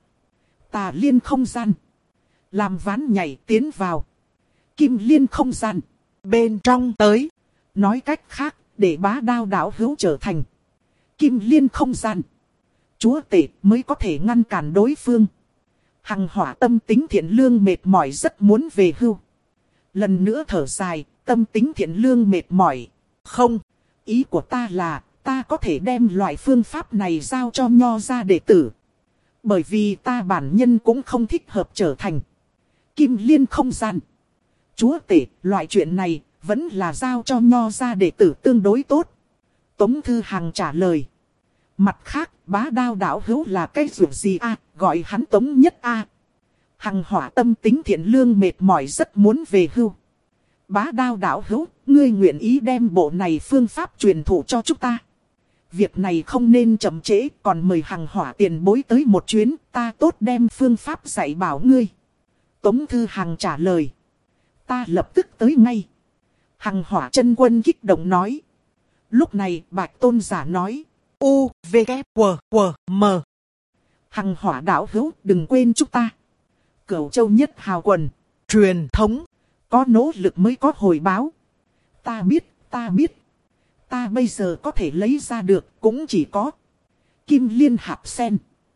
Tà liên không gian. Làm ván nhảy tiến vào. Kim liên không gian. Bên trong tới. Nói cách khác, để bá đao đảo hữu trở thành. Kim liên không gian. Chúa tể mới có thể ngăn cản đối phương. Hằng Hỏa tâm tính thiện lương mệt mỏi rất muốn về hưu. Lần nữa thở dài, tâm tính thiện lương mệt mỏi. Không, ý của ta là, ta có thể đem loại phương pháp này giao cho Nho gia đệ tử. Bởi vì ta bản nhân cũng không thích hợp trở thành Kim Liên không gian chúa tể, loại chuyện này vẫn là giao cho Nho gia đệ tử tương đối tốt. Tống Thư Hằng trả lời. Mặt khác, Bá Đao đạo hữu là cái ruột gì a, gọi hắn Tống Nhất a. Hằng Hỏa tâm tính thiện lương mệt mỏi rất muốn về hưu. Bá Đao đạo hữu, ngươi nguyện ý đem bộ này phương pháp truyền thụ cho chúng ta. Việc này không nên chậm trễ, còn mời Hằng Hỏa tiền bối tới một chuyến, ta tốt đem phương pháp dạy bảo ngươi. Tống Thư Hằng trả lời. Ta lập tức tới ngay. Hằng Hỏa chân quân kích động nói. Lúc này Bạch Tôn giả nói. U, V, K, W, W, M. Hằng Hỏa đạo hữu, đừng quên chúng ta. Cửu Châu nhất hào quần. Truyền thống. Có nỗ lực mới có hồi báo. Ta biết, ta biết. Ta bây giờ có thể lấy ra được cũng chỉ có Kim Liên hạt sen.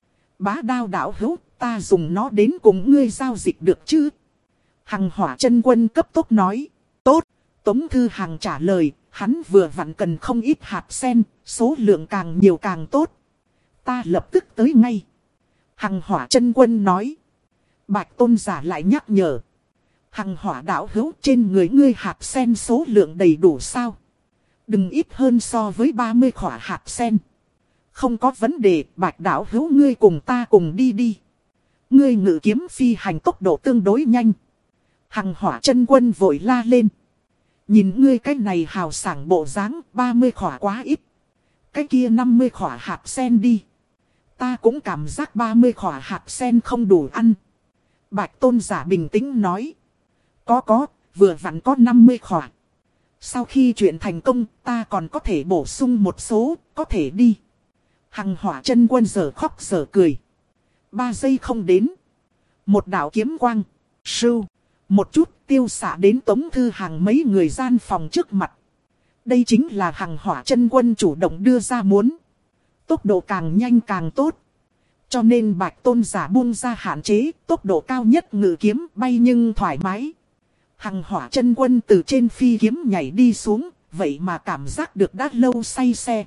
Bá Đao đạo hữu, ta dùng nó đến cùng ngươi giao dịch được chứ? Hằng Hỏa chân quân cấp tốc nói. Tốt. Tống Thư Hằng trả lời. Hắn vừa vặn cần không ít hạt sen, số lượng càng nhiều càng tốt. Ta lập tức tới ngay. Hằng Hỏa chân quân nói. Bạch Tôn giả lại nhắc nhở. Hằng Hỏa đạo hữu, trên người ngươi hạt sen số lượng đầy đủ sao? Đừng ít hơn so với ba mươi khỏa hạt sen. Không có vấn đề, Bạch đạo hữu ngươi cùng ta cùng đi đi. Ngươi ngự kiếm phi hành tốc độ tương đối nhanh. Hằng Hỏa chân quân vội la lên. Nhìn ngươi cái này hào sảng bộ dáng, ba mươi khỏa quá ít. Cái kia năm mươi khỏa hạt sen đi. Ta cũng cảm giác ba mươi khỏa hạt sen không đủ ăn. Bạch Tôn giả bình tĩnh nói. Có có, vừa vặn có năm mươi khỏa. Sau khi chuyện thành công, ta còn có thể bổ sung một số, có thể đi. Hằng Hỏa chân quân giờ khóc giờ cười. Ba giây không đến. Một đạo kiếm quang. Sưu. Một chút tiêu xạ đến Tống Thư Hằng mấy người gian phòng trước mặt. Đây chính là Hằng Hỏa chân quân chủ động đưa ra muốn. Tốc độ càng nhanh càng tốt. Cho nên Bạch Tôn giả buông ra hạn chế, tốc độ cao nhất ngự kiếm bay nhưng thoải mái. Hằng Hỏa chân quân từ trên phi kiếm nhảy đi xuống, vậy mà cảm giác được đã lâu say xe.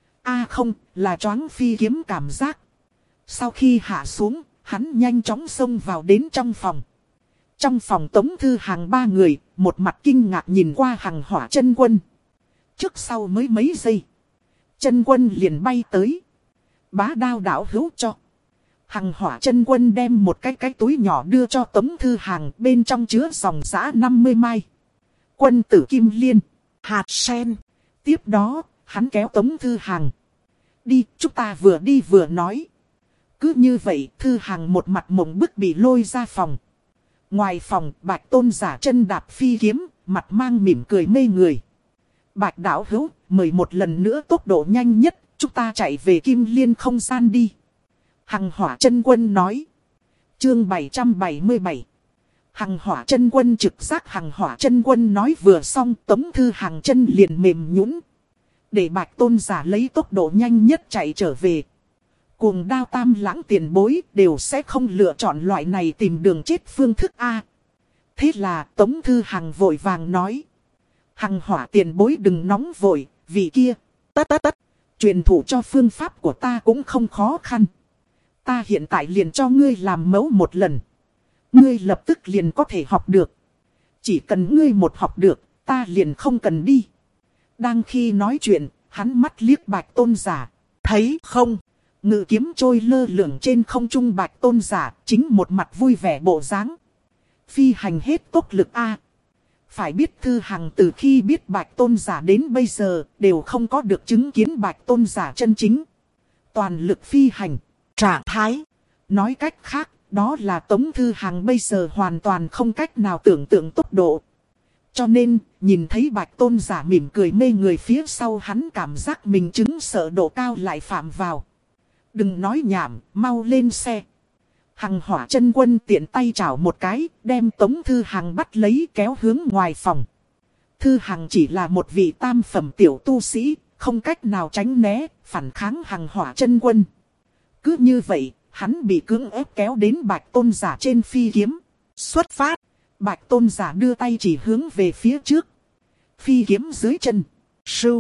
A không, là choáng phi kiếm cảm giác. Sau khi hạ xuống, hắn nhanh chóng xông vào đến trong phòng. Trong phòng Tống Thư Hằng ba người, một mặt kinh ngạc nhìn qua Hằng Hỏa chân quân. Trước sau mới mấy giây, chân quân liền bay tới. Bá Đao đạo hữu cho. Hằng Hỏa chân quân đem một cái cái túi nhỏ đưa cho Tống Thư Hằng, bên trong chứa dòng giã năm mươi mai. Quân tử Kim Liên, hạt sen. Tiếp đó, hắn kéo Tống Thư Hằng. Đi, chúng ta vừa đi vừa nói. Cứ như vậy, Thư Hằng một mặt mộng bức bị lôi ra phòng. Ngoài phòng, Bạch Tôn giả chân đạp phi kiếm, mặt mang mỉm cười mê người. Bạch đạo hữu, mời một lần nữa tốc độ nhanh nhất, chúng ta chạy về Kim Liên không gian đi. Hằng Hỏa chân quân nói. Chương bảy trăm bảy mươi bảy. Hằng Hỏa chân quân trực giác. Hằng Hỏa chân quân nói vừa xong, Tống Thư Hằng chân liền mềm nhũn. Để Bạch Tôn giả lấy tốc độ nhanh nhất chạy trở về. Cuồng Đao Tam Lãng tiền bối đều sẽ không lựa chọn loại này tìm đường chết phương thức A. Thế là Tống Thư Hằng vội vàng nói. Hằng Hỏa tiền bối đừng nóng vội, vì kia, tất tất tất, truyền thụ cho phương pháp của ta cũng không khó khăn. Ta hiện tại liền cho ngươi làm mẫu một lần. Ngươi lập tức liền có thể học được. Chỉ cần ngươi một học được, ta liền không cần đi. Đang khi nói chuyện, hắn mắt liếc Bạch Tôn giả. Thấy không? Ngự kiếm trôi lơ lửng trên không trung Bạch Tôn giả, chính một mặt vui vẻ bộ dáng. Phi hành hết tốc lực A. Phải biết Thư Hằng từ khi biết Bạch Tôn giả đến bây giờ, đều không có được chứng kiến Bạch Tôn giả chân chính. Toàn lực phi hành. Trạng thái. Nói cách khác, đó là Tống Thư Hằng bây giờ hoàn toàn không cách nào tưởng tượng tốc độ. Cho nên, nhìn thấy Bạch Tôn giả mỉm cười mê người phía sau, hắn cảm giác mình chứng sợ độ cao lại phạm vào. Đừng nói nhảm, mau lên xe. Hằng Hỏa chân quân tiện tay chảo một cái, đem Tống Thư Hằng bắt lấy kéo hướng ngoài phòng. Thư Hằng chỉ là một vị tam phẩm tiểu tu sĩ, không cách nào tránh né, phản kháng Hằng Hỏa chân quân. Cứ như vậy, hắn bị cưỡng ép kéo đến Bạch Tôn giả trên phi kiếm. Xuất phát, Bạch Tôn giả đưa tay chỉ hướng về phía trước. Phi kiếm dưới chân. Sưu,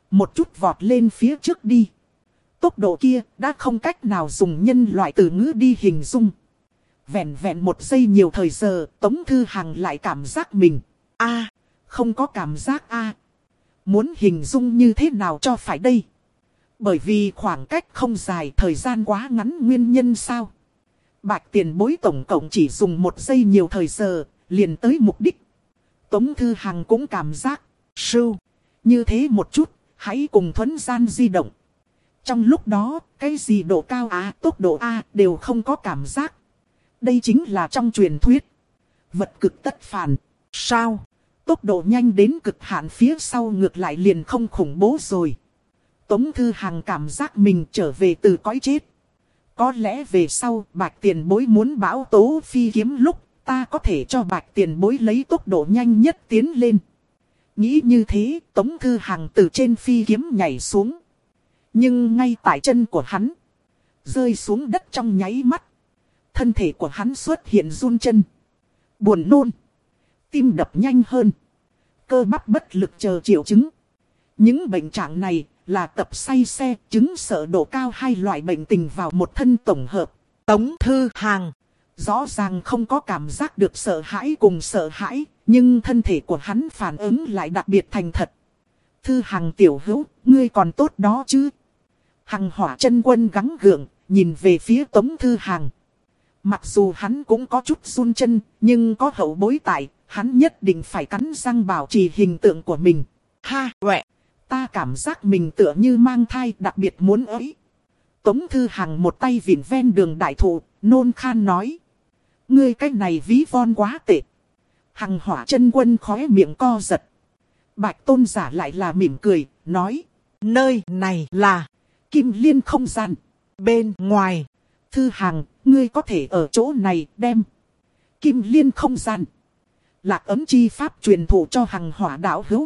một chút vọt lên phía trước đi. Tốc độ kia đã không cách nào dùng nhân loại từ ngữ đi hình dung. Vẹn vẹn một giây nhiều thời giờ, Tống Thư Hằng lại cảm giác mình. a không có cảm giác a Muốn hình dung như thế nào cho phải đây? Bởi vì khoảng cách không dài, thời gian quá ngắn nguyên nhân sao? Bạch tiền bối tổng cộng chỉ dùng một giây nhiều thời giờ, liền tới mục đích. Tống Thư Hằng cũng cảm giác. Sưu. Như thế một chút, hãy cùng thuấn gian di động. Trong lúc đó, cái gì độ cao A, tốc độ A đều không có cảm giác. Đây chính là trong truyền thuyết. Vật cực tất phản. Sao? Tốc độ nhanh đến cực hạn phía sau ngược lại liền không khủng bố rồi. Tống Thư Hằng cảm giác mình trở về từ cõi chết. Có lẽ về sau Bạch tiền bối muốn bão tố phi kiếm lúc, ta có thể cho Bạch tiền bối lấy tốc độ nhanh nhất tiến lên. Nghĩ như thế, Tống Thư Hằng từ trên phi kiếm nhảy xuống. Nhưng ngay tại chân của hắn, rơi xuống đất trong nháy mắt. Thân thể của hắn xuất hiện run chân, buồn nôn, tim đập nhanh hơn, cơ bắp bất lực chờ triệu chứng. Những bệnh trạng này là tập say xe, chứng sợ độ cao hai loại bệnh tình vào một thân tổng hợp. Tống Thư Hằng rõ ràng không có cảm giác được sợ hãi cùng sợ hãi, nhưng thân thể của hắn phản ứng lại đặc biệt thành thật. Thư Hằng tiểu hữu, ngươi còn tốt đó chứ? Hằng Hỏa Chân Quân gắng gượng, nhìn về phía Tống Thư Hằng. Mặc dù hắn cũng có chút run chân, nhưng có hậu bối tại, hắn nhất định phải cắn răng bảo trì hình tượng của mình. Ha, quẹ, ta cảm giác mình tựa như mang thai, đặc biệt muốn ới. Tống Thư Hằng một tay vịn ven đường đại thụ, nôn khan nói. Ngươi cái này ví von quá tệ. Hằng Hỏa Chân Quân khóe miệng co giật. Bạch Tôn giả lại là mỉm cười, nói. Nơi này là Kim Liên không gian. Bên ngoài, Thư Hằng, ngươi có thể ở chỗ này đem Kim Liên không gian, lạc ấm chi pháp truyền thụ cho Hằng Hỏa đạo hữu.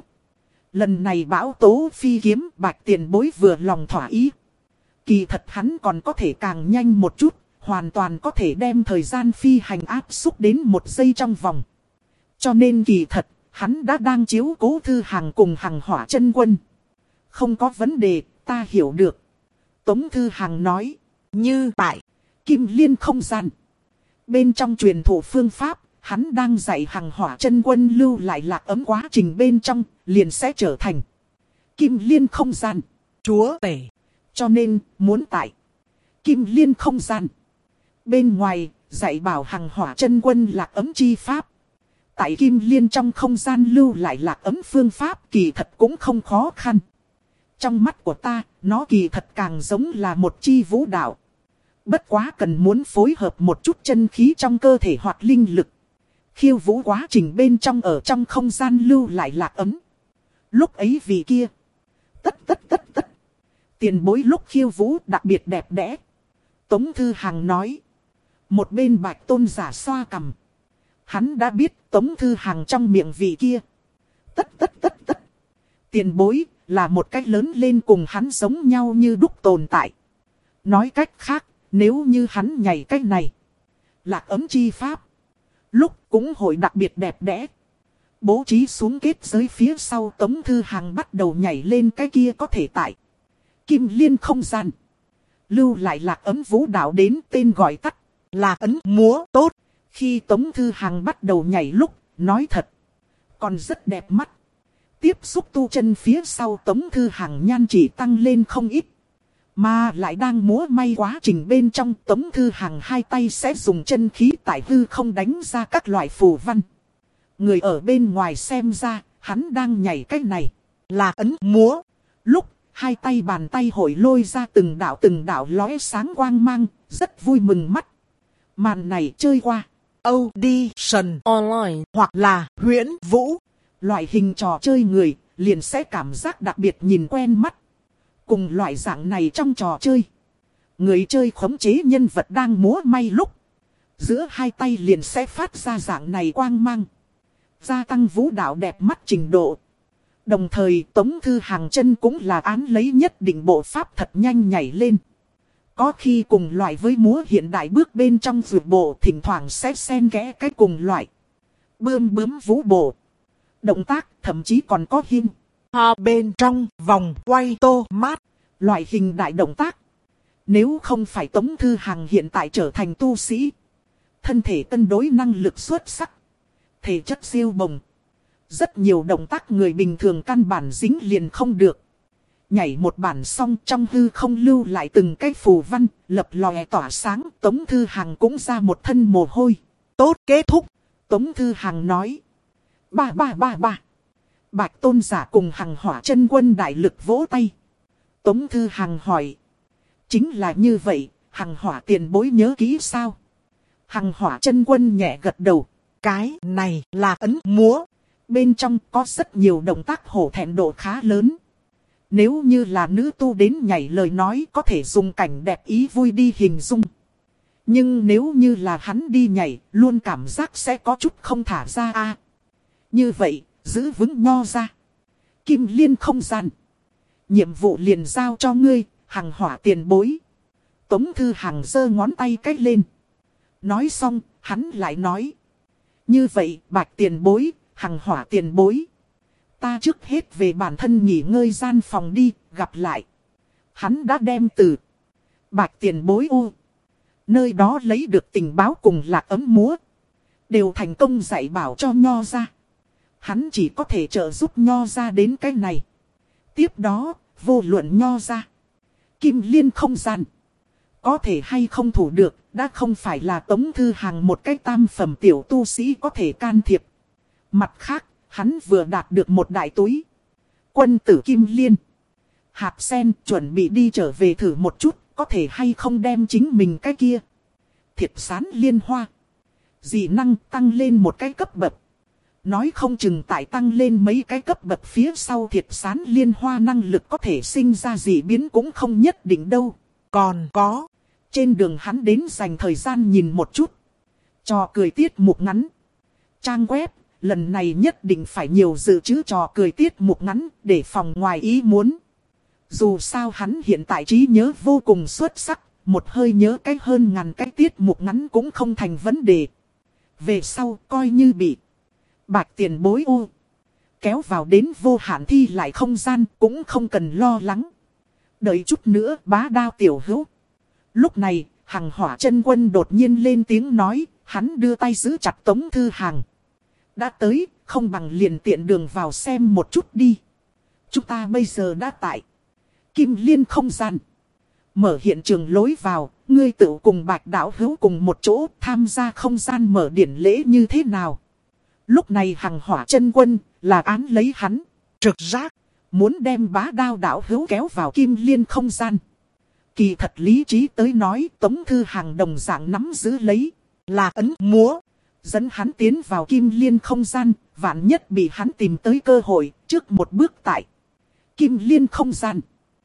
Lần này bão tố phi kiếm, Bạch tiền bối vừa lòng thỏa ý. Kỳ thật hắn còn có thể càng nhanh một chút, hoàn toàn có thể đem thời gian phi hành áp xúc đến một giây trong vòng. Cho nên kỳ thật, hắn đã đang chiếu cố Thư Hằng cùng Hằng Hỏa Chân Quân. Không có vấn đề, ta hiểu được. Tống Thư Hằng nói, như tại Kim Liên không gian. Bên trong truyền thụ phương pháp, hắn đang dạy Hằng Hỏa Chân Quân lưu lại lạc ấm quá trình bên trong, liền sẽ trở thành Kim Liên không gian. Chúa tể. Cho nên, muốn tại Kim Liên không gian. Bên ngoài, dạy bảo Hằng Hỏa Chân Quân lạc ấm chi pháp. Tại Kim Liên trong không gian lưu lại lạc ấm phương pháp kỳ thật cũng không khó khăn. Trong mắt của ta, nó kỳ thật càng giống là một chi vũ đạo. Bất quá cần muốn phối hợp một chút chân khí trong cơ thể hoặc linh lực. Khiêu vũ quá trình bên trong ở trong không gian lưu lại lạc ấm. Lúc ấy vì kia. Tất tất tất tất. Tiền bối lúc khiêu vũ đặc biệt đẹp đẽ. Tống Thư Hằng nói. Một bên Bạch Tôn giả xoa cằm. Hắn đã biết Tống Thư Hằng trong miệng vị kia. Tất tất tất tất. Tiền bối là một cách lớn lên cùng hắn giống nhau như đúc tồn tại. Nói cách khác, nếu như hắn nhảy cách này, lạc ấm chi pháp, lúc cũng hội đặc biệt đẹp đẽ. Bố trí xuống kết giới phía sau, Tống Thư Hằng bắt đầu nhảy lên cái kia có thể tại Kim Liên không gian. Lưu lại lạc ấm vũ đạo đến tên gọi tắt, lạc ấn múa tốt. Khi Tống Thư Hằng bắt đầu nhảy lúc, nói thật, còn rất đẹp mắt. Tiếp xúc tu chân phía sau Tống Thư Hằng nhan chỉ tăng lên không ít. Mà lại đang múa may quá trình bên trong, Tống Thư Hằng hai tay sẽ dùng chân khí tại hư không đánh ra các loại phù văn. Người ở bên ngoài xem ra, hắn đang nhảy cái này, là ấn múa. Lúc, hai tay bàn tay hội lôi ra từng đạo từng đạo lóe sáng quang mang, rất vui mừng mắt. Màn này chơi qua Audition Online hoặc là Huyễn Vũ. Loại hình trò chơi người, liền sẽ cảm giác đặc biệt nhìn quen mắt. Cùng loại dạng này trong trò chơi, người chơi khống chế nhân vật đang múa may lúc, giữa hai tay liền sẽ phát ra dạng này quang mang, gia tăng vũ đạo đẹp mắt trình độ. Đồng thời Tống Thư Hằng chân cũng là án lấy nhất định bộ pháp thật nhanh nhảy lên. Có khi cùng loại với múa hiện đại bước bên trong vượt bộ, thỉnh thoảng sẽ xen kẽ cái cùng loại bươm bướm vũ bộ. Động tác thậm chí còn có hình ho bên trong vòng quay tô mát. Loại hình đại động tác. Nếu không phải Tống Thư Hằng hiện tại trở thành tu sĩ, thân thể cân đối năng lực xuất sắc, thể chất siêu bồng, rất nhiều động tác người bình thường căn bản dính liền không được. Nhảy một bản xong trong hư không lưu lại từng cái phù văn, lập lòe tỏa sáng. Tống Thư Hằng cũng ra một thân mồ hôi. Tốt, kết thúc. Tống Thư Hằng nói. Ba ba ba ba. Bạch Tôn Giả cùng Hằng Hỏa Chân Quân đại lực vỗ tay. Tống Thư Hằng hỏi. Chính là như vậy, Hằng Hỏa tiền bối nhớ kỹ sao? Hằng Hỏa Chân Quân nhẹ gật đầu. Cái này là ấn múa. Bên trong có rất nhiều động tác hổ thẹn độ khá lớn. Nếu như là nữ tu đến nhảy lời nói có thể dùng cảnh đẹp ý vui đi hình dung. Nhưng nếu như là hắn đi nhảy, luôn cảm giác sẽ có chút không thả ra a. Như vậy, giữ vững nho ra. Kim Liên không gian. Nhiệm vụ liền giao cho ngươi, Hằng Hỏa tiền bối. Tống Thư Hằng giơ ngón tay cách lên. Nói xong, hắn lại nói. Như vậy, Bạch tiền bối, Hằng Hỏa tiền bối. Ta trước hết về bản thân nghỉ ngơi gian phòng đi, gặp lại. Hắn đã đem từ Bạch tiền bối u. Nơi đó lấy được tình báo cùng lạc ấm múa. Đều thành công dạy bảo cho nho ra. Hắn chỉ có thể trợ giúp nho ra đến cái này. Tiếp đó, vô luận nho ra. Kim Liên không gian. Có thể hay không thủ được, đã không phải là Tống Thư Hằng một cái tam phẩm tiểu tu sĩ có thể can thiệp. Mặt khác, hắn vừa đạt được một đại túi. Quân tử Kim Liên. Hạt sen chuẩn bị đi trở về thử một chút, có thể hay không đem chính mình cái kia. Thiệt sán liên hoa. Dị năng tăng lên một cái cấp bậc. Nói không chừng tại tăng lên mấy cái cấp bậc phía sau thiệt sán liên hoa năng lực có thể sinh ra dị biến cũng không nhất định đâu. Còn có. Trên đường hắn đến dành thời gian nhìn một chút. Trò cười tiết mục ngắn. Trang web, lần này nhất định phải nhiều dự trữ trò cười tiết mục ngắn để phòng ngoài ý muốn. Dù sao hắn hiện tại trí nhớ vô cùng xuất sắc, một hơi nhớ cái hơn ngàn cái tiết mục ngắn cũng không thành vấn đề. Về sau coi như bị Bạch tiền bối u kéo vào đến vô hạn thi lại không gian cũng không cần lo lắng. Đợi chút nữa bá đao tiểu hữu. Lúc này, Hằng Hỏa Chân Quân đột nhiên lên tiếng nói, hắn đưa tay giữ chặt Tống Thư Hằng. Đã tới, không bằng liền tiện đường vào xem một chút đi. Chúng ta bây giờ đã tại Kim Liên không gian. Mở hiện trường lối vào, ngươi tự cùng Bạch đạo hữu cùng một chỗ tham gia không gian mở điển lễ như thế nào. Lúc này Hằng Hỏa Chân Quân là án lấy hắn. Trực giác, muốn đem bá đao đạo hữu kéo vào Kim Liên không gian. Kỳ thật lý trí tới nói Tống Thư Hằng đồng dạng nắm giữ lấy. là ấn múa. Dẫn hắn tiến vào Kim Liên không gian, vạn nhất bị hắn tìm tới cơ hội, trước một bước tại Kim Liên không gian.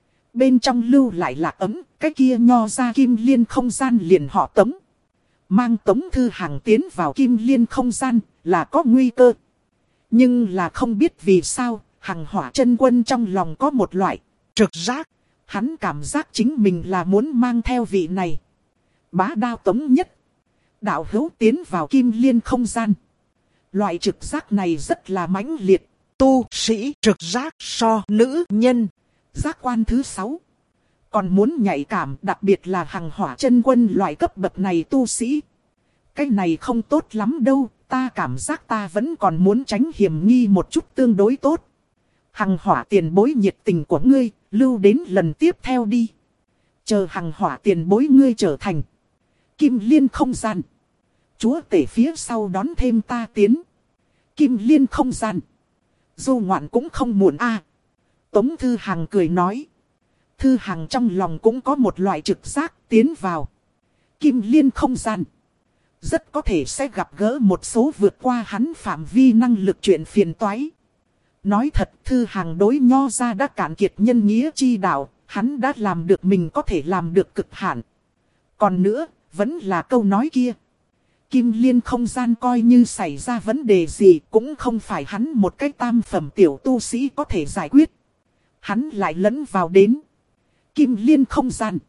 Bên trong lưu lại lạc ấm, cái kia nho ra Kim Liên không gian liền họ Tống. Mang Tống Thư Hằng tiến vào Kim Liên không gian, là có nguy cơ. Nhưng là không biết vì sao, Hằng Hỏa Chân Quân trong lòng có một loại trực giác. Hắn cảm giác chính mình là muốn mang theo vị này. Bá đao Tống nhất. Đạo hữu tiến vào Kim Liên không gian. Loại trực giác này rất là mãnh liệt. Tu sĩ trực giác so nữ nhân. Giác quan thứ sáu. Còn muốn nhạy cảm, đặc biệt là Hằng Hỏa Chân Quân loại cấp bậc này tu sĩ. Cái này không tốt lắm đâu, ta cảm giác ta vẫn còn muốn tránh hiểm nghi một chút tương đối tốt. Hằng Hỏa tiền bối nhiệt tình của ngươi, lưu đến lần tiếp theo đi. Chờ Hằng Hỏa tiền bối ngươi trở thành Kim Liên không gian. Chúa tể phía sau đón thêm ta tiến Kim Liên không gian. Du ngoạn cũng không muộn a. Tống Thư Hằng cười nói. Thư Hằng trong lòng cũng có một loại trực giác tiến vào Kim Liên không gian. Rất có thể sẽ gặp gỡ một số vượt qua hắn phạm vi năng lực chuyện phiền toái. Nói thật Thư Hằng đối nho ra đã cạn kiệt nhân nghĩa chi đạo, hắn đã làm được mình có thể làm được cực hạn. Còn nữa, vẫn là câu nói kia. Kim Liên không gian coi như xảy ra vấn đề gì cũng không phải hắn một cái tam phẩm tiểu tu sĩ có thể giải quyết. Hắn lại lẫn vào đến Kim Liên không gian.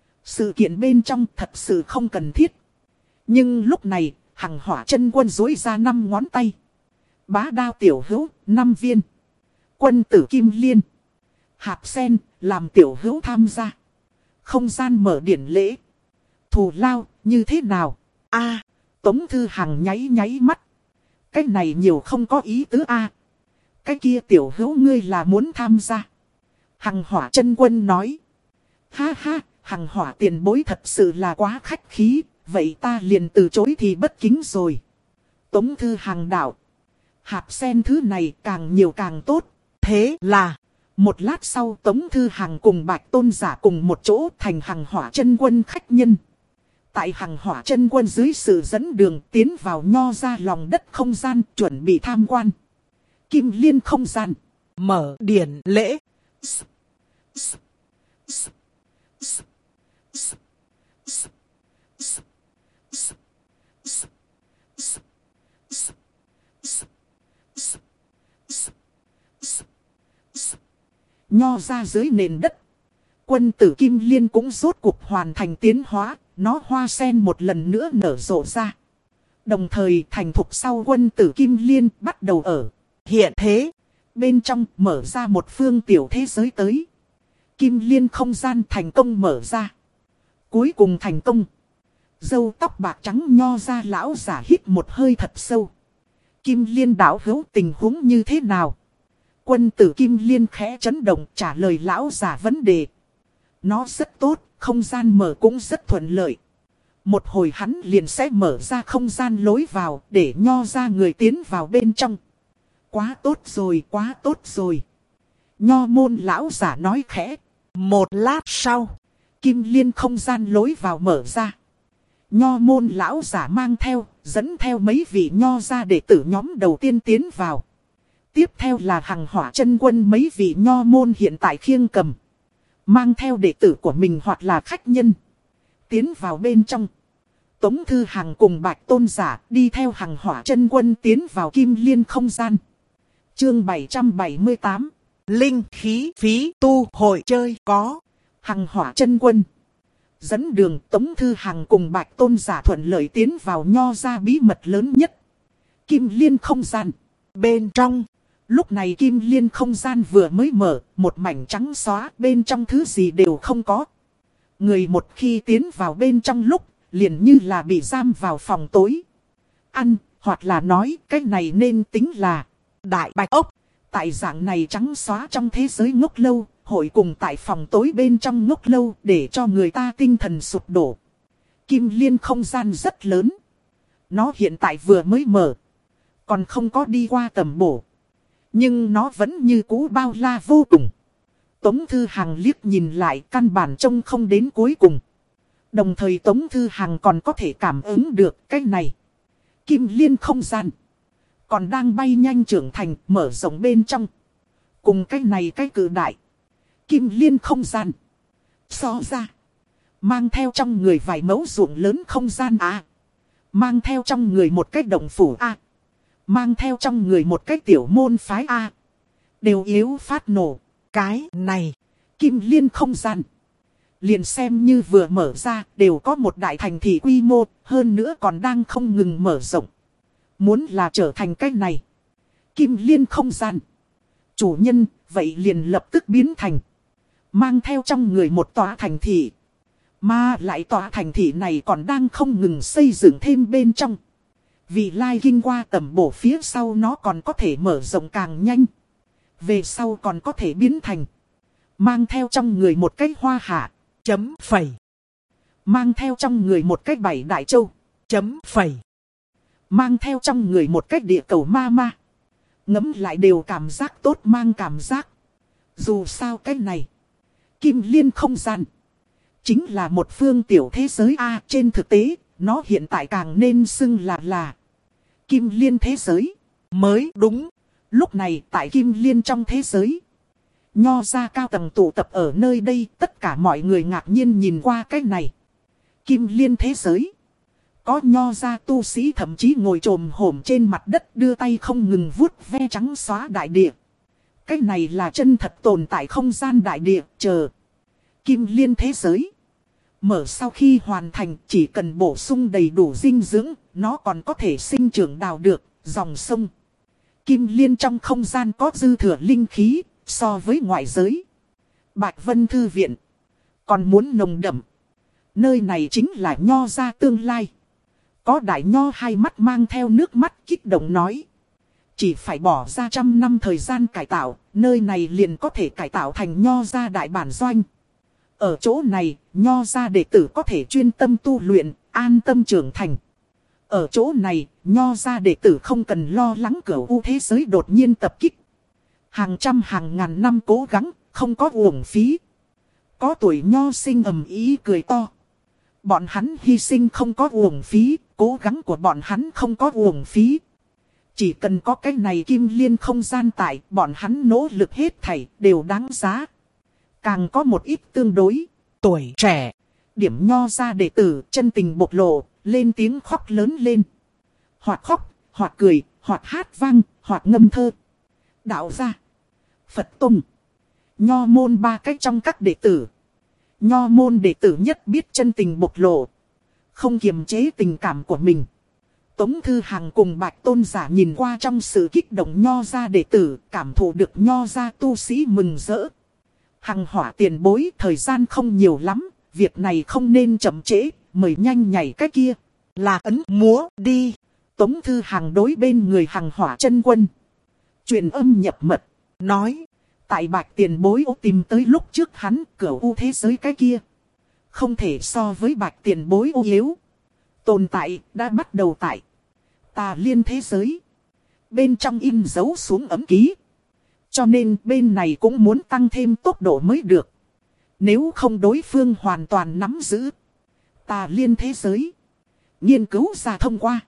Sự kiện bên trong thật sự không cần thiết. Nhưng lúc này, Hằng Hỏa Chân Quân duỗi ra năm ngón tay. Bá đao tiểu hữu, năm viên. Quân tử Kim Liên. Hạp sen, làm tiểu hữu tham gia. Không gian mở điển lễ. Thù lao, như thế nào? A, Tống Thư Hằng nháy nháy mắt. Cái này nhiều không có ý tứ a. Cái kia tiểu hữu ngươi là muốn tham gia. Hằng Hỏa chân quân nói. Ha ha, Hằng Hỏa tiền bối thật sự là quá khách khí. Vậy ta liền từ chối thì bất kính rồi. Tống Thư Hằng đạo. Hạp sen thứ này càng nhiều càng tốt. Thế là, một lát sau Tống Thư Hằng cùng Bạch Tôn Giả cùng một chỗ thành Hằng Hỏa chân quân khách nhân. Tại Hằng Hỏa chân quân dưới sự dẫn đường tiến vào nho ra lòng đất không gian chuẩn bị tham quan. Kim Liên không gian. Mở điển lễ. S, s, s, s, s, s, s, s, s, s, s, s, s, s, s. Nho ra dưới nền đất. Quân tử Kim Liên cũng rốt cuộc hoàn thành tiến hóa. Nó hoa sen một lần nữa nở rộ ra. Đồng thời thành thục sau quân tử Kim Liên bắt đầu ở hiện thế. Bên trong mở ra một phương tiểu thế giới tới. Kim Liên không gian thành công mở ra. Cuối cùng thành công. Râu tóc bạc trắng nho ra lão giả hít một hơi thật sâu. Kim Liên đạo hữu tình huống như thế nào? Quân tử Kim Liên khẽ chấn động trả lời lão giả vấn đề. Nó rất tốt, không gian mở cũng rất thuận lợi. Một hồi hắn liền sẽ mở ra không gian lối vào để nho ra người tiến vào bên trong. Quá tốt rồi, quá tốt rồi. Nho môn lão giả nói khẽ. Một lát sau, Kim Liên không gian lối vào mở ra. Nho môn lão giả mang theo, dẫn theo mấy vị nho ra đệ tử nhóm đầu tiên tiến vào. Tiếp theo là Hằng Hỏa chân quân mấy vị nho môn hiện tại khiêng cầm. Mang theo đệ tử của mình hoặc là khách nhân. Tiến vào bên trong. Tống Thư Hằng cùng Bạch Tôn Giả đi theo Hằng Hỏa chân quân tiến vào Kim Liên không gian. Chương bảy trăm bảy mươi tám. Linh khí phí tu hội chơi có. Hằng Hỏa chân quân. Dẫn đường Tống Thư Hằng cùng Bạch Tôn Giả thuận lợi tiến vào nho ra bí mật lớn nhất. Kim Liên không gian. Bên trong. Lúc này Kim Liên không gian vừa mới mở, một mảnh trắng xóa, bên trong thứ gì đều không có. Người một khi tiến vào bên trong lúc, liền như là bị giam vào phòng tối. Ăn, hoặc là nói, cái này nên tính là đại bạch ốc. Tại dạng này trắng xóa trong thế giới ngốc lâu, hội cùng tại phòng tối bên trong ngốc lâu để cho người ta tinh thần sụp đổ. Kim Liên không gian rất lớn. Nó hiện tại vừa mới mở, còn không có đi qua tầm bổ. Nhưng nó vẫn như cũ bao la vô cùng. Tống Thư Hằng liếc nhìn lại căn bản trông không đến cuối cùng. Đồng thời Tống Thư Hằng còn có thể cảm ứng được cái này. Kim Liên không gian. Còn đang bay nhanh trưởng thành mở rộng bên trong. Cùng cái này cái cự đại. Kim Liên không gian. So ra. Mang theo trong người vài mẫu ruộng lớn không gian A. Mang theo trong người một cái động phủ A. Mang theo trong người một cái tiểu môn phái A. Đều yếu phát nổ. Cái này. Kim Liên không gian. Liền xem như vừa mở ra đều có một đại thành thị quy mô. Hơn nữa còn đang không ngừng mở rộng. Muốn là trở thành cái này. Kim Liên không gian. Chủ nhân vậy liền lập tức biến thành. Mang theo trong người một tòa thành thị. Mà lại tòa thành thị này còn đang không ngừng xây dựng thêm bên trong. Vì lai kinh qua tầm bổ phía sau nó còn có thể mở rộng càng nhanh. Về sau còn có thể biến thành. Mang theo trong người một cái hoa hạ. Chấm phẩy. Mang theo trong người một cái bảy đại châu. Chấm phẩy. Mang theo trong người một cái địa cầu ma ma. Ngấm lại đều cảm giác tốt mang cảm giác. Dù sao cái này. Kim Liên không gian. Chính là một phương tiểu thế giới A. Trên thực tế, nó hiện tại càng nên xưng là là Kim Liên thế giới. Mới đúng. Lúc này tại Kim Liên trong thế giới. Nho ra cao tầng tụ tập ở nơi đây. Tất cả mọi người ngạc nhiên nhìn qua cái này. Kim Liên thế giới. Có nho ra tu sĩ thậm chí ngồi trồm hổm trên mặt đất đưa tay không ngừng vuốt ve trắng xóa đại địa. Cái này là chân thật tồn tại không gian đại địa, chờ. Kim Liên thế giới. Mở sau khi hoàn thành chỉ cần bổ sung đầy đủ dinh dưỡng, nó còn có thể sinh trưởng đào được, dòng sông. Kim Liên trong không gian có dư thừa linh khí, so với ngoại giới. Bạch Vân Thư Viện còn muốn nồng đậm. Nơi này chính là Nho gia tương lai. Có đại nho hai mắt mang theo nước mắt kích động nói. Chỉ phải bỏ ra trăm năm thời gian cải tạo, nơi này liền có thể cải tạo thành Nho gia đại bản doanh. Ở chỗ này, Nho gia đệ tử có thể chuyên tâm tu luyện, an tâm trưởng thành. Ở chỗ này, Nho gia đệ tử không cần lo lắng cửu u thế giới đột nhiên tập kích. Hàng trăm hàng ngàn năm cố gắng, không có uổng phí. Có tuổi Nho sinh ầm ý cười to. Bọn hắn hy sinh không có uổng phí, cố gắng của bọn hắn không có uổng phí. Chỉ cần có cái này Kim Liên không gian tại, bọn hắn nỗ lực hết thảy đều đáng giá. Càng có một ít tương đối, tuổi trẻ, điểm Nho gia đệ tử chân tình bộc lộ, lên tiếng khóc lớn lên. Hoặc khóc, hoặc cười, hoặc hát vang, hoặc ngâm thơ. Đạo gia, Phật Tông, Nho môn ba cách trong các đệ tử. Nho môn đệ tử nhất biết chân tình bộc lộ, không kiềm chế tình cảm của mình. Tống Thư Hằng cùng Bạch Tôn Giả nhìn qua trong sự kích động Nho gia đệ tử, cảm thụ được Nho gia tu sĩ mừng rỡ. Hằng Hỏa tiền bối, thời gian không nhiều lắm, việc này không nên chậm trễ, mời nhanh nhảy cái kia. Lạc ấn múa đi. Tống Thư Hằng đối bên người Hằng Hỏa chân quân truyền âm nhập mật, nói. Tại Bạch tiền bối ô tìm tới lúc trước hắn, cửu u thế giới cái kia không thể so với Bạch tiền bối ô yếu. Tồn tại đã bắt đầu tại Tà Liên thế giới. Bên trong in dấu xuống ấm ký. Cho nên bên này cũng muốn tăng thêm tốc độ mới được. Nếu không đối phương hoàn toàn nắm giữ Tà Liên thế giới, nghiên cứu ra thông qua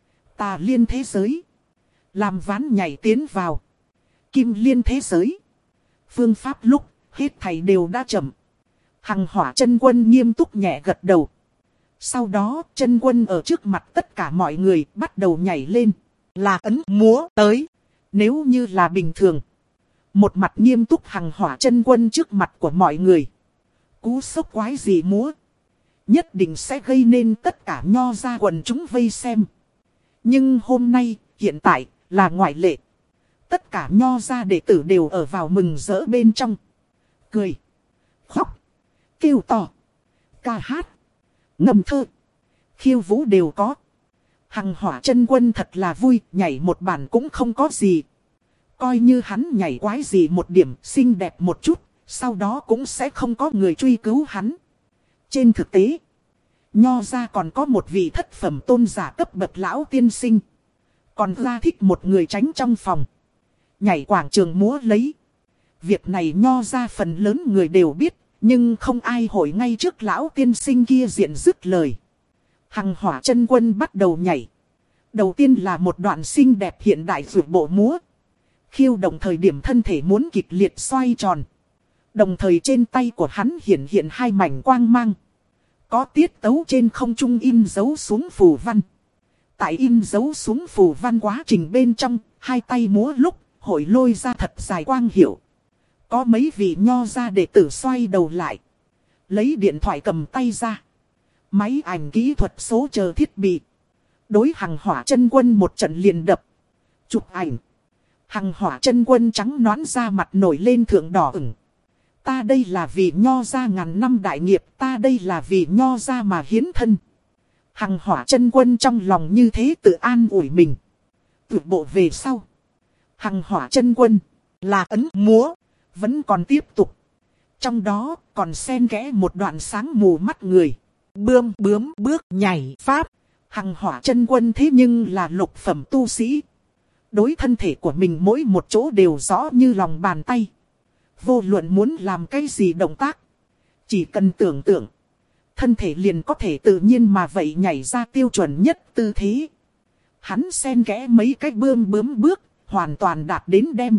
Tà Liên thế giới, làm ván nhảy tiến vào Kim Liên thế giới. Phương pháp lúc, hết thảy đều đã chậm. Hằng Hỏa chân quân nghiêm túc nhẹ gật đầu. Sau đó, chân quân ở trước mặt tất cả mọi người bắt đầu nhảy lên. Lạc ấn múa tới. Nếu như là bình thường, một mặt nghiêm túc Hằng Hỏa chân quân trước mặt của mọi người, cú sốc quái gì múa, nhất định sẽ gây nên tất cả Nho gia quần chúng vây xem. Nhưng hôm nay, hiện tại, là ngoại lệ. Tất cả Nho gia đệ tử đều ở vào mừng rỡ bên trong. Cười, khóc, kêu to, ca hát, ngâm thơ, khiêu vũ đều có. Hằng Hỏa chân quân thật là vui, nhảy một bản cũng không có gì. Coi như hắn nhảy quái gì một điểm, xinh đẹp một chút, sau đó cũng sẽ không có người truy cứu hắn. Trên thực tế, Nho gia còn có một vị thất phẩm tôn giả cấp bậc lão tiên sinh. Còn ra thích một người tránh trong phòng, nhảy quảng trường múa lấy. Việc này Nho gia phần lớn người đều biết, nhưng không ai hỏi ngay trước lão tiên sinh kia diện dứt lời. Hằng Hỏa chân quân bắt đầu nhảy. Đầu tiên là một đoạn xinh đẹp hiện đại vượt bộ múa. Khiêu động thời điểm thân thể muốn kịch liệt xoay tròn. Đồng thời trên tay của hắn hiện hiện hai mảnh quang mang. Có tiết tấu trên không trung in dấu xuống phù văn. Tại in dấu xuống phù văn quá trình bên trong, hai tay múa lúc, hội lôi ra thật dài quang hiệu. Có mấy vị Nho gia đệ tử xoay đầu lại, lấy điện thoại cầm tay ra, máy ảnh kỹ thuật số chờ thiết bị. Đối Hằng Hỏa chân quân một trận liền đập, chụp ảnh. Hằng Hỏa chân quân trắng nõn ra mặt nổi lên thượng đỏ ửng. Ta đây là vì Nho gia ngàn năm đại nghiệp, ta đây là vì Nho gia mà hiến thân. Hằng Hỏa chân quân trong lòng như thế tự an ủi mình. Tự bộ về sau, Hằng Hỏa chân quân, Lạc ấn múa vẫn còn tiếp tục. Trong đó còn xen kẽ một đoạn sáng mù mắt người. Bươm bướm bước nhảy pháp. Hằng Hỏa chân quân thế nhưng là lục phẩm tu sĩ. Đối thân thể của mình mỗi một chỗ đều rõ như lòng bàn tay. Vô luận muốn làm cái gì động tác, chỉ cần tưởng tượng, thân thể liền có thể tự nhiên mà vậy nhảy ra tiêu chuẩn nhất tư thế. Hắn xen kẽ mấy cái bươm bướm bước, hoàn toàn đạt đến đem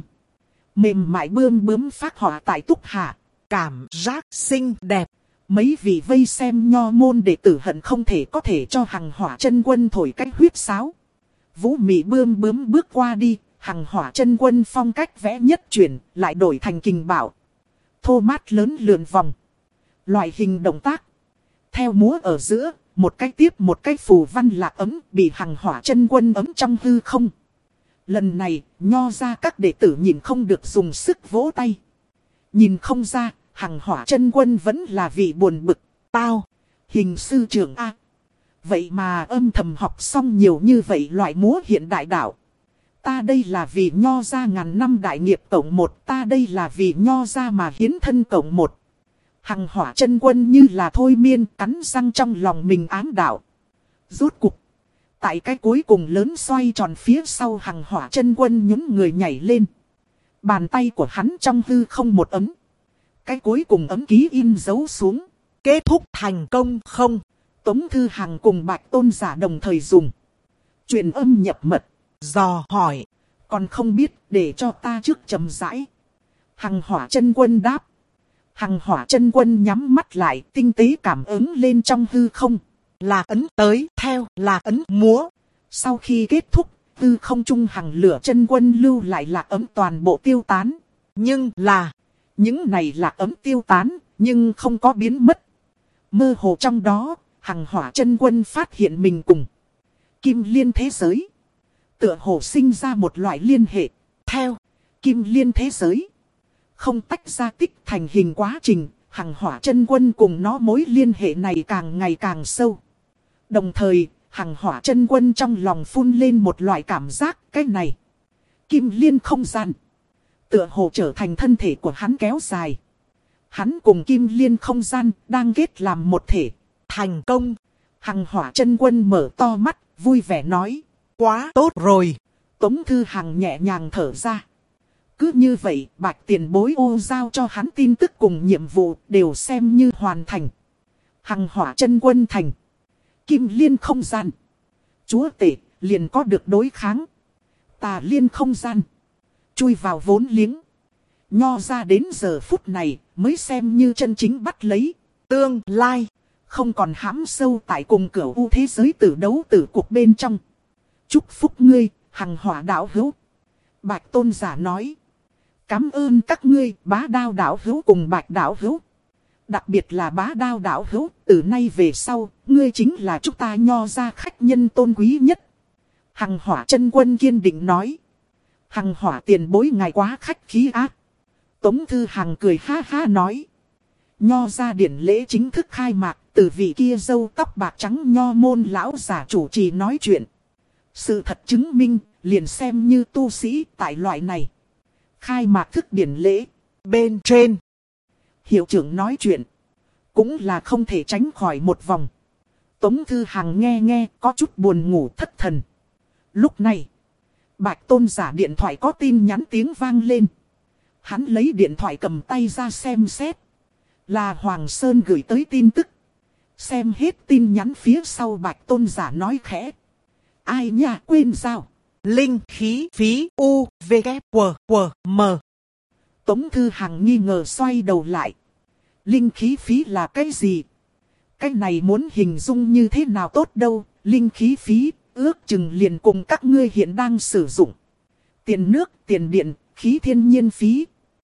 mềm mại bươm bướm phác họa tại túc hạ. Cảm giác xinh đẹp. Mấy vị vây xem Nho môn đệ tử hận không thể có thể cho Hằng Hỏa chân quân thổi cách huyết sáo. Vũ mị bươm bướm bước qua đi, Hằng Hỏa chân quân phong cách vẽ nhất chuyển, lại đổi thành kình bảo. Thô mát lớn lượn vòng. Loại hình động tác. Theo múa ở giữa, một cái tiếp một cái phù văn lạc ấm bị Hằng Hỏa chân quân ấm trong hư không. Lần này, nho ra các đệ tử nhìn không được dùng sức vỗ tay. Nhìn không ra, Hằng Hỏa Chân Quân vẫn là vị buồn bực. Tao, hình sư trưởng A. Vậy mà âm thầm học xong nhiều như vậy loại múa hiện đại đạo. Ta đây là vì nho ra ngàn năm đại nghiệp cộng một. Ta đây là vì nho ra mà hiến thân cộng một. Hằng Hỏa Chân Quân như là thôi miên cắn răng trong lòng mình ám đạo. Rốt cục. Tại cái cuối cùng lớn xoay tròn phía sau Hằng Hỏa Chân Quân nhún người nhảy lên. Bàn tay của hắn trong hư không một ấm. Cái cuối cùng ấm ký in dấu xuống. Kết thúc thành công không? Tống Thư Hằng cùng Bạch Tôn Giả đồng thời dùng. Truyền âm nhập mật. Dò hỏi. Còn không biết để cho ta trước chậm rãi. Hằng Hỏa Chân Quân đáp. Hằng Hỏa Chân Quân nhắm mắt lại tinh tế cảm ứng lên trong hư không. Là ấn tới theo là ấn múa. Sau khi kết thúc, hư không trung Hằng Lửa Chân Quân lưu lại là ấm toàn bộ tiêu tán. Nhưng là, những này là ấm tiêu tán, nhưng không có biến mất. Mơ hồ trong đó, Hằng Hỏa Chân Quân phát hiện mình cùng Kim Liên thế giới. Tựa hồ sinh ra một loại liên hệ. Theo Kim Liên thế giới, không tách ra tích thành hình quá trình, Hằng Hỏa Chân Quân cùng nó mối liên hệ này càng ngày càng sâu. Đồng thời, Hằng Hỏa Chân Quân trong lòng phun lên một loại cảm giác, cái này Kim Liên không gian tựa hồ trở thành thân thể của hắn kéo dài. Hắn cùng Kim Liên không gian đang kết làm một thể. Thành công. Hằng Hỏa Chân Quân mở to mắt, vui vẻ nói. Quá tốt rồi. Tống Thư Hằng nhẹ nhàng thở ra. Cứ như vậy, Bạch Tiền Bối ô giao cho hắn tin tức cùng nhiệm vụ đều xem như hoàn thành. Hằng Hỏa Chân Quân thành Kim Liên không gian. Chúa tể liền có được đối kháng. Tà Liên không gian. Chui vào vốn liếng. Nho ra đến giờ phút này mới xem như chân chính bắt lấy. Tương lai. Không còn hãm sâu tại cùng cửu u thế giới tử đấu tử cuộc bên trong. Chúc phúc ngươi, Hằng Hỏa đạo hữu. Bạch Tôn Giả nói. Cảm ơn các ngươi, Bá Đao đạo hữu cùng Bạch đạo hữu. Đặc biệt là Bá Đao đạo hữu, từ nay về sau, ngươi chính là chúng ta nho ra khách nhân tôn quý nhất. Hằng Hỏa Chân Quân kiên định nói. Hằng Hỏa tiền bối ngài quá khách khí ác. Tống Thư Hằng cười ha ha nói. Nho ra điển lễ chính thức khai mạc, từ vị kia râu tóc bạc trắng nho môn lão giả chủ trì nói chuyện. Sự thật chứng minh, liền xem như tu sĩ tại loại này. Khai mạc thức điển lễ, bên trên. Hiệu trưởng nói chuyện, cũng là không thể tránh khỏi một vòng. Tống Thư Hằng nghe nghe có chút buồn ngủ thất thần. Lúc này, Bạch Tôn Giả điện thoại có tin nhắn tiếng vang lên. Hắn lấy điện thoại cầm tay ra xem xét. Là Hoàng Sơn gửi tới tin tức. Xem hết tin nhắn phía sau Bạch Tôn Giả nói khẽ. Ai nha quên sao? Linh khí phí U V K W W M. Tống Thư Hằng nghi ngờ xoay đầu lại. Linh khí phí là cái gì? Cái này muốn hình dung như thế nào tốt đâu? Linh khí phí ước chừng liền cùng các ngươi hiện đang sử dụng. Tiền nước, tiền điện, khí thiên nhiên phí.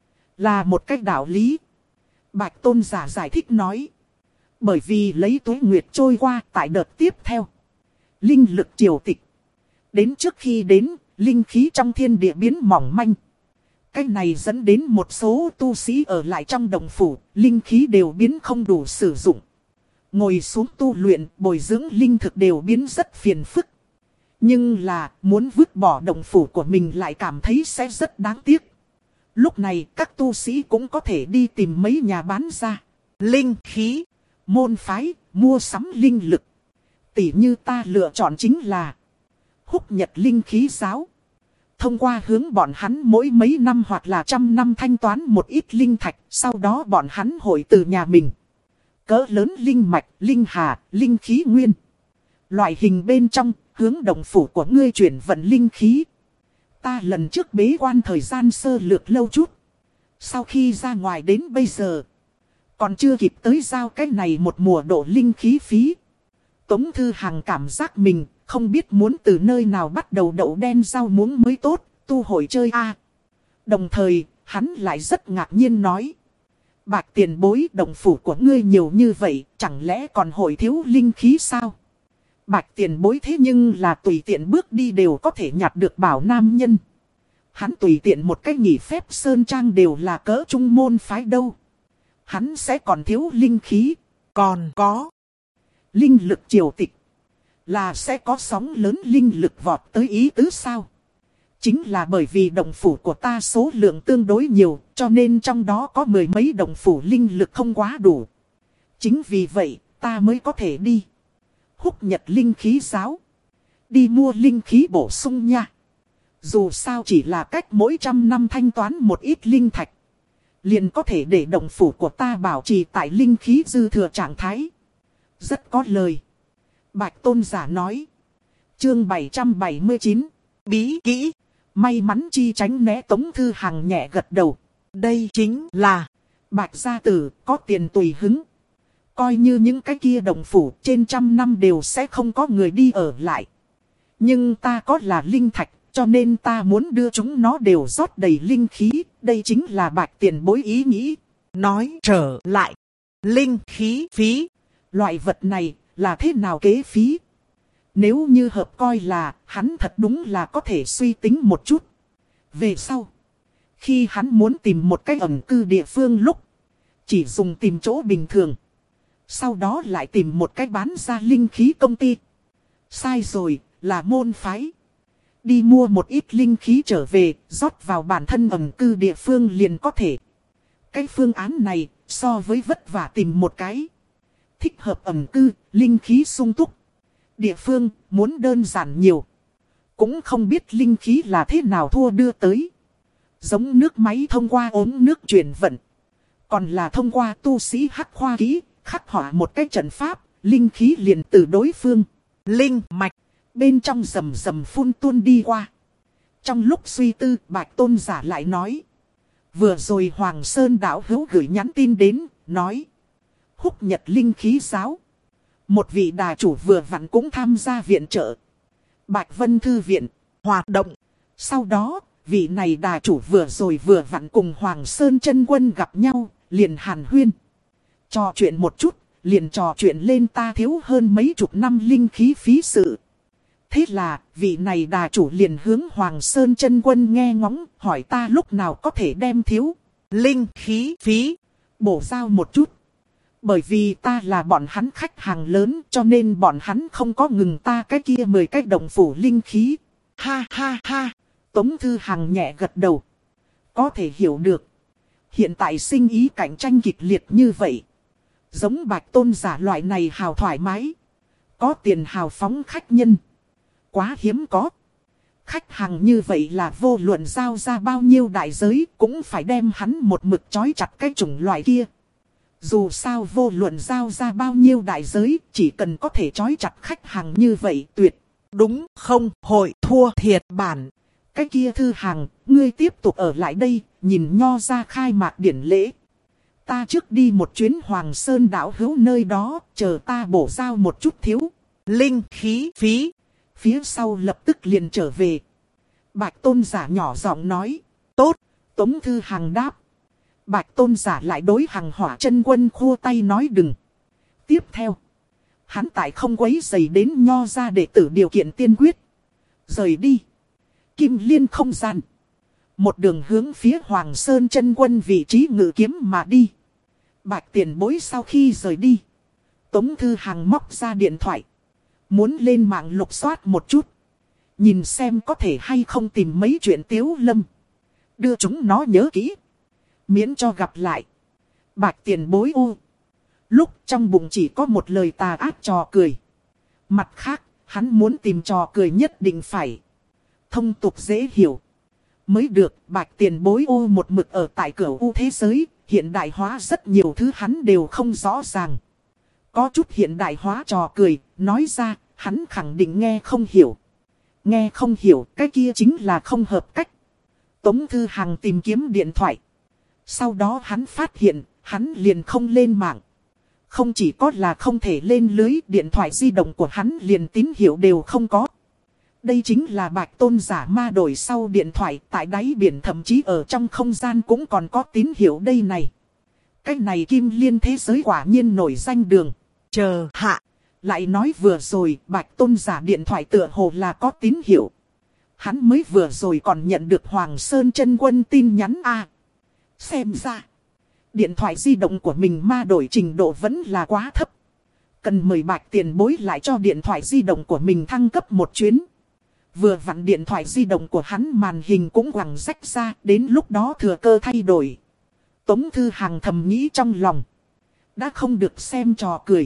Là một cách đạo lý. Bạch Tôn Giả giải thích nói. Bởi vì lấy tuế nguyệt trôi qua tại đợt tiếp theo. Linh lực triều tịch. Đến trước khi đến, linh khí trong thiên địa biến mỏng manh. Cái này dẫn đến một số tu sĩ ở lại trong đồng phủ, linh khí đều biến không đủ sử dụng. Ngồi xuống tu luyện, bồi dưỡng linh thực đều biến rất phiền phức. Nhưng là, muốn vứt bỏ đồng phủ của mình lại cảm thấy sẽ rất đáng tiếc. Lúc này, các tu sĩ cũng có thể đi tìm mấy nhà bán ra linh khí, môn phái, mua sắm linh lực. Tỷ như ta lựa chọn chính là Húc Nhật Linh Khí Giáo. Thông qua hướng bọn hắn mỗi mấy năm hoặc là trăm năm thanh toán một ít linh thạch, sau đó bọn hắn hội từ nhà mình cỡ lớn linh mạch, linh hà, linh khí nguyên. Loại hình bên trong, hướng đồng phủ của ngươi chuyển vận linh khí. Ta lần trước bế quan thời gian sơ lược lâu chút. Sau khi ra ngoài đến bây giờ, còn chưa kịp tới giao cái này một mùa độ linh khí phí. Tống Thư Hằng cảm giác mình không biết muốn từ nơi nào bắt đầu đậu đen rau muống mới tốt, tu hội chơi a. Đồng thời, hắn lại rất ngạc nhiên nói. Bạch tiền bối đồng phủ của ngươi nhiều như vậy, chẳng lẽ còn hội thiếu linh khí sao? Bạch tiền bối thế nhưng là tùy tiện bước đi đều có thể nhặt được bảo nam nhân. Hắn tùy tiện một cách nghỉ phép sơn trang đều là cỡ trung môn phái đâu. Hắn sẽ còn thiếu linh khí. Còn có. Linh lực triều tịch. Là sẽ có sóng lớn linh lực vọt tới ý tứ sao? Chính là bởi vì động phủ của ta số lượng tương đối nhiều, cho nên trong đó có mười mấy động phủ linh lực không quá đủ. Chính vì vậy, ta mới có thể đi. Húc nhật linh khí giáo. Đi mua linh khí bổ sung nha. Dù sao chỉ là cách mỗi trăm năm thanh toán một ít linh thạch. Liền có thể để động phủ của ta bảo trì tại linh khí dư thừa trạng thái. Rất có lời. Bạch tôn giả nói. Chương bảy trăm bảy mươi chín. Bí kỹ. May mắn chi tránh né Tống Thư Hằng nhẹ gật đầu. Đây chính là. Bạch gia tử có tiền tùy hứng. Coi như những cái kia động phủ trên trăm năm đều sẽ không có người đi ở lại. Nhưng ta có là linh thạch. Cho nên ta muốn đưa chúng nó đều rót đầy linh khí. Đây chính là bạch tiền bối ý nghĩ. Nói trở lại. Linh khí phí. Loại vật này là thế nào kế phí? Nếu như hợp coi là hắn thật đúng là có thể suy tính một chút. Về sau. Khi hắn muốn tìm một cái ẩn cư địa phương lúc. Chỉ dùng tìm chỗ bình thường. Sau đó lại tìm một cái bán ra linh khí công ty. Sai rồi là môn phái. Đi mua một ít linh khí trở về, rót vào bản thân ẩn cư địa phương liền có thể. Cái phương án này, so với vất vả tìm một cái. Thích hợp ẩn cư, linh khí sung túc. Địa phương, muốn đơn giản nhiều. Cũng không biết linh khí là thế nào thua đưa tới. Giống nước máy thông qua ống nước chuyển vận. Còn là thông qua tu sĩ hắc khoa kỹ, khắc họa một cái trận pháp, linh khí liền từ đối phương. Linh mạch. Bên trong rầm rầm phun tuôn đi qua. Trong lúc suy tư, Bạch tôn giả lại nói. Vừa rồi Hoàng Sơn đạo hữu gửi nhắn tin đến, nói. Húc nhật linh khí giáo. Một vị đà chủ vừa vặn cũng tham gia viện trợ. Bạch Vân Thư Viện, hoạt động. Sau đó, vị này đà chủ vừa rồi vừa vặn cùng Hoàng Sơn chân quân gặp nhau, liền hàn huyên. Trò chuyện một chút, liền trò chuyện lên ta thiếu hơn mấy chục năm linh khí phí sự. Thế là, vị này đà chủ liền hướng Hoàng Sơn chân quân nghe ngóng, hỏi ta lúc nào có thể đem thiếu linh khí phí bổ giao một chút. Bởi vì ta là bọn hắn khách hàng lớn, cho nên bọn hắn không có ngừng ta cái kia mười cái đồng phủ linh khí. Ha ha ha, Tống Thư Hằng nhẹ gật đầu. Có thể hiểu được. Hiện tại sinh ý cạnh tranh kịch liệt như vậy. Giống Bạch tôn giả loại này hào thoải mái. Có tiền hào phóng khách nhân. Quá hiếm có. Khách hàng như vậy là vô luận giao ra bao nhiêu đại giới cũng phải đem hắn một mực trói chặt cái chủng loại kia. Dù sao vô luận giao ra bao nhiêu đại giới chỉ cần có thể trói chặt khách hàng như vậy tuyệt. Đúng không hội thua thiệt bản. Cái kia Thư Hằng, ngươi tiếp tục ở lại đây, nhìn Nho ra khai mạc điển lễ. Ta trước đi một chuyến Hoàng Sơn đảo hữu nơi đó, chờ ta bổ giao một chút thiếu linh khí phí. Phía sau lập tức liền trở về. Bạch tôn giả nhỏ giọng nói. Tốt. Tống Thư Hằng đáp. Bạch tôn giả lại đối Hằng Hỏa chân quân khua tay nói đừng. Tiếp theo. Hắn tại không quấy rầy đến Nho ra đệ tử điều kiện tiên quyết. Rời đi. Kim Liên không gian. Một đường hướng phía Hoàng Sơn chân quân vị trí ngự kiếm mà đi. Bạch tiền bối sau khi rời đi. Tống Thư Hằng móc ra điện thoại. Muốn lên mạng lục soát một chút. Nhìn xem có thể hay không tìm mấy chuyện Tiếu Lâm. Đưa chúng nó nhớ kỹ. Miễn cho gặp lại. Bạch tiền bối u. Lúc trong bụng chỉ có một lời tà ác trò cười. Mặt khác, hắn muốn tìm trò cười nhất định phải thông tục dễ hiểu. Mới được, Bạch tiền bối u một mực ở tại cửa u thế giới. Hiện đại hóa rất nhiều thứ hắn đều không rõ ràng. Có chút hiện đại hóa trò cười, nói ra, hắn khẳng định nghe không hiểu. Nghe không hiểu, cái kia chính là không hợp cách. Tống Thư Hằng tìm kiếm điện thoại. Sau đó hắn phát hiện, hắn liền không lên mạng. Không chỉ có là không thể lên lưới, điện thoại di động của hắn liền tín hiệu đều không có. Đây chính là Bạch tôn giả ma đổi sau điện thoại, tại đáy biển thậm chí ở trong không gian cũng còn có tín hiệu đây này. Cái này Kim Liên thế giới quả nhiên nổi danh đường. Chờ hạ, Lại nói vừa rồi Bạch Tôn giả điện thoại tựa hồ là có tín hiệu. Hắn mới vừa rồi còn nhận được Hoàng Sơn Chân Quân tin nhắn a. Xem ra, điện thoại di động của mình ma đổi trình độ vẫn là quá thấp. Cần mời Bạch tiền bối lại cho điện thoại di động của mình thăng cấp một chuyến. Vừa vặn điện thoại di động của hắn màn hình cũng quẳng rách ra, đến lúc đó thừa cơ thay đổi. Tống Thư Hằng thầm nghĩ trong lòng. Đã không được xem trò cười.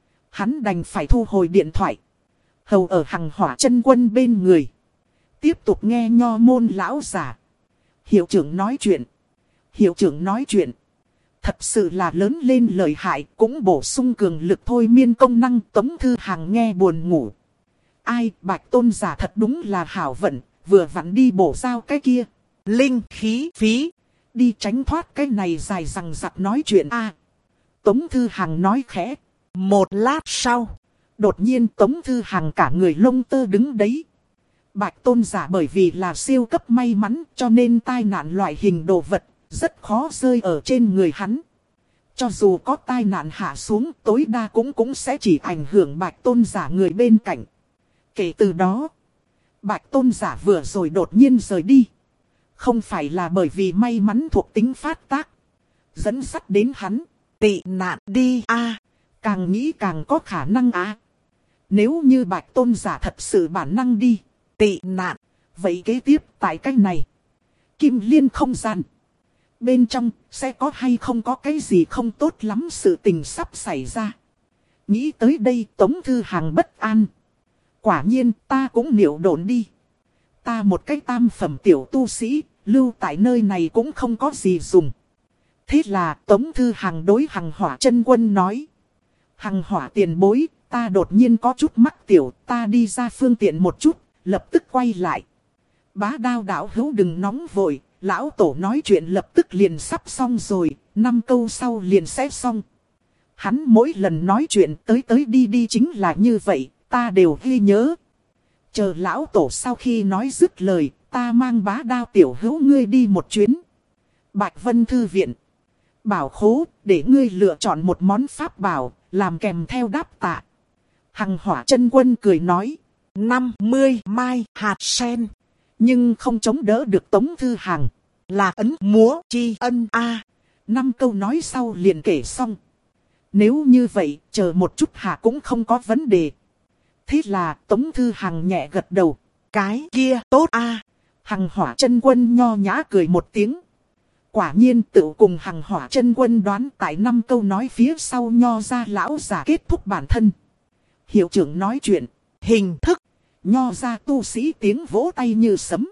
Hắn đành phải thu hồi điện thoại. Hầu ở Hằng Hỏa Chân Quân bên người. Tiếp tục nghe nho môn lão giả. Hiệu trưởng nói chuyện. Hiệu trưởng nói chuyện. Thật sự là lớn lên lợi hại, cũng bổ sung cường lực thôi miên công năng. Tống Thư Hằng nghe buồn ngủ. Ai, Bạch Tôn giả thật đúng là hảo vận, vừa vặn đi bổ giao cái kia. Linh khí phí. Đi tránh thoát cái này dài rằng giặc nói chuyện a. Tống Thư Hằng nói khẽ. Một lát sau, đột nhiên Tống Thư Hằng cả người lông tơ đứng đấy. Bạch Tôn giả bởi vì là siêu cấp may mắn cho nên tai nạn loại hình đồ vật rất khó rơi ở trên người hắn. Cho dù có tai nạn hạ xuống tối đa cũng cũng sẽ chỉ ảnh hưởng Bạch Tôn giả người bên cạnh. Kể từ đó, Bạch Tôn giả vừa rồi đột nhiên rời đi. Không phải là bởi vì may mắn thuộc tính phát tác dẫn dắt đến hắn tị nạn đi a. Càng nghĩ càng có khả năng á. Nếu như Bạch Tôn giả thật sự bản năng đi tị nạn, vậy kế tiếp tại cách này Kim Liên không gian bên trong sẽ có hay không có cái gì không tốt lắm sự tình sắp xảy ra. Nghĩ tới đây Tống Thư Hằng bất an. Quả nhiên ta cũng nhiễu độn đi. Ta một cái tam phẩm tiểu tu sĩ, lưu tại nơi này cũng không có gì dùng. Thế là Tống Thư Hằng đối Hằng Hỏa Chân Quân nói. Hằng Hỏa tiền bối, ta đột nhiên có chút mắc tiểu, ta đi ra phương tiện một chút, lập tức quay lại. Bá Đao đạo hữu đừng nóng vội, lão tổ nói chuyện lập tức liền sắp xong rồi, năm câu sau liền sẽ xong. Hắn mỗi lần nói chuyện tới tới đi đi chính là như vậy, ta đều ghi nhớ. Chờ lão tổ sau khi nói dứt lời, ta mang Bá Đao tiểu hữu ngươi đi một chuyến. Bạch Vân Thư Viện. Bảo khố, để ngươi lựa chọn một món pháp bảo, làm kèm theo đáp tạ. Hằng Hỏa Chân Quân cười nói. năm mươi mai hạt sen. Nhưng không chống đỡ được Tống Thư Hằng. Là ấn múa chi ân a. Năm câu nói sau liền kể xong. Nếu như vậy, chờ một chút hạ cũng không có vấn đề. Thế là Tống Thư Hằng nhẹ gật đầu. Cái kia tốt a. Hằng Hỏa Chân Quân nho nhã cười một tiếng. Quả nhiên tự cùng Hằng Hỏa Chân Quân đoán tại năm câu nói phía sau nho ra lão giả kết thúc bản thân. Hiệu trưởng nói chuyện, hình thức, nho ra tu sĩ tiếng vỗ tay như sấm.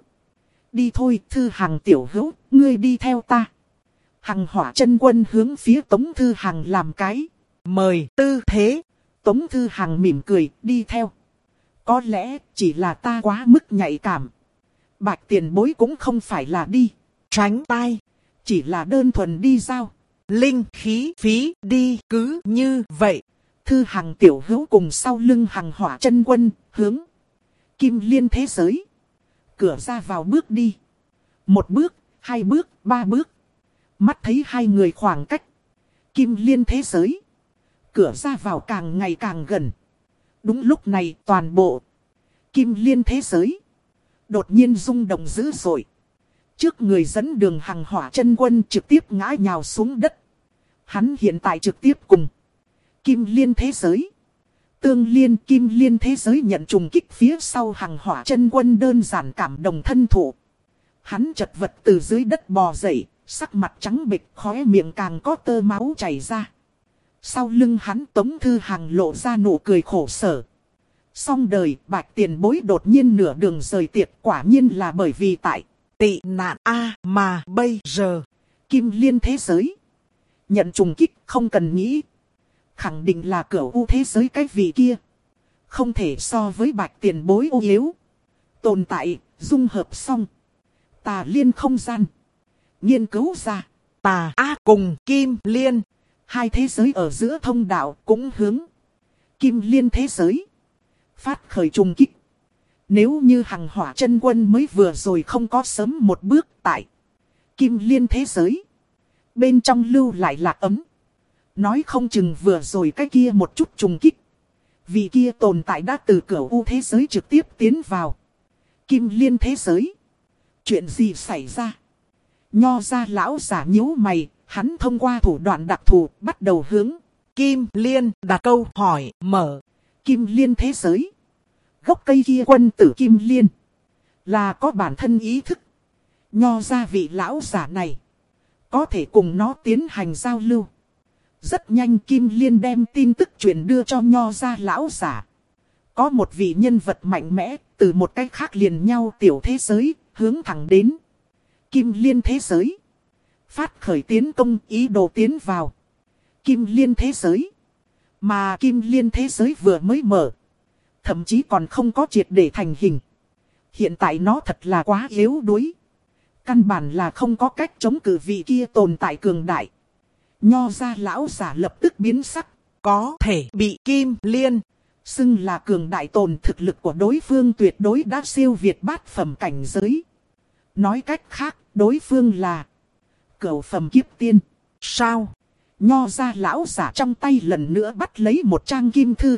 Đi thôi Thư Hằng tiểu hữu, ngươi đi theo ta. Hằng Hỏa Chân Quân hướng phía Tống Thư Hằng làm cái mời tư thế. Tống Thư Hằng mỉm cười, đi theo. Có lẽ chỉ là ta quá mức nhạy cảm. Bạch tiền bối cũng không phải là đi tránh tai. Chỉ là đơn thuần đi giao linh khí phí đi cứ như vậy. Thư Hằng tiểu hữu cùng sau lưng Hằng Hỏa Chân Quân hướng Kim Liên thế giới. Cửa ra vào bước đi. Một bước, hai bước, ba bước. Mắt thấy hai người khoảng cách. Kim Liên thế giới. Cửa ra vào càng ngày càng gần. Đúng lúc này toàn bộ Kim Liên thế giới đột nhiên rung động dữ dội. Trước người dẫn đường Hằng Hỏa Chân Quân trực tiếp ngã nhào xuống đất. Hắn hiện tại trực tiếp cùng Kim Liên thế giới. Tương Liên Kim Liên thế giới nhận trùng kích phía sau Hằng Hỏa Chân Quân đơn giản cảm đồng thân thụ. Hắn chật vật từ dưới đất bò dậy, sắc mặt trắng bệch, khóe miệng càng có tơ máu chảy ra. Sau lưng hắn Tống Thư Hằng lộ ra nụ cười khổ sở. Xong đời, Bạch tiền bối đột nhiên nửa đường rời tiệc, quả nhiên là bởi vì tại tị nạn a. Mà bây giờ Kim Liên thế giới nhận trùng kích không cần nghĩ. Khẳng định là Cửu U thế giới cái vị kia. Không thể so với Bạch tiền bối ô yếu. Tồn tại, dung hợp xong. Tà Liên không gian. Nghiên cứu ra Tà A cùng Kim Liên. Hai thế giới ở giữa thông đạo cũng hướng Kim Liên thế giới phát khởi trùng kích. Nếu như Hằng Hỏa Chân Quân mới vừa rồi không có sớm một bước tại Kim Liên thế giới, bên trong lưu lại lạc ấm. Nói không chừng vừa rồi cái kia một chút trùng kích, Vị kia tồn tại đã từ Cửu U thế giới trực tiếp tiến vào Kim Liên thế giới. Chuyện gì xảy ra? Nho ra lão giả nhíu mày, hắn thông qua thủ đoạn đặc thù bắt đầu hướng Kim Liên đặt câu hỏi mở. Kim Liên thế giới. Gốc cây kia quân tử Kim Liên là có bản thân ý thức. Nho ra vị lão giả này có thể cùng nó tiến hành giao lưu. Rất nhanh Kim Liên đem tin tức truyền đưa cho nho ra lão giả. Có một vị nhân vật mạnh mẽ từ một cách khác liền nhau tiểu thế giới hướng thẳng đến Kim Liên thế giới. Phát khởi tiến công ý đồ tiến vào Kim Liên thế giới. Mà Kim Liên thế giới vừa mới mở. Thậm chí còn không có triệt để thành hình. Hiện tại nó thật là quá yếu đuối. Căn bản là không có cách chống cự vị kia tồn tại cường đại. Nho ra lão giả lập tức biến sắc. Có thể bị Kim Liên xưng là cường đại tồn, thực lực của đối phương tuyệt đối đã siêu việt bát phẩm cảnh giới. Nói cách khác, đối phương là cửu phẩm kiếp tiên. Sao? Nho ra lão giả trong tay lần nữa bắt lấy một trang kim thư.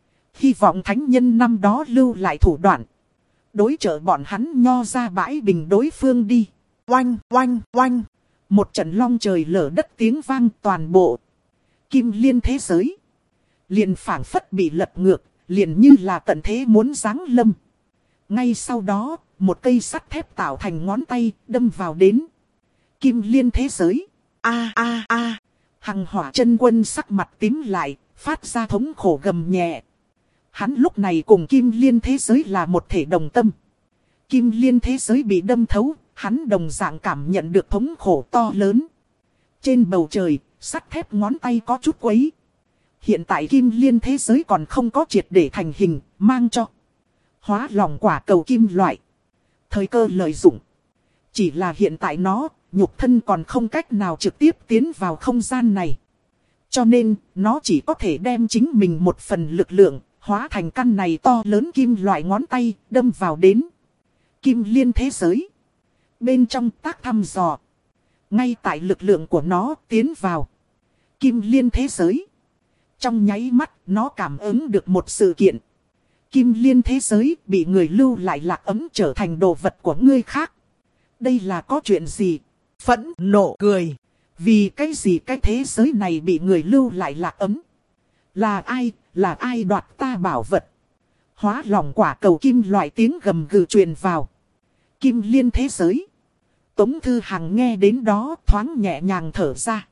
Hy vọng thánh nhân năm đó lưu lại thủ đoạn. Đối trợ bọn hắn nho ra bãi bình đối phương đi. Oanh, oanh, oanh. Một trận long trời lở đất tiếng vang toàn bộ Kim Liên thế giới. Liền phảng phất bị lật ngược, liền như là tận thế muốn giáng lâm. Ngay sau đó, một cây sắt thép tạo thành ngón tay đâm vào đến Kim Liên thế giới. A a a. Hằng Hỏa Chân Quân sắc mặt tím lại, phát ra thống khổ gầm nhẹ. Hắn lúc này cùng Kim Liên thế giới là một thể đồng tâm. Kim Liên thế giới bị đâm thấu, hắn đồng dạng cảm nhận được thống khổ to lớn. Trên bầu trời, sắt thép ngón tay có chút quấy. Hiện tại Kim Liên thế giới còn không có triệt để thành hình, mang cho hóa lòng quả cầu kim loại. Thời cơ lợi dụng. Chỉ là hiện tại nó, nhục thân còn không cách nào trực tiếp tiến vào không gian này. Cho nên, nó chỉ có thể đem chính mình một phần lực lượng, hóa thành căn này to lớn kim loại ngón tay, đâm vào đến Kim Liên thế giới. Bên trong tác thăm dò. Ngay tại lực lượng của nó tiến vào Kim Liên thế giới. Trong nháy mắt, nó cảm ứng được một sự kiện. Kim Liên thế giới bị người lưu lại lạc ấm trở thành đồ vật của người khác. Đây là có chuyện gì? Phẫn nộ cười. Vì cái gì cái thế giới này bị người lưu lại lạc ấm? Là ai? Là ai đoạt ta bảo vật? Hóa lòng quả cầu kim loại tiếng gầm gừ truyền vào Kim Liên thế giới. Tống Thư Hằng nghe đến đó thoáng nhẹ nhàng thở ra.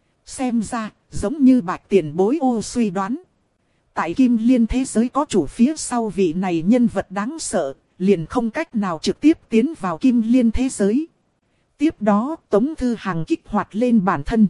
Xem ra, giống như Bạch Tiền Bối ô suy đoán. Tại Kim Liên thế giới có chủ phía sau vị này nhân vật đáng sợ, liền không cách nào trực tiếp tiến vào Kim Liên thế giới. Tiếp đó, Tống Thư Hằng kích hoạt lên bản thân.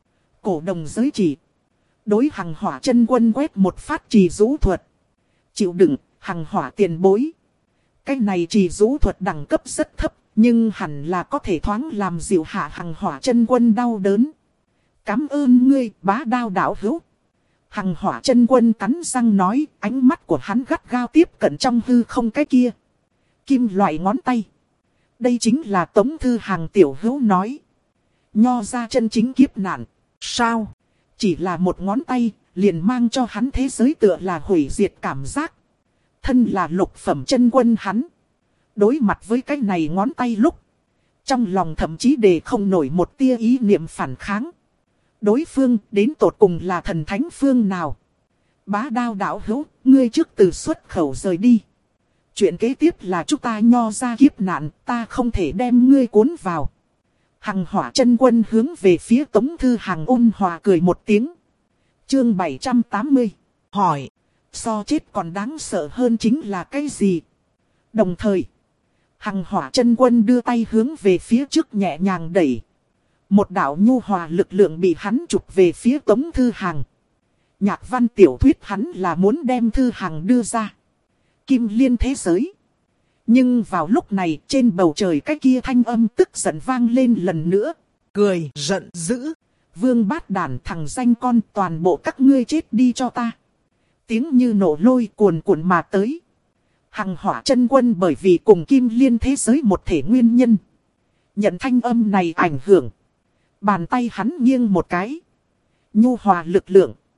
Cổ đồng giới chỉ. Đối Hằng Hỏa Chân Quân quét một phát trì rũ thuật. Chịu đựng, Hằng Hỏa Tiền Bối. Cái này trì rũ thuật đẳng cấp rất thấp, nhưng hẳn là có thể thoáng làm dịu hạ Hằng Hỏa Chân Quân đau đớn. Cảm ơn ngươi, Bá Đao đạo hữu. Hằng Hỏa Chân Quân cắn răng nói, ánh mắt của hắn gắt gao tiếp cận trong hư không cái kia kim loại ngón tay. Đây chính là Tống Thư Hằng tiểu hữu nói. Nho ra chân chính kiếp nạn. Sao? Chỉ là một ngón tay, liền mang cho hắn thế giới tựa là hủy diệt cảm giác. Thân là lục phẩm chân quân hắn. Đối mặt với cái này ngón tay lúc. Trong lòng thậm chí để không nổi một tia ý niệm phản kháng. Đối phương đến tột cùng là thần thánh phương nào? Bá Đao đạo hữu, ngươi trước từ xuất khẩu rời đi. Chuyện kế tiếp là chúng ta nho ra kiếp nạn, ta không thể đem ngươi cuốn vào. Hằng Hỏa Chân Quân hướng về phía Tống Thư Hằng ôn hòa cười một tiếng. Chương bảy trăm tám mươi. Hỏi. So chết còn đáng sợ hơn chính là cái gì? Đồng thời, Hằng Hỏa Chân Quân đưa tay hướng về phía trước nhẹ nhàng đẩy. Một đạo nhu hòa lực lượng bị hắn chụp về phía Tống Thư Hằng. Nhạc văn tiểu thuyết hắn là muốn đem Thư Hằng đưa ra Kim Liên thế giới. Nhưng vào lúc này trên bầu trời cái kia thanh âm tức giận vang lên lần nữa. Cười giận dữ. Vương Bát Đản thằng danh con, toàn bộ các ngươi chết đi cho ta. Tiếng như nổ lôi cuồn cuộn mà tới. Hằng Hỏa Chân Quân bởi vì cùng Kim Liên thế giới một thể nguyên nhân. Nhận thanh âm này ảnh hưởng. Bàn tay hắn nghiêng một cái. Nhu hòa lực lượng.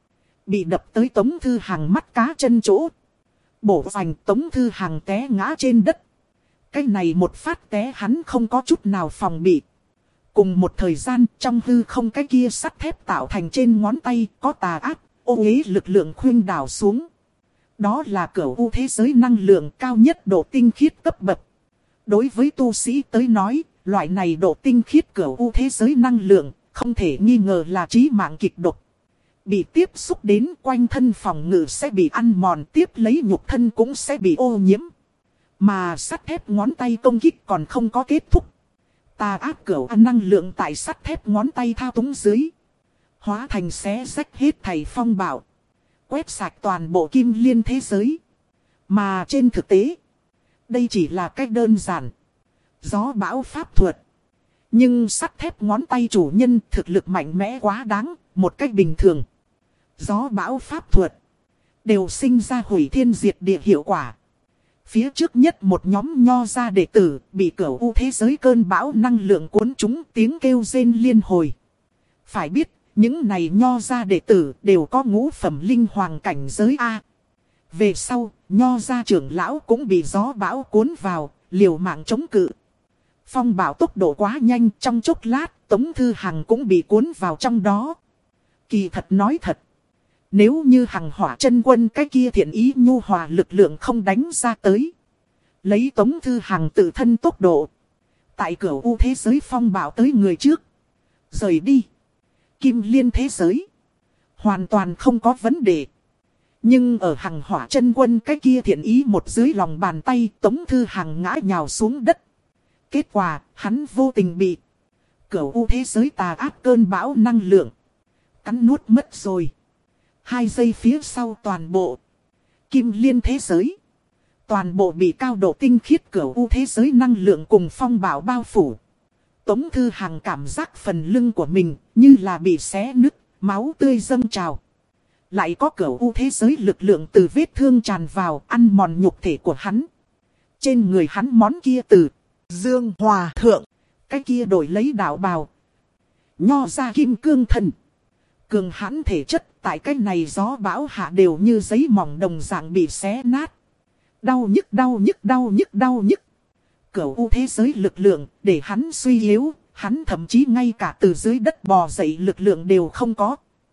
Bị đập tới Tống Thư Hằng mắt cá chân chỗ. Bổ vành Tống Thư Hằng té ngã trên đất. Cái này một phát té hắn không có chút nào phòng bị. Cùng một thời gian trong hư không cái kia sắt thép tạo thành trên ngón tay có tà ác, ô uế lực lượng khuynh đảo xuống. Đó là cửu u thế giới năng lượng cao nhất độ tinh khiết cấp bậc. Đối với tu sĩ tới nói, loại này độ tinh khiết cửu u thế giới năng lượng không thể nghi ngờ là chí mạng kịch độc. Bị tiếp xúc đến quanh thân phòng ngự sẽ bị ăn mòn, tiếp lấy nhục thân cũng sẽ bị ô nhiễm. Mà sắt thép ngón tay công kích còn không có kết thúc. Tà ác cửu năng lượng tại sắt thép ngón tay thao túng dưới. Hóa thành xé rách hết thảy phong bạo. Quét sạch toàn bộ kim liên thế giới. Mà trên thực tế, đây chỉ là cách đơn giản. Gió bão pháp thuật. Nhưng sắt thép ngón tay chủ nhân thực lực mạnh mẽ quá đáng, một cách bình thường. Gió bão pháp thuật đều sinh ra hủy thiên diệt địa hiệu quả. Phía trước nhất một nhóm nho gia đệ tử bị cửu u thế giới cơn bão năng lượng cuốn trúng, tiếng kêu rên liên hồi. Phải biết, những này nho gia đệ tử đều có ngũ phẩm linh hoàng cảnh giới A. Về sau, nho gia trưởng lão cũng bị gió bão cuốn vào, liều mạng chống cự. Phong bão tốc độ quá nhanh, trong chốc lát, Tống Thư Hằng cũng bị cuốn vào trong đó. Kỳ thật nói thật, nếu như Hằng Hỏa chân quân cái kia thiện ý nhu hòa lực lượng không đánh ra tới, lấy Tống Thư Hằng tự thân tốc độ, tại cửu u thế giới phong bão tới người trước, rời đi kim liên thế giới, hoàn toàn không có vấn đề. Nhưng ở Hằng Hỏa chân quân cái kia thiện ý một dưới lòng bàn tay, Tống Thư Hằng ngã nhào xuống đất. Kết quả, hắn vô tình bị cửu u thế giới tà ác cơn bão năng lượng cắn nuốt mất rồi. Hai giây phía sau toàn bộ kim liên thế giới, toàn bộ bị cao độ tinh khiết cửu u thế giới năng lượng cùng phong bão bao phủ. Tống Thư Hằng cảm giác phần lưng của mình như là bị xé nứt, máu tươi dâng trào. Lại có cửu u thế giới lực lượng từ vết thương tràn vào, ăn mòn nhục thể của hắn. Trên người hắn món kia từ Dương Hòa Thượng, cái kia đổi lấy đạo bào. Nho ra kim cương thần. Cường hãn thể chất tại cái này gió bão hạ đều như giấy mỏng đồng dạng bị xé nát. Đau nhức đau nhức đau nhức đau nhức. Cửu u thế giới lực lượng để hắn suy yếu, hắn thậm chí ngay cả từ dưới đất bò dậy lực lượng đều không có.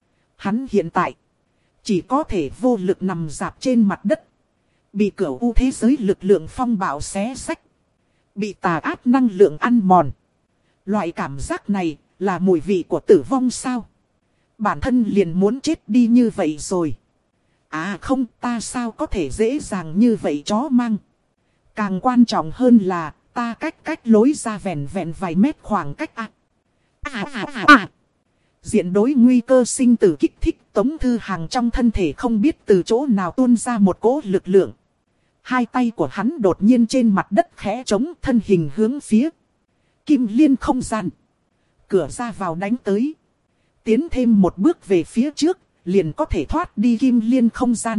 Hắn hiện tại chỉ có thể vô lực nằm dạp trên mặt đất. Bị cửu u thế giới lực lượng phong bạo xé xách. Bị tà ác năng lượng ăn mòn. Loại cảm giác này là mùi vị của tử vong sao? Bản thân liền muốn chết đi như vậy rồi. À không, ta sao có thể dễ dàng như vậy chó mang. Càng quan trọng hơn là ta cách cách lối ra vẹn vẹn vài mét khoảng cách à. À à à à. Diện đối nguy cơ sinh tử kích thích, Tống Thư Hằng trong thân thể không biết từ chỗ nào tuôn ra một cỗ lực lượng. Hai tay của hắn đột nhiên trên mặt đất khẽ trống, thân hình hướng phía kim liên không gian. Cửa ra vào đánh tới. Tiến thêm một bước về phía trước, liền có thể thoát đi kim liên không gian.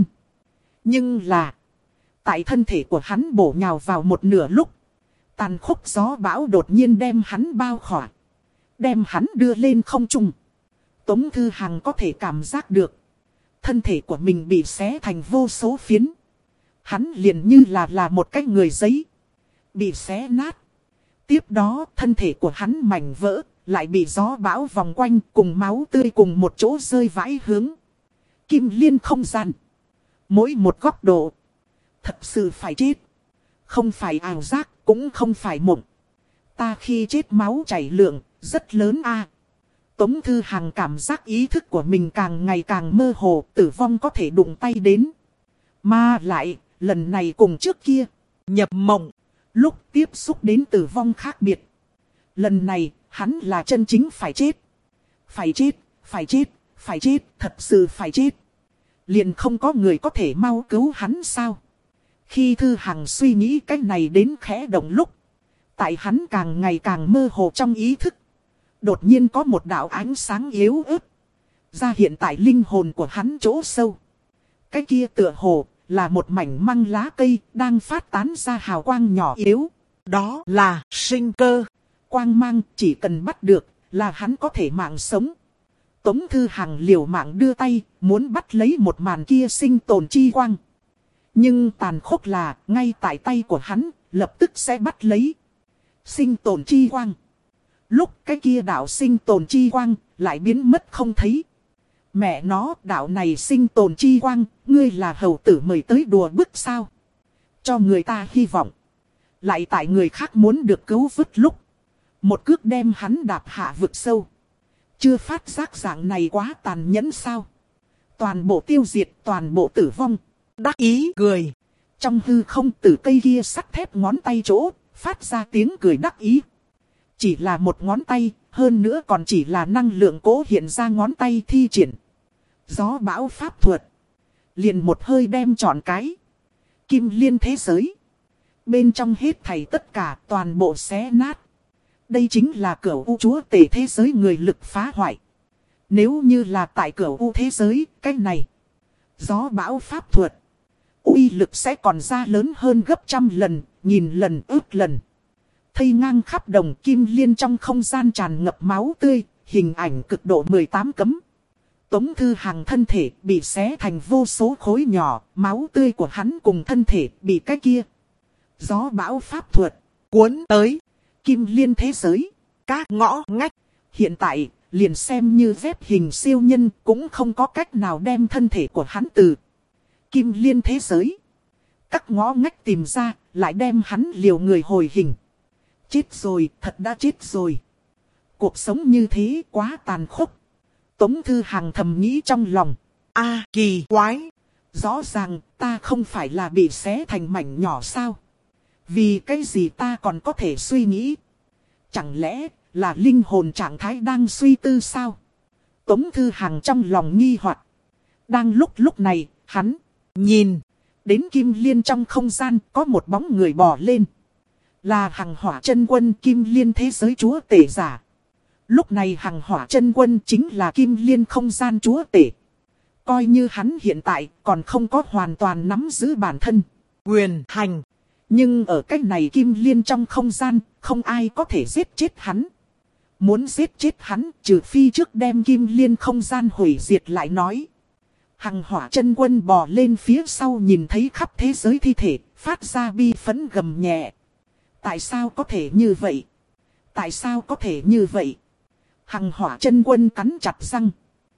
Nhưng là, tại thân thể của hắn bổ nhào vào một nửa lúc, tàn khốc gió bão đột nhiên đem hắn bao khỏa. Đem hắn đưa lên không trung. Tống Thư Hằng có thể cảm giác được thân thể của mình bị xé thành vô số phiến. Hắn liền như là là một cái người giấy bị xé nát. Tiếp đó thân thể của hắn mảnh vỡ, lại bị gió bão vòng quanh cùng máu tươi cùng một chỗ rơi vãi hướng kim liên không gian. Mỗi một góc độ thật sự phải chết. Không phải ảo giác, cũng không phải mộng. Ta khi chết máu chảy lượng rất lớn a. Tống Thư Hằng cảm giác ý thức của mình càng ngày càng mơ hồ, tử vong có thể đụng tay đến. Mà lại, lần này cùng trước kia, nhập mộng, lúc tiếp xúc đến tử vong khác biệt. Lần này, hắn là chân chính phải chết. Phải chết, phải chết, phải chết, thật sự phải chết. Liền không có người có thể mau cứu hắn sao? Khi Thư Hằng suy nghĩ cách này đến khẽ động lúc, tại hắn càng ngày càng mơ hồ trong ý thức. Đột nhiên có một đạo ánh sáng yếu ớt ra hiện tại linh hồn của hắn chỗ sâu. Cái kia tựa hồ là một mảnh măng lá cây đang phát tán ra hào quang nhỏ yếu. Đó là sinh cơ. Quang mang chỉ cần bắt được là hắn có thể mạng sống. Tống Thư Hằng liều mạng đưa tay, muốn bắt lấy một màn kia sinh tồn chi quang. Nhưng tàn khốc là, ngay tại tay của hắn, lập tức sẽ bắt lấy sinh tồn chi quang. Lúc cái kia đạo sinh tồn chi quang, lại biến mất không thấy. Mẹ nó, đạo này sinh tồn chi quang, ngươi là hầu tử mời tới đùa bức sao? Cho người ta hy vọng. Lại tại người khác muốn được cứu vứt lúc. Một cước đem hắn đạp hạ vực sâu. Chưa phát giác dạng này quá tàn nhẫn sao? Toàn bộ tiêu diệt, toàn bộ tử vong. Đắc ý cười. Trong hư không, từ cây kia sắt thép ngón tay chỗ, phát ra tiếng cười đắc ý. Chỉ là một ngón tay, hơn nữa còn chỉ là năng lượng cố hiện ra ngón tay thi triển. Gió bão pháp thuật. Liền một hơi đem trọn cái kim liên thế giới. Bên trong hết thảy tất cả toàn bộ xé nát. Đây chính là cửu u chúa tể thế giới người lực phá hoại. Nếu như là tại cửu u thế giới, cái này gió bão pháp thuật uy lực sẽ còn ra lớn hơn gấp trăm lần, nghìn lần, ước lần. Thây ngang khắp đồng kim liên trong không gian tràn ngập máu tươi, hình ảnh cực độ mười tám cấm. Tống Thư Hằng thân thể bị xé thành vô số khối nhỏ, máu tươi của hắn cùng thân thể bị cái kia gió bão pháp thuật cuốn tới kim liên thế giới. Các ngõ ngách. Hiện tại, liền xem như phép hình siêu nhân cũng không có cách nào đem thân thể của hắn từ kim liên thế giới. Các ngõ ngách tìm ra, lại đem hắn liều người hồi hình. Chết rồi, thật đã chết rồi. Cuộc sống như thế quá tàn khốc. Tống Thư Hằng thầm nghĩ trong lòng. A kỳ quái. Rõ ràng ta không phải là bị xé thành mảnh nhỏ sao? Vì cái gì ta còn có thể suy nghĩ? Chẳng lẽ là linh hồn trạng thái đang suy tư sao? Tống Thư Hằng trong lòng nghi hoặc. Đang lúc lúc này, hắn nhìn đến kim liên trong không gian có một bóng người bò lên. Là Hằng Hỏa Chân Quân kim liên thế giới chúa tể giả. Lúc này Hằng Hỏa Chân Quân chính là kim liên không gian chúa tể. Coi như hắn hiện tại còn không có hoàn toàn nắm giữ bản thân quyền hành. Nhưng ở cách này kim liên trong không gian, không ai có thể giết chết hắn. Muốn giết chết hắn, trừ phi trước đem kim liên không gian hủy diệt lại nói. Hằng Hỏa Chân Quân bò lên phía sau nhìn thấy khắp thế giới thi thể, phát ra bi phẫn gầm nhẹ. Tại sao có thể như vậy? Tại sao có thể như vậy? Hằng Hỏa Chân Quân cắn chặt răng.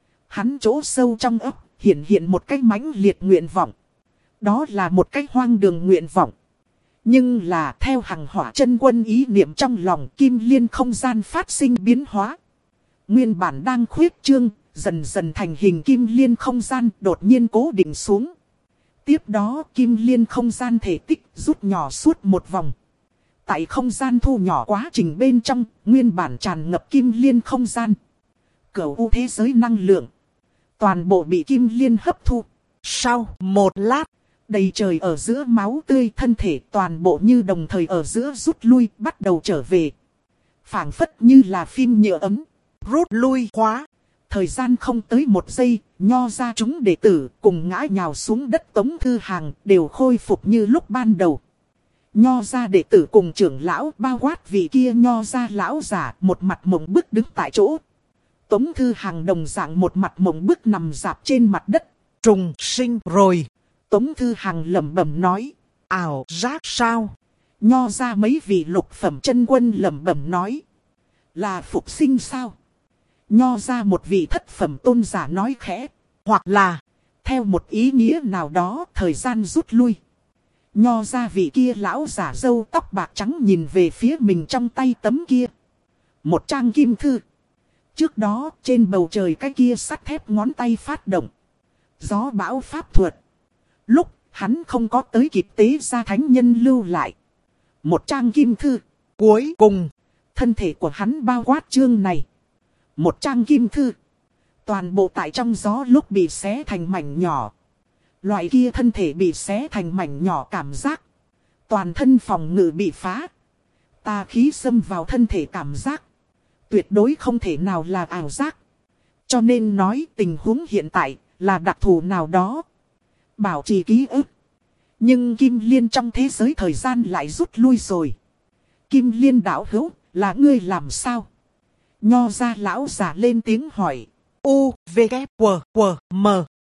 Hắn chỗ sâu trong ấp, hiện hiện một cái mãnh liệt nguyện vọng. Đó là một cái hoang đường nguyện vọng. Nhưng là theo Hằng Hỏa Chân Quân ý niệm trong lòng, kim liên không gian phát sinh biến hóa. Nguyên bản đang khuyết trương, dần dần thành hình kim liên không gian đột nhiên cố định xuống. Tiếp đó kim liên không gian thể tích rút nhỏ suốt một vòng. Tại không gian thu nhỏ quá trình bên trong, nguyên bản tràn ngập kim liên không gian. Cửu u thế giới năng lượng. Toàn bộ bị kim liên hấp thu. Sau một lát, đầy trời ở giữa máu tươi thân thể toàn bộ như đồng thời ở giữa rút lui bắt đầu trở về. Phảng phất như là phim nhựa ấm. Rút lui khóa. Thời gian không tới một giây, Nho ra chúng đệ tử cùng ngã nhào xuống đất. Tống Thư Hằng đều khôi phục như lúc ban đầu. Nho ra đệ tử cùng trưởng lão bao quát vị kia Nho ra lão giả một mặt mộng bức đứng tại chỗ. Tống Thư Hằng đồng dạng một mặt mộng bức nằm dạp trên mặt đất. Trùng sinh rồi. Tống Thư Hằng lẩm bẩm nói. Ảo giác sao? Nho ra mấy vị lục phẩm chân quân lẩm bẩm nói. Là phục sinh sao? Nho ra một vị thất phẩm tôn giả nói khẽ. Hoặc là, theo một ý nghĩa nào đó thời gian rút lui. Nho ra vị kia lão giả râu tóc bạc trắng nhìn về phía mình trong tay tấm kia. Một trang kim thư. Trước đó trên bầu trời cái kia sắt thép ngón tay phát động. Gió bão pháp thuật. Lúc hắn không có tới kịp tế ra thánh nhân lưu lại. Một trang kim thư. Cuối cùng, thân thể của hắn bao quát chương này. Một trang kim thư. Toàn bộ tại trong gió lúc bị xé thành mảnh nhỏ. Loại kia thân thể bị xé thành mảnh nhỏ cảm giác. Toàn thân phòng ngự bị phá. Tà khí xâm vào thân thể cảm giác. Tuyệt đối không thể nào là ảo giác. Cho nên nói tình huống hiện tại là đặc thù nào đó. Bảo trì ký ức. Nhưng Kim Liên trong thế giới thời gian lại rút lui rồi. Kim Liên đạo hữu là ngươi làm sao? Nho ra lão giả lên tiếng hỏi. U, V, K, W, W, M.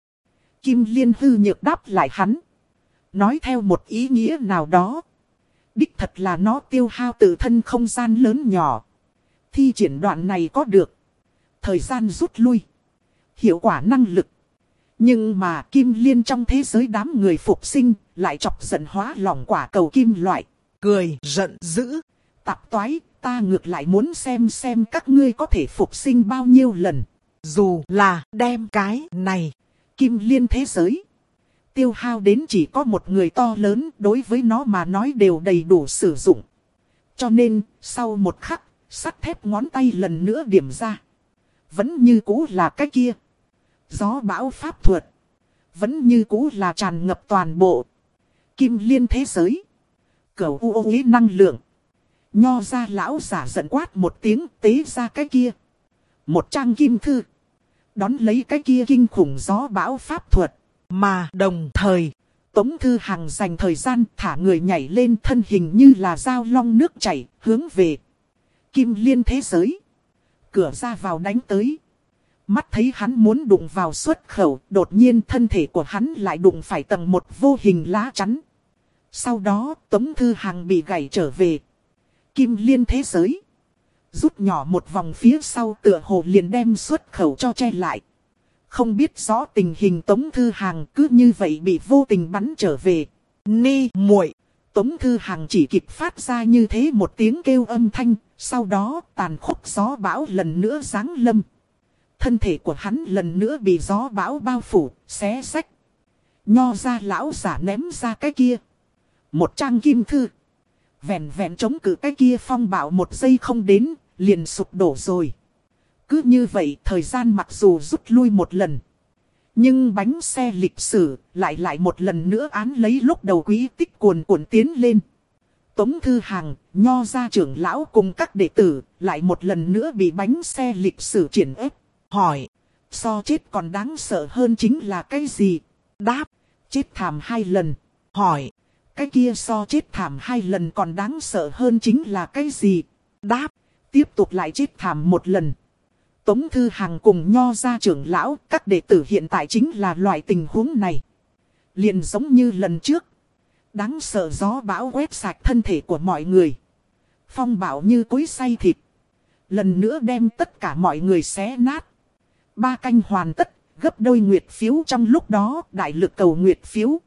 Kim Liên hư nhược đáp lại hắn. Nói theo một ý nghĩa nào đó. Đích thật là nó tiêu hao tự thân không gian lớn nhỏ. Thi triển đoạn này có được. Thời gian rút lui. Hiệu quả năng lực. Nhưng mà Kim Liên trong thế giới đám người phục sinh lại chọc giận hóa lỏng quả cầu kim loại. Cười giận dữ. Tạp toái, ta ngược lại muốn xem xem các ngươi có thể phục sinh bao nhiêu lần. Dù là đem cái này. Kim Liên thế giới. Tiêu hao đến chỉ có một người to lớn, đối với nó mà nói đều đầy đủ sử dụng. Cho nên, sau một khắc, sắt thép ngón tay lần nữa điểm ra. Vẫn như cũ là cái kia. Gió bão pháp thuật. Vẫn như cũ là tràn ngập toàn bộ. Kim Liên thế giới. Cửu u ô năng lượng. Nho ra lão giả giận quát một tiếng tế ra cái kia. Một trang kim thư. Đón lấy cái kia kinh khủng gió bão pháp thuật. Mà đồng thời, Tống Thư Hằng dành thời gian thả người nhảy lên thân hình như là dao long nước chảy, hướng về Kim Liên thế giới. Cửa ra vào đánh tới. Mắt thấy hắn muốn đụng vào xuất khẩu, đột nhiên thân thể của hắn lại đụng phải tầng một vô hình lá chắn. Sau đó Tống Thư Hằng bị gãy trở về Kim Liên thế giới. Rút nhỏ một vòng phía sau tựa hồ liền đem xuất khẩu cho che lại. Không biết rõ tình hình Tống Thư Hằng cứ như vậy bị vô tình bắn trở về. Ni muội. Tống Thư Hằng chỉ kịp phát ra như thế một tiếng kêu âm thanh. Sau đó tàn khốc gió bão lần nữa giáng lâm. Thân thể của hắn lần nữa bị gió bão bao phủ, xé rách. Nho ra lão giả ném ra cái kia. Một trang kim thư. Vẹn vẹn chống cự cái kia phong bạo một giây không đến, liền sụp đổ rồi. Cứ như vậy thời gian mặc dù rút lui một lần. Nhưng bánh xe lịch sử lại lại một lần nữa án lấy lúc đầu quý tích cuồn cuộn tiến lên. Tống Thư Hằng, Nho gia trưởng lão cùng các đệ tử lại một lần nữa bị bánh xe lịch sử triển ép. Hỏi, so chết còn đáng sợ hơn chính là cái gì? đáp, Chết thảm hai lần. hỏi, Cái kia so chết thảm hai lần còn đáng sợ hơn chính là cái gì? đáp, Tiếp tục lại chết thảm một lần. Tống Thư Hằng cùng Nho gia trưởng lão, các đệ tử hiện tại chính là loại tình huống này. Liền giống như lần trước. Đáng sợ gió bão quét sạch thân thể của mọi người. Phong bão như cối xay thịt. Lần nữa đem tất cả mọi người xé nát. Ba canh hoàn tất, gấp đôi nguyệt phiếu trong lúc đó, đại lực cầu nguyệt phiếu.